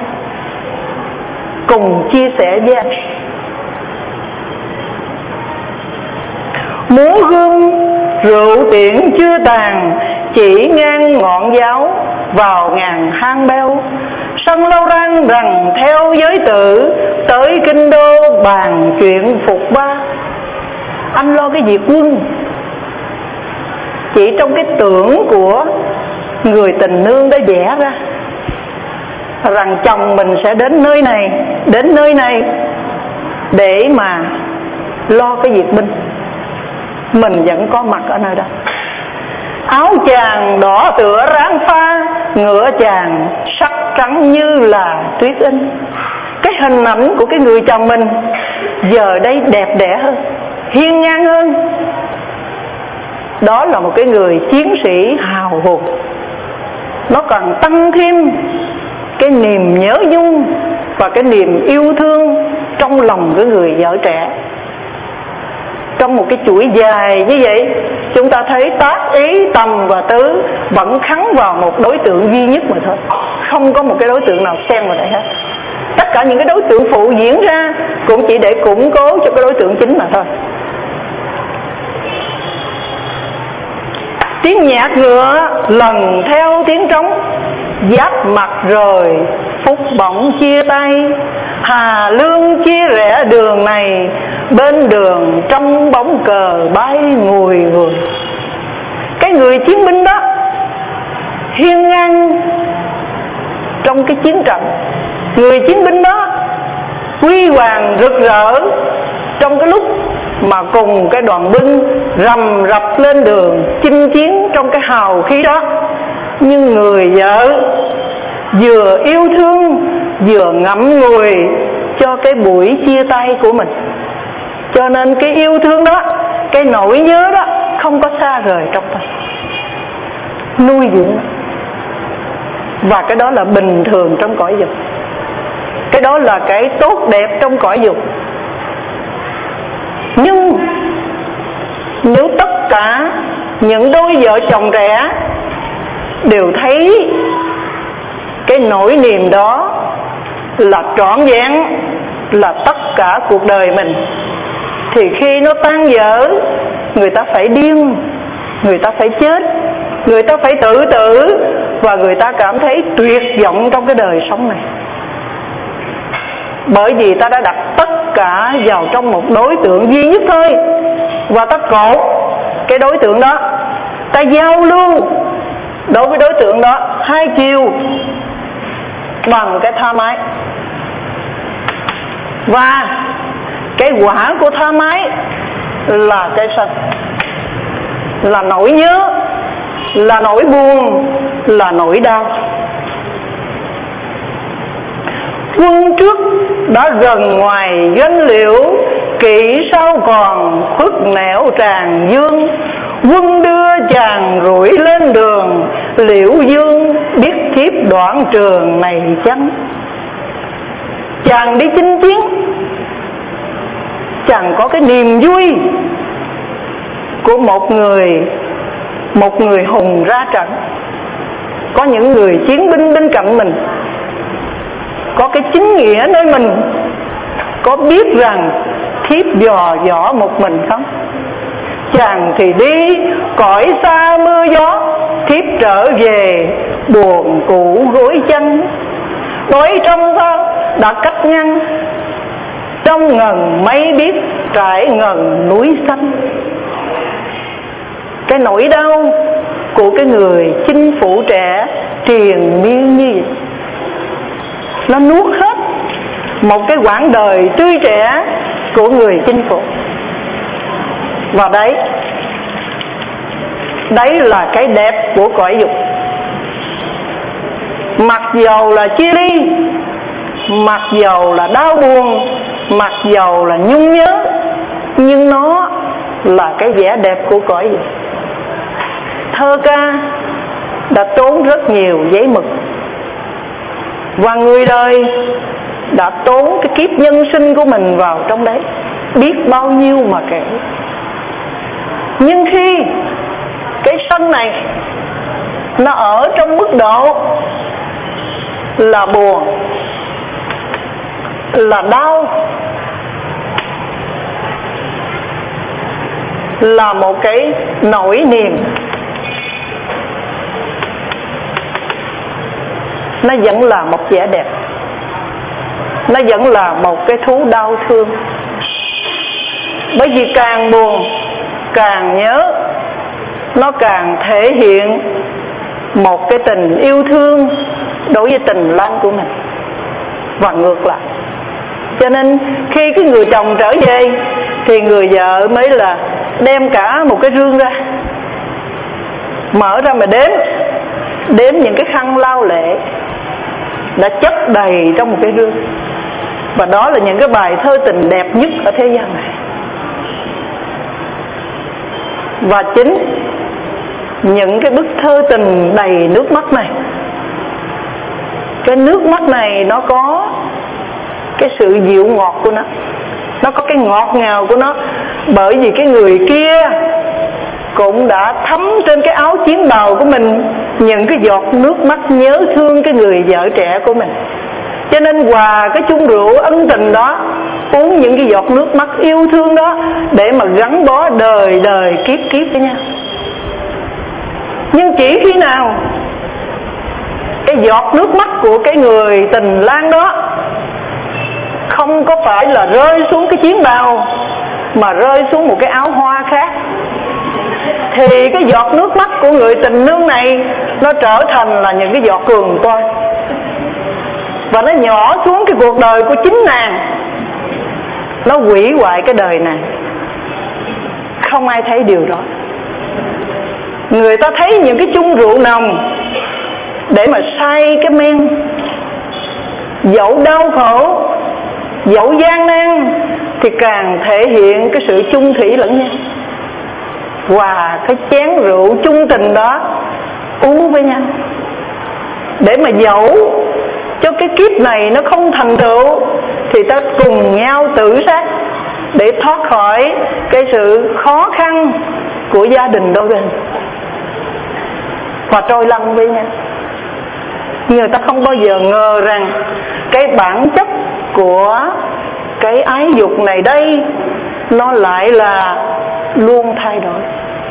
Speaker 2: cùng chia sẻ với anh. Muốn hương rượu tiện chưa tàn, chỉ ngang ngọn giáo vào ngàn hang beo. Sân lâu rang rằng theo giới tử, tới kinh đô bàn chuyện phục ba. Anh lo cái việc quân, chỉ trong cái tưởng của người tình nương đã vẽ ra rằng chồng mình sẽ đến nơi này, đến nơi này để mà lo cái việc binh. Mình vẫn có mặt ở nơi đó. Áo chàng đỏ tựa ráng pha, ngựa chàng sắc trắng như là tuyết in. Cái hình ảnh của cái người chồng mình giờ đây đẹp đẽ hơn, hiên ngang hơn. Đó là một cái người chiến sĩ hào hùng. Nó còn tăng thêm cái niềm nhớ nhung và cái niềm yêu thương trong lòng cái người vợ trẻ. Trong một cái chuỗi dài như vậy, chúng ta thấy tác ý, tầm và tứ vẫn khắng vào một đối tượng duy nhất mà thôi, không có một cái đối tượng nào xen vào đây hết. Tất cả những cái đối tượng phụ diễn ra cũng chỉ để củng cố cho cái đối tượng chính mà thôi. Tiếng nhạc ngựa lần theo tiếng trống, giáp mặt rồi phút bỗng chia tay. Hà lương chia rẽ đường này, bên đường trong bóng cờ bay ngùi ngùi. Cái người chiến binh đó hiên ngang trong cái chiến trận, người chiến binh đó huy hoàng rực rỡ trong cái lúc mà cùng cái đoàn binh rầm rập lên đường chinh chiến trong cái hào khí đó. Nhưng người vợ vừa yêu thương vừa ngậm ngùi cho cái buổi chia tay của mình. Cho nên cái yêu thương đó, cái nỗi nhớ đó không có xa rời trong tâm, nuôi dưỡng. Và cái đó là bình thường trong cõi dục. Cái đó là cái tốt đẹp trong cõi dục. Nhưng nếu tất cả những đôi vợ chồng trẻ đều thấy cái nỗi niềm đó là trọn vẹn, là tất cả cuộc đời mình, thì khi nó tan vỡ, người ta phải điên, người ta phải chết, người ta phải tự tử, và người ta cảm thấy tuyệt vọng trong cái đời sống này. Bởi vì ta đã đặt tất cả vào trong một đối tượng duy nhất thôi, và ta cột cái đối tượng đó, ta giao lưu đối với đối tượng đó hai chiều bằng cái tha mái. Và cái quả của tha mái là cái sân, là nỗi nhớ, là nỗi buồn, là nỗi đau. quân trước đã gần ngoài doanh liễu, kỵ sau còn khuất nẻo tràng dương. Quân đưa chàng rủi lên đường, Liễu Dương biết thiếp đoạn trường này chăng? Chàng đi chinh chiến, chàng có cái niềm vui của một người một người hùng ra trận. Có những người chiến binh bên cạnh mình, có cái chính nghĩa nơi mình, có biết rằng thiếp dò dỏ một mình không? Chàng thì đi cõi xa mưa gió, thiếp trở về buồn cũ gối chân. Tối trong thơ đã cách ngăn, trong ngần mây biết trải ngần núi xanh. Cái nỗi đau của cái người chinh phủ trẻ triền miên như vậy, nó nuốt hết một cái quãng đời tươi trẻ của người chinh phủ. Và đấy, đấy là cái đẹp của cõi dục. Mặc dầu là chia ly, mặc dầu là đau buồn, mặc dầu là nhung nhớ, nhưng nó là cái vẻ đẹp của cõi dục. Thơ ca đã tốn rất nhiều giấy mực, và người đời đã tốn cái kiếp nhân sinh của mình vào trong đấy, biết bao nhiêu mà kể. Nhưng khi cái sân này nó ở trong mức độ là buồn, là đau, là một cái nỗi niềm, nó vẫn là một vẻ đẹp, nó vẫn là một cái thú đau thương. Bởi vì càng buồn, càng nhớ, nó càng thể hiện một cái tình yêu thương đối với tình lang của mình, và ngược lại. Cho nên khi cái người chồng trở về thì người vợ mới là đem cả một cái rương ra, mở ra mà đếm đếm những cái khăn lau lệ đã chất đầy trong một cái rương. Và đó là những cái bài thơ tình đẹp nhất ở thế gian này. Và chính những cái bức thơ tình đầy nước mắt này, cái nước mắt này nó có cái sự dịu ngọt của nó, nó có cái ngọt ngào của nó. Bởi vì cái người kia cũng đã thấm trên cái áo chiến bào của mình những cái giọt nước mắt nhớ thương cái người vợ trẻ của mình. Cho nên hòa cái chung rượu ân tình đó, uống những cái giọt nước mắt yêu thương đó, để mà gắn bó đời đời kiếp kiếp với nhau. Nhưng chỉ khi nào cái giọt nước mắt của cái người tình lang đó không có phải là rơi xuống cái chiến bào, mà rơi xuống một cái áo hoa khác, thì cái giọt nước mắt của người tình nương này nó trở thành là những cái giọt cường toan, và nó nhỏ xuống cái cuộc đời của chính nàng, nó hủy hoại cái đời nàng. Không ai thấy điều đó. Người ta thấy những cái chung rượu nồng để mà say cái men, dẫu đau khổ, dẫu gian nan, thì càng thể hiện cái sự chung thủy lẫn nhau, và cái chén rượu chung tình đó uống với nhau, để mà dẫu cho cái kiếp này nó không thành tựu thì ta cùng nhau tự sát để thoát khỏi cái sự khó khăn của gia đình đôi bên, và trôi lăn với nhau. Người ta không bao giờ ngờ rằng cái bản chất của cái ái dục này đây nó lại là luôn thay đổi.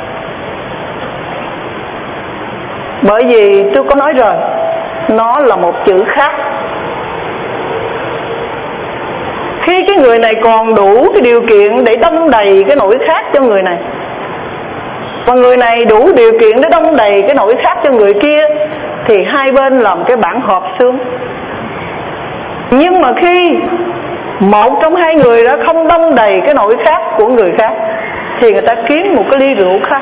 Speaker 2: Bởi vì tôi có nói rồi, nó là một chữ khác. Khi cái người này còn đủ cái điều kiện để đong đầy cái nỗi khác cho người này, và người này đủ điều kiện để đong đầy cái nỗi khác cho người kia, thì hai bên làm cái bản hợp xương. Nhưng mà khi một trong hai người đã không đong đầy cái nỗi khác của người khác, thì người ta kiếm một cái ly rượu khác,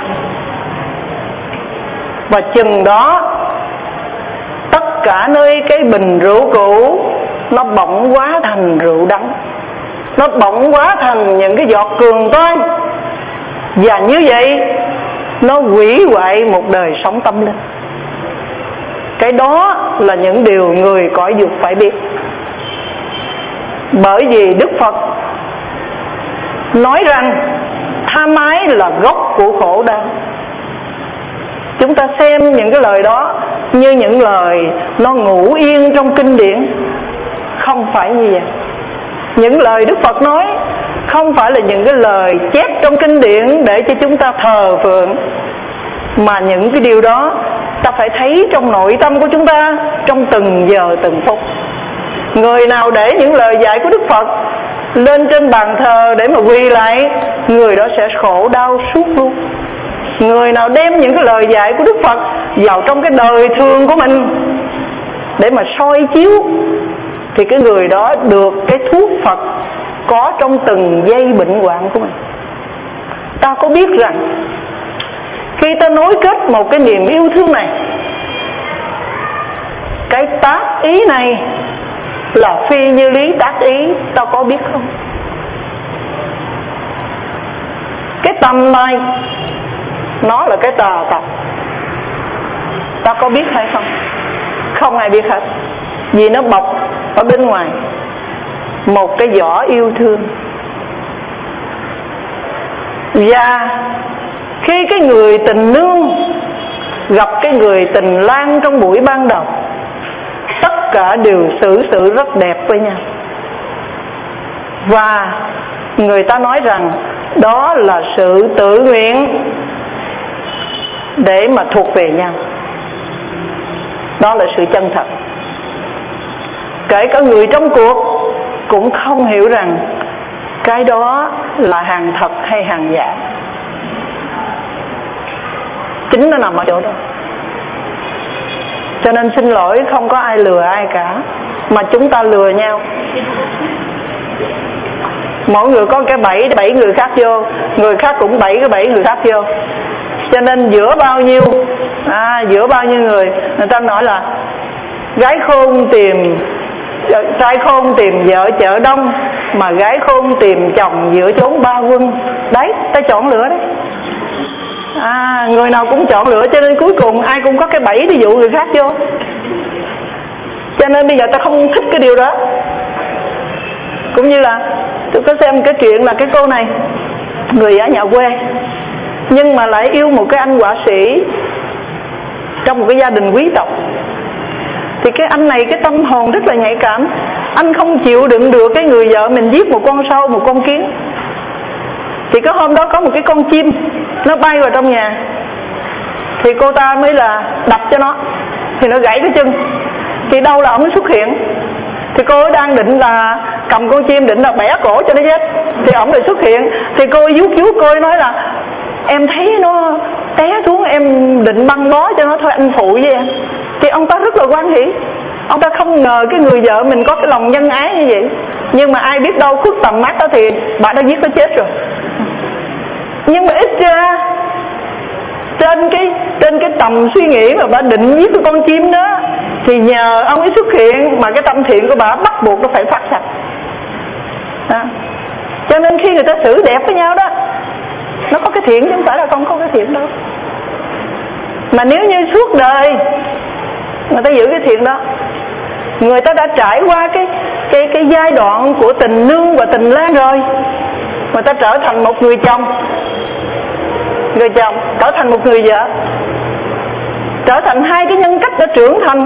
Speaker 2: và chừng đó tất cả nơi cái bình rượu cũ nó bỗng hóa thành rượu đắng, nó bỗng hóa thành những cái giọt cường toan, và như vậy nó hủy hoại một đời sống tâm linh. Cái đó là những điều người cõi dục phải biết. Bởi vì Đức Phật nói rằng tham ái là gốc của khổ đau. Chúng ta xem những cái lời đó như những lời nó ngủ yên trong kinh điển. Không phải như vậy. Những lời Đức Phật nói không phải là những cái lời chép trong kinh điển để cho chúng ta thờ phượng, mà những cái điều đó ta phải thấy trong nội tâm của chúng ta, trong từng giờ từng phút. Người nào để những lời dạy của Đức Phật lên trên bàn thờ để mà quỳ lại, người đó sẽ khổ đau suốt luôn. Người nào đem những cái lời dạy của Đức Phật vào trong cái đời thường của mình để mà soi chiếu, thì cái người đó được cái thuốc Phật có trong từng giây bệnh hoạn của mình. Ta có biết rằng khi ta nối kết một cái niềm yêu thương này, cái tác ý này là phi như lý tác ý, ta có biết không? Cái tâm này nó là cái tà tập, ta có biết hay không? Không ai biết hết. Vì nó bọc ở bên ngoài một cái vỏ yêu thương. Và khi cái người tình nương gặp cái người tình lang trong buổi ban đầu, tất cả đều xử sự rất đẹp với nhau. Và người ta nói rằng đó là sự tự nguyện để mà thuộc về nhau. Đó là sự chân thật. Kể cả người trong cuộc cũng không hiểu rằng cái đó là hàng thật hay hàng giả. Chính nó nằm ở chỗ đó. Cho nên xin lỗi, không có ai lừa ai cả, mà chúng ta lừa nhau. Mỗi người có cái bẫy, bẫy người khác vô, người khác cũng bẫy cái bẫy người khác vô. Cho nên giữa bao nhiêu à, giữa bao nhiêu người, người ta nói là gái khôn tìm trai khôn tìm vợ chợ đông, mà gái khôn tìm chồng giữa chốn ba quân. Đấy, ta chọn lựa đấy. À, người nào cũng chọn lựa, cho nên cuối cùng ai cũng có cái bẫy để dụ người khác vô. Cho nên bây giờ ta không thích cái điều đó. Cũng như là tôi có xem cái chuyện là cái cô này, người ở nhà quê, nhưng mà lại yêu một cái anh họa sĩ trong một cái gia đình quý tộc. Thì cái anh này cái tâm hồn rất là nhạy cảm. Anh không chịu đựng được cái người vợ mình giết một con sâu, một con kiến. Thì có hôm đó có một cái con chim nó bay vào trong nhà, thì cô ta mới là đập cho nó, thì nó gãy cái chân. Thì đâu là ông ấy xuất hiện. Thì cô ấy đang định là cầm con chim định là bẻ cổ cho nó chết, thì ông lại xuất hiện. Thì cô ấy vuốt vuốt, cô ấy nói là em thấy nó té xuống, em định băng bó cho nó thôi, anh phụ với em. Thì ông ta rất là hoan hỉ. Ông ta không ngờ cái người vợ mình có cái lòng nhân ái như vậy. Nhưng mà ai biết đâu khuất tầm mắt đó thì bà đã giết nó chết rồi. Nhưng mà ít ra trên cái trên cái tầm suy nghĩ mà bà định giết cái con chim đó, thì nhờ ông ấy xuất hiện mà cái tâm thiện của bà bắt buộc nó phải phát sạch. À, cho nên khi người ta xử đẹp với nhau đó, nó có cái thiện chứ không phải là không có cái thiện đâu. Mà nếu như suốt đời người ta giữ cái thiện đó, người ta đã trải qua cái cái cái giai đoạn của tình nương và tình lang rồi, người ta trở thành một người chồng, người chồng trở thành một người vợ, trở thành hai cái nhân cách đã trưởng thành,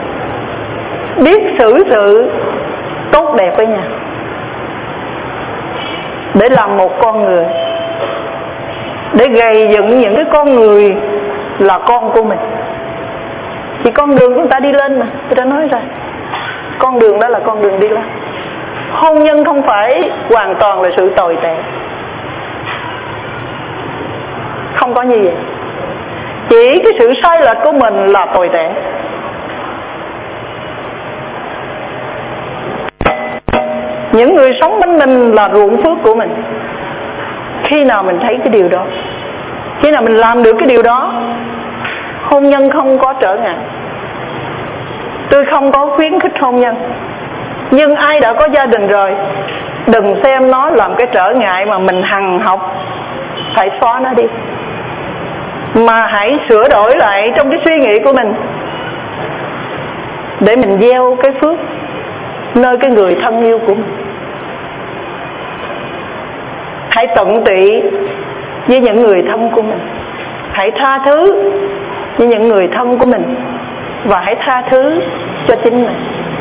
Speaker 2: biết xử sự tốt đẹp với nhau để làm một con người, để gầy dựng những cái con người là con của mình. Thì con đường chúng ta đi lên mà, người ta nói rồi, con đường đó là con đường đi lên. Hôn nhân không phải hoàn toàn là sự tồi tệ, không có như vậy. Chỉ cái sự sai lệch của mình là tồi tệ. Những người sống bên mình là ruộng phước của mình. Khi nào mình thấy cái điều đó, khi nào mình làm được cái điều đó, hôn nhân không có trở ngại. Tôi không có khuyến khích hôn nhân, Nhưng ai đã có gia đình rồi, đừng xem nó làm cái trở ngại mà mình hằng học phải xóa nó đi, mà hãy sửa đổi lại trong cái suy nghĩ của mình để mình gieo cái phước nơi cái người thân yêu của mình. Hãy tận tụy với những người thân của mình, hãy tha thứ với những người thân của mình, và hãy tha thứ cho chính mình,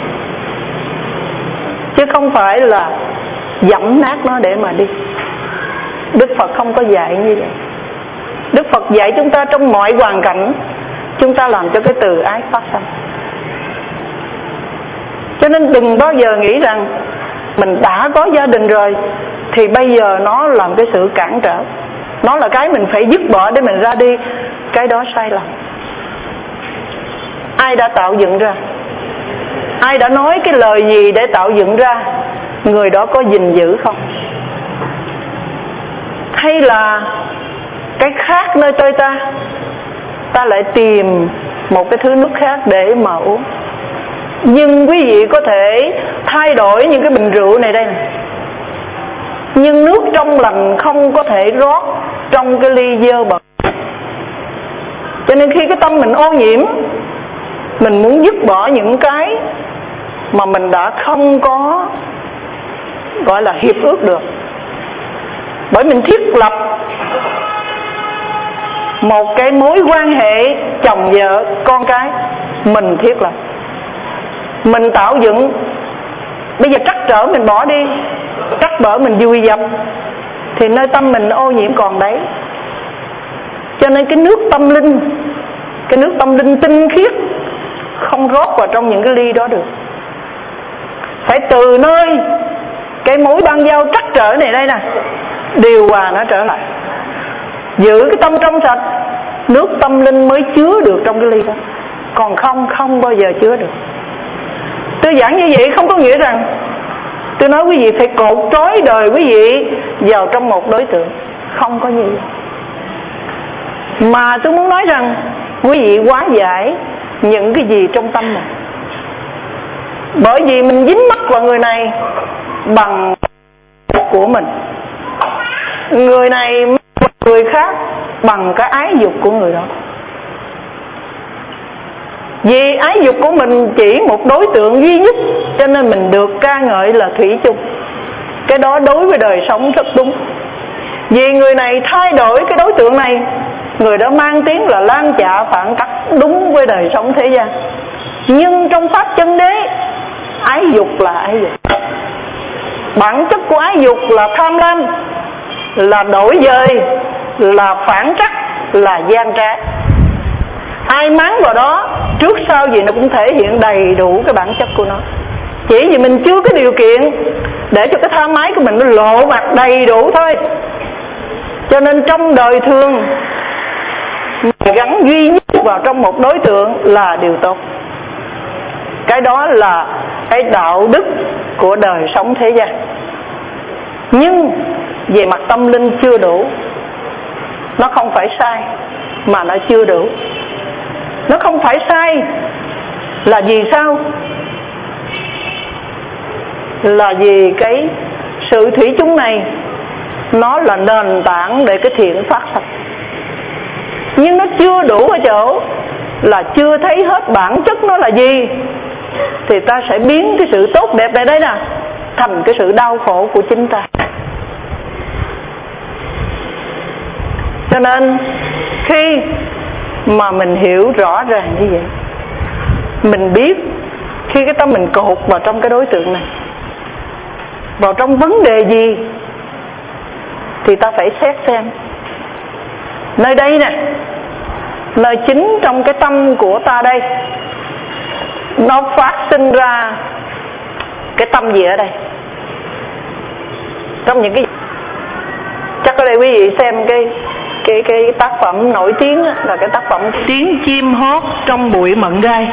Speaker 2: chứ không phải là dẫm nát nó để mà đi. Đức Phật không có dạy như vậy. Đức Phật dạy chúng ta trong mọi hoàn cảnh chúng ta làm cho cái từ ái phát sinh. Cho nên đừng bao giờ nghĩ rằng mình đã có gia đình rồi thì bây giờ nó làm cái sự cản trở, nó là cái mình phải dứt bỏ để mình ra đi. Cái đó sai lầm. Ai đã tạo dựng ra, ai đã nói cái lời gì để tạo dựng ra, người đó có gìn giữ không? Hay là cái khác nơi tôi ta, ta lại tìm một cái thứ nước khác để mà uống? Nhưng quý vị có thể thay đổi những cái bình rượu này đây này, nhưng nước trong lành không có thể rót trong cái ly dơ bẩn. Cho nên khi cái tâm mình ô nhiễm, mình muốn dứt bỏ những cái mà mình đã không có gọi là hiệp ước được, bởi mình thiết lập một cái mối quan hệ chồng vợ con cái, mình thiết lập, mình tạo dựng. Bây giờ trắc trở mình bỏ đi, trắc bở mình vùi dập, thì nơi tâm mình ô nhiễm còn đấy. Cho nên cái nước tâm linh, cái nước tâm linh tinh khiết không rót vào trong những cái ly đó được. Phải từ nơi cái mối ban giao trắc trở này đây nè, điều hòa nó trở lại, giữ cái tâm trong sạch, nước tâm linh mới chứa được trong cái ly đó. Còn không, không bao giờ chứa được. Tôi giảng như vậy không có nghĩa rằng tôi nói quý vị phải cột trói đời quý vị vào trong một đối tượng, không có như vậy. Mà tôi muốn nói rằng quý vị hóa giải những cái gì trong tâm mình. Bởi vì mình dính mắc vào người này bằng của mình, người này mắc vào người khác bằng cái ái dục của người đó. Vì ái dục của mình chỉ một đối tượng duy nhất, cho nên mình được ca ngợi là thủy chung. Cái đó đối với đời sống rất đúng. Vì người này thay đổi cái đối tượng này, người đó mang tiếng là lan chạ phản cách, đúng với đời sống thế gian. Nhưng trong pháp chân đế, ái dục là ái dục. Bản chất của ái dục là tham lam, là đổi dời, là phản trắc, là gian trá. Ai mắng vào đó, trước sau gì nó cũng thể hiện đầy đủ cái bản chất của nó. Chỉ vì mình chưa có điều kiện để cho cái tham ái của mình nó lộ mặt đầy đủ thôi. Cho nên trong đời thường, gắn duy nhất vào trong một đối tượng là điều tốt. Cái đó là cái đạo đức của đời sống thế gian. Nhưng về mặt tâm linh chưa đủ. Nó không phải sai, mà nó chưa đủ. Nó không phải sai là vì sao? Là vì cái sự thủy chung này nó là nền tảng để cái thiện phát sinh. Nhưng nó chưa đủ ở chỗ là chưa thấy hết bản chất nó là gì, thì ta sẽ biến cái sự tốt đẹp này đây nè thành cái sự đau khổ của chính ta. Cho nên khi mà mình hiểu rõ ràng như vậy, mình biết khi cái tâm mình cột vào trong cái đối tượng này, vào trong vấn đề gì, thì ta phải xét xem nơi đây nè, nơi chính trong cái tâm của ta đây, nó phát sinh ra cái tâm gì ở đây. Trong những cái, chắc ở đây quý vị xem cái cái cái tác phẩm nổi tiếng là cái tác phẩm Tiếng chim hót trong bụi mận gai.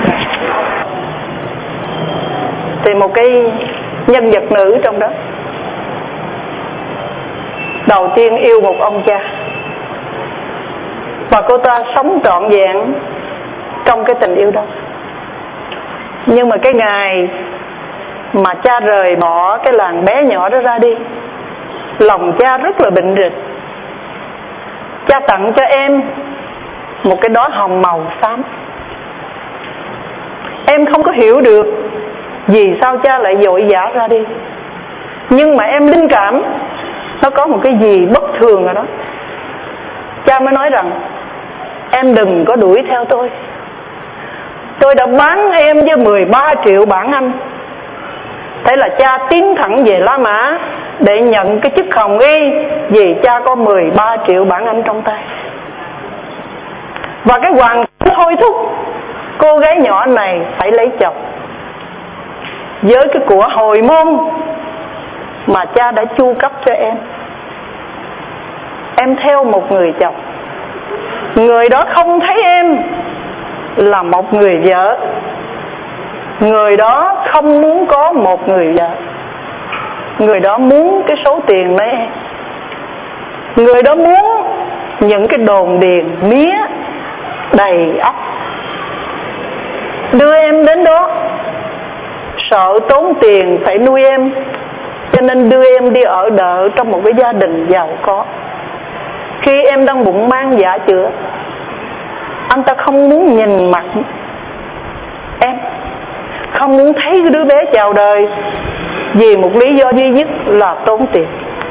Speaker 2: Thì một cái nhân vật nữ trong đó, đầu tiên yêu một ông cha, và cô ta sống trọn vẹn trong cái tình yêu đó. Nhưng mà cái ngày mà cha rời bỏ cái làng bé nhỏ đó ra đi, lòng cha rất là bệnh rịch. Cha tặng cho em một cái đóa hồng màu xám. Em không có hiểu được vì sao cha lại vội vã ra đi, nhưng mà em linh cảm nó có một cái gì bất thường ở đó. Cha mới nói rằng em đừng có đuổi theo tôi. Tôi đã bán em với mười ba triệu bảng Anh. Thế là cha tiến thẳng về La Mã để nhận cái chức hồng y, vì cha có mười ba triệu bảng Anh trong tay. Và cái hoàn cảnh thôi thúc cô gái nhỏ này phải lấy chồng với cái của hồi môn mà cha đã chu cấp cho em. Em theo một người chồng, người đó không thấy em là một người vợ, người đó không muốn có một người vợ, người đó muốn cái số tiền đó em, người đó muốn những cái đồn điền mía đầy ắp. Đưa em đến đó sợ tốn tiền phải nuôi em, cho nên đưa em đi ở đợ trong một cái gia đình giàu có. Khi em đang bụng mang dạ chữa, anh ta không muốn nhìn mặt em, không muốn thấy cái đứa bé chào đời, vì một lý do duy nhất là tốn tiền.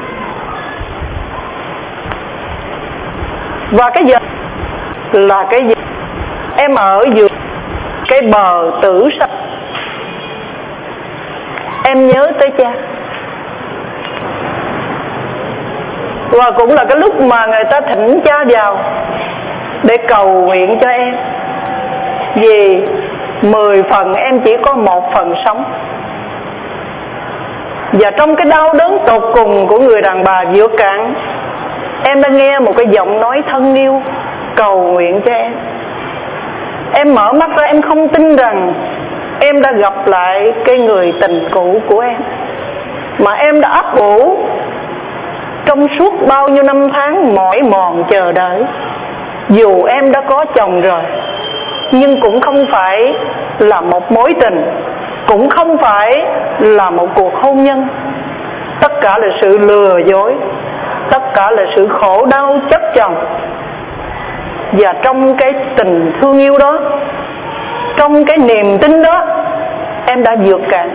Speaker 2: Và cái giờ là cái gì? Em ở giữa cái bờ tử sắc. Em nhớ tới cha. Và cũng là cái lúc mà người ta thỉnh cha vào để cầu nguyện cho em, vì mười phần em chỉ có một phần sống. Và trong cái đau đớn tột cùng của người đàn bà vượt cạn, em đã nghe một cái giọng nói thân yêu cầu nguyện cho em. Em mở mắt ra, em không tin rằng em đã gặp lại cái người tình cũ của em, mà em đã ấp ủ trong suốt bao nhiêu năm tháng mỏi mòn chờ đợi. Dù em đã có chồng rồi, nhưng cũng không phải là một mối tình, cũng không phải là một cuộc hôn nhân. Tất cả là sự lừa dối, tất cả là sự khổ đau chất chồng. Và trong cái tình thương yêu đó, trong cái niềm tin đó, em đã vượt cạn.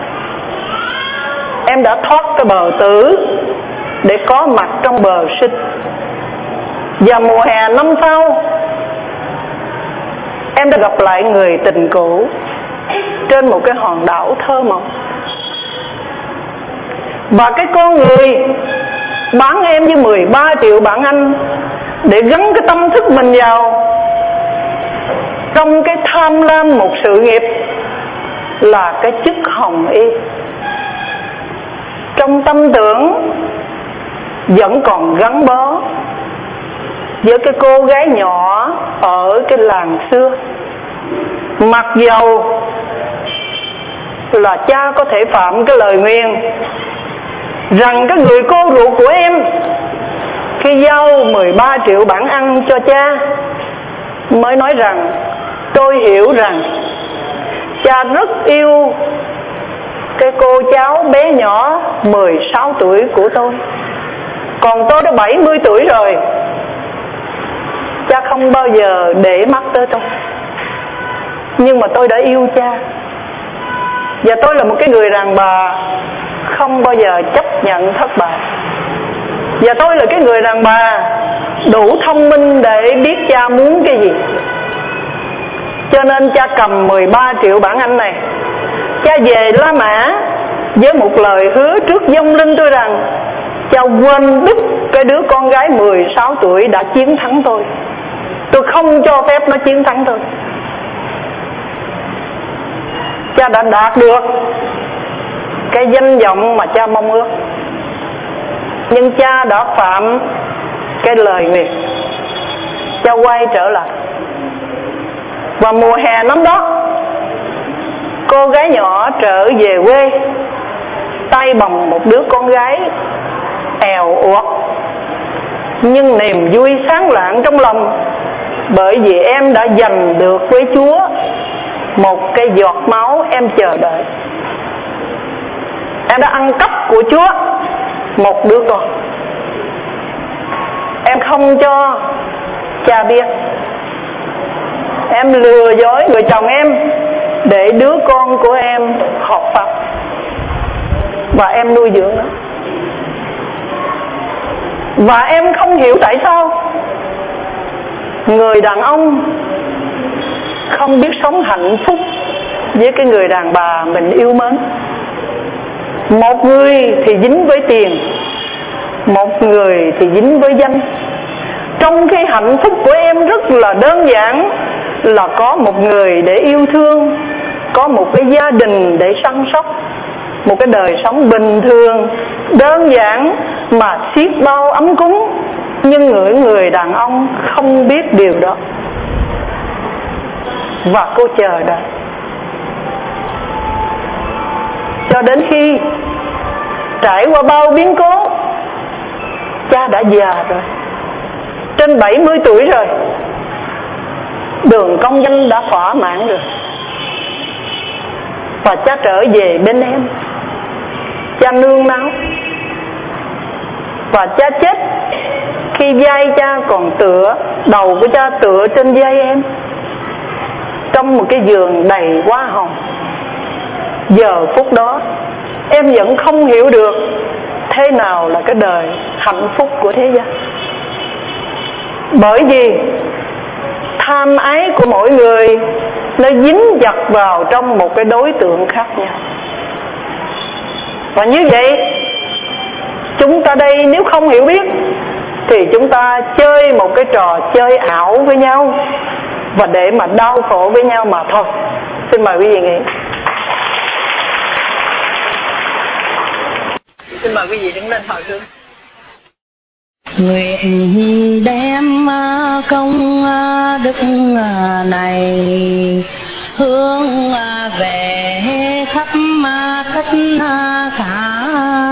Speaker 2: Em đã thoát cái bờ tử để có mặt trong bờ sinh. Và mùa hè năm sau, em đã gặp lại người tình cũ trên một cái hòn đảo thơ mộng. Và cái con người bán em với mười ba triệu bảng Anh để gắn cái tâm thức mình vào trong cái tham lam một sự nghiệp là cái chức hồng y. Trong tâm tưởng vẫn còn gắn bó với cái cô gái nhỏ ở cái làng xưa, mặc dầu là cha có thể phạm cái lời nguyền rằng cái người cô ruột của em khi giao mười ba triệu bảng Anh cho cha mới nói rằng tôi hiểu rằng cha rất yêu cái cô cháu bé nhỏ mười sáu tuổi của tôi, còn tôi đã bảy mươi tuổi rồi. Cha không bao giờ để mắt tới tôi, nhưng mà tôi đã yêu cha. Và tôi là một cái người đàn bà không bao giờ chấp nhận thất bại. Và tôi là cái người đàn bà đủ thông minh để biết cha muốn cái gì. Cho nên cha cầm mười ba triệu bảng Anh này, cha về La Mã với một lời hứa trước vong linh tôi rằng cha quên đứt cái đứa con gái mười sáu tuổi đã chiến thắng tôi. Tôi không cho phép nó chiến thắng tôi. Cha đã đạt được cái danh vọng mà cha mong ước, nhưng cha đã phạm cái lời nguyện. Cha quay trở lại. Và mùa hè năm đó, cô gái nhỏ trở về quê tay bồng một đứa con gái èo uột, nhưng niềm vui sáng lạng trong lòng, bởi vì em đã giành được với Chúa một cái giọt máu em chờ đợi. em đã ăn cắp của Chúa một đứa con. Em không cho cha biết, em lừa dối người chồng em để đứa con của em hợp pháp, và em nuôi dưỡng nó. Và em không hiểu tại sao người đàn ông không biết sống hạnh phúc với cái người đàn bà mình yêu mến. Một người thì dính với tiền, một người thì dính với danh. Trong khi hạnh phúc của em rất là đơn giản, là có một người để yêu thương, có một cái gia đình để săn sóc, một cái đời sống bình thường đơn giản mà xiết bao ấm cúng. Nhưng người người đàn ông không biết điều đó, và cô chờ đợi cho đến khi trải qua bao biến cố, cha đã già rồi, trên bảy mươi tuổi rồi, đường công danh đã thỏa mãn rồi, và cha trở về bên em. Cha nương náu, và cha chết khi vai cha còn tựa, đầu của cha tựa trên vai em, trong một cái giường đầy hoa hồng. Giờ phút đó em vẫn không hiểu được thế nào là cái đời hạnh phúc của thế gian. Bởi vì tham ái của mỗi người nó dính dặt vào trong một cái đối tượng khác nhau. Và như vậy, chúng ta đây nếu không hiểu biết thì chúng ta chơi một cái trò chơi ảo với nhau, và để mà đau khổ với nhau mà thôi. Xin mời quý vị nghĩ. Xin mời quý vị đứng lên hỏi thương.
Speaker 1: Nguyện đem công đức này hướng về khắp tất cả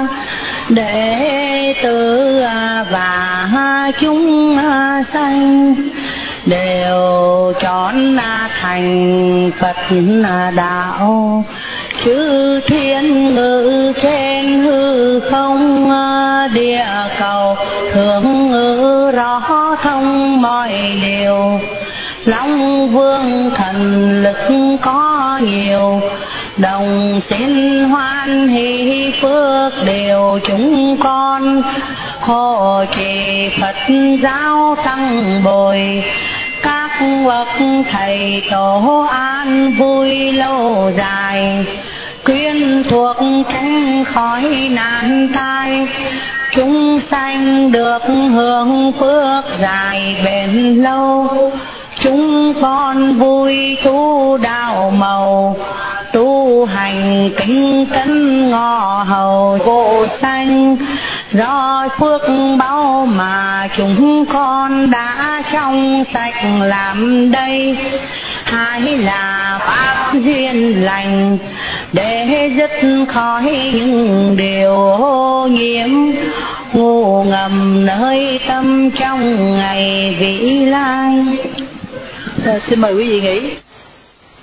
Speaker 1: đệ tử và chúng sanh đều chọn thành Phật đạo. Chư thiên ngự trên hư không địa cầu, thường ngự rõ thông mọi điều. Long vương thần lực có nhiều, đồng xin hoan hỷ phước điều chúng con. Hộ trì Phật giáo tăng bồi, các bậc thầy tổ an vui lâu dài. Quyên thuộc tránh khỏi nạn tai, chúng sanh được hưởng phước dài bền lâu. Chúng con vui tu đạo màu, tu hành kính cẩn ngọ hầu vô sanh. Do phước báu mà chúng con đã trong sạch làm đây, hai là pháp duyên lành để dứt khỏi những điều ô nhiễm ngủ ngầm nơi tâm trong ngày vĩ lai.
Speaker 2: Rồi, xin mời quý vị nghỉ.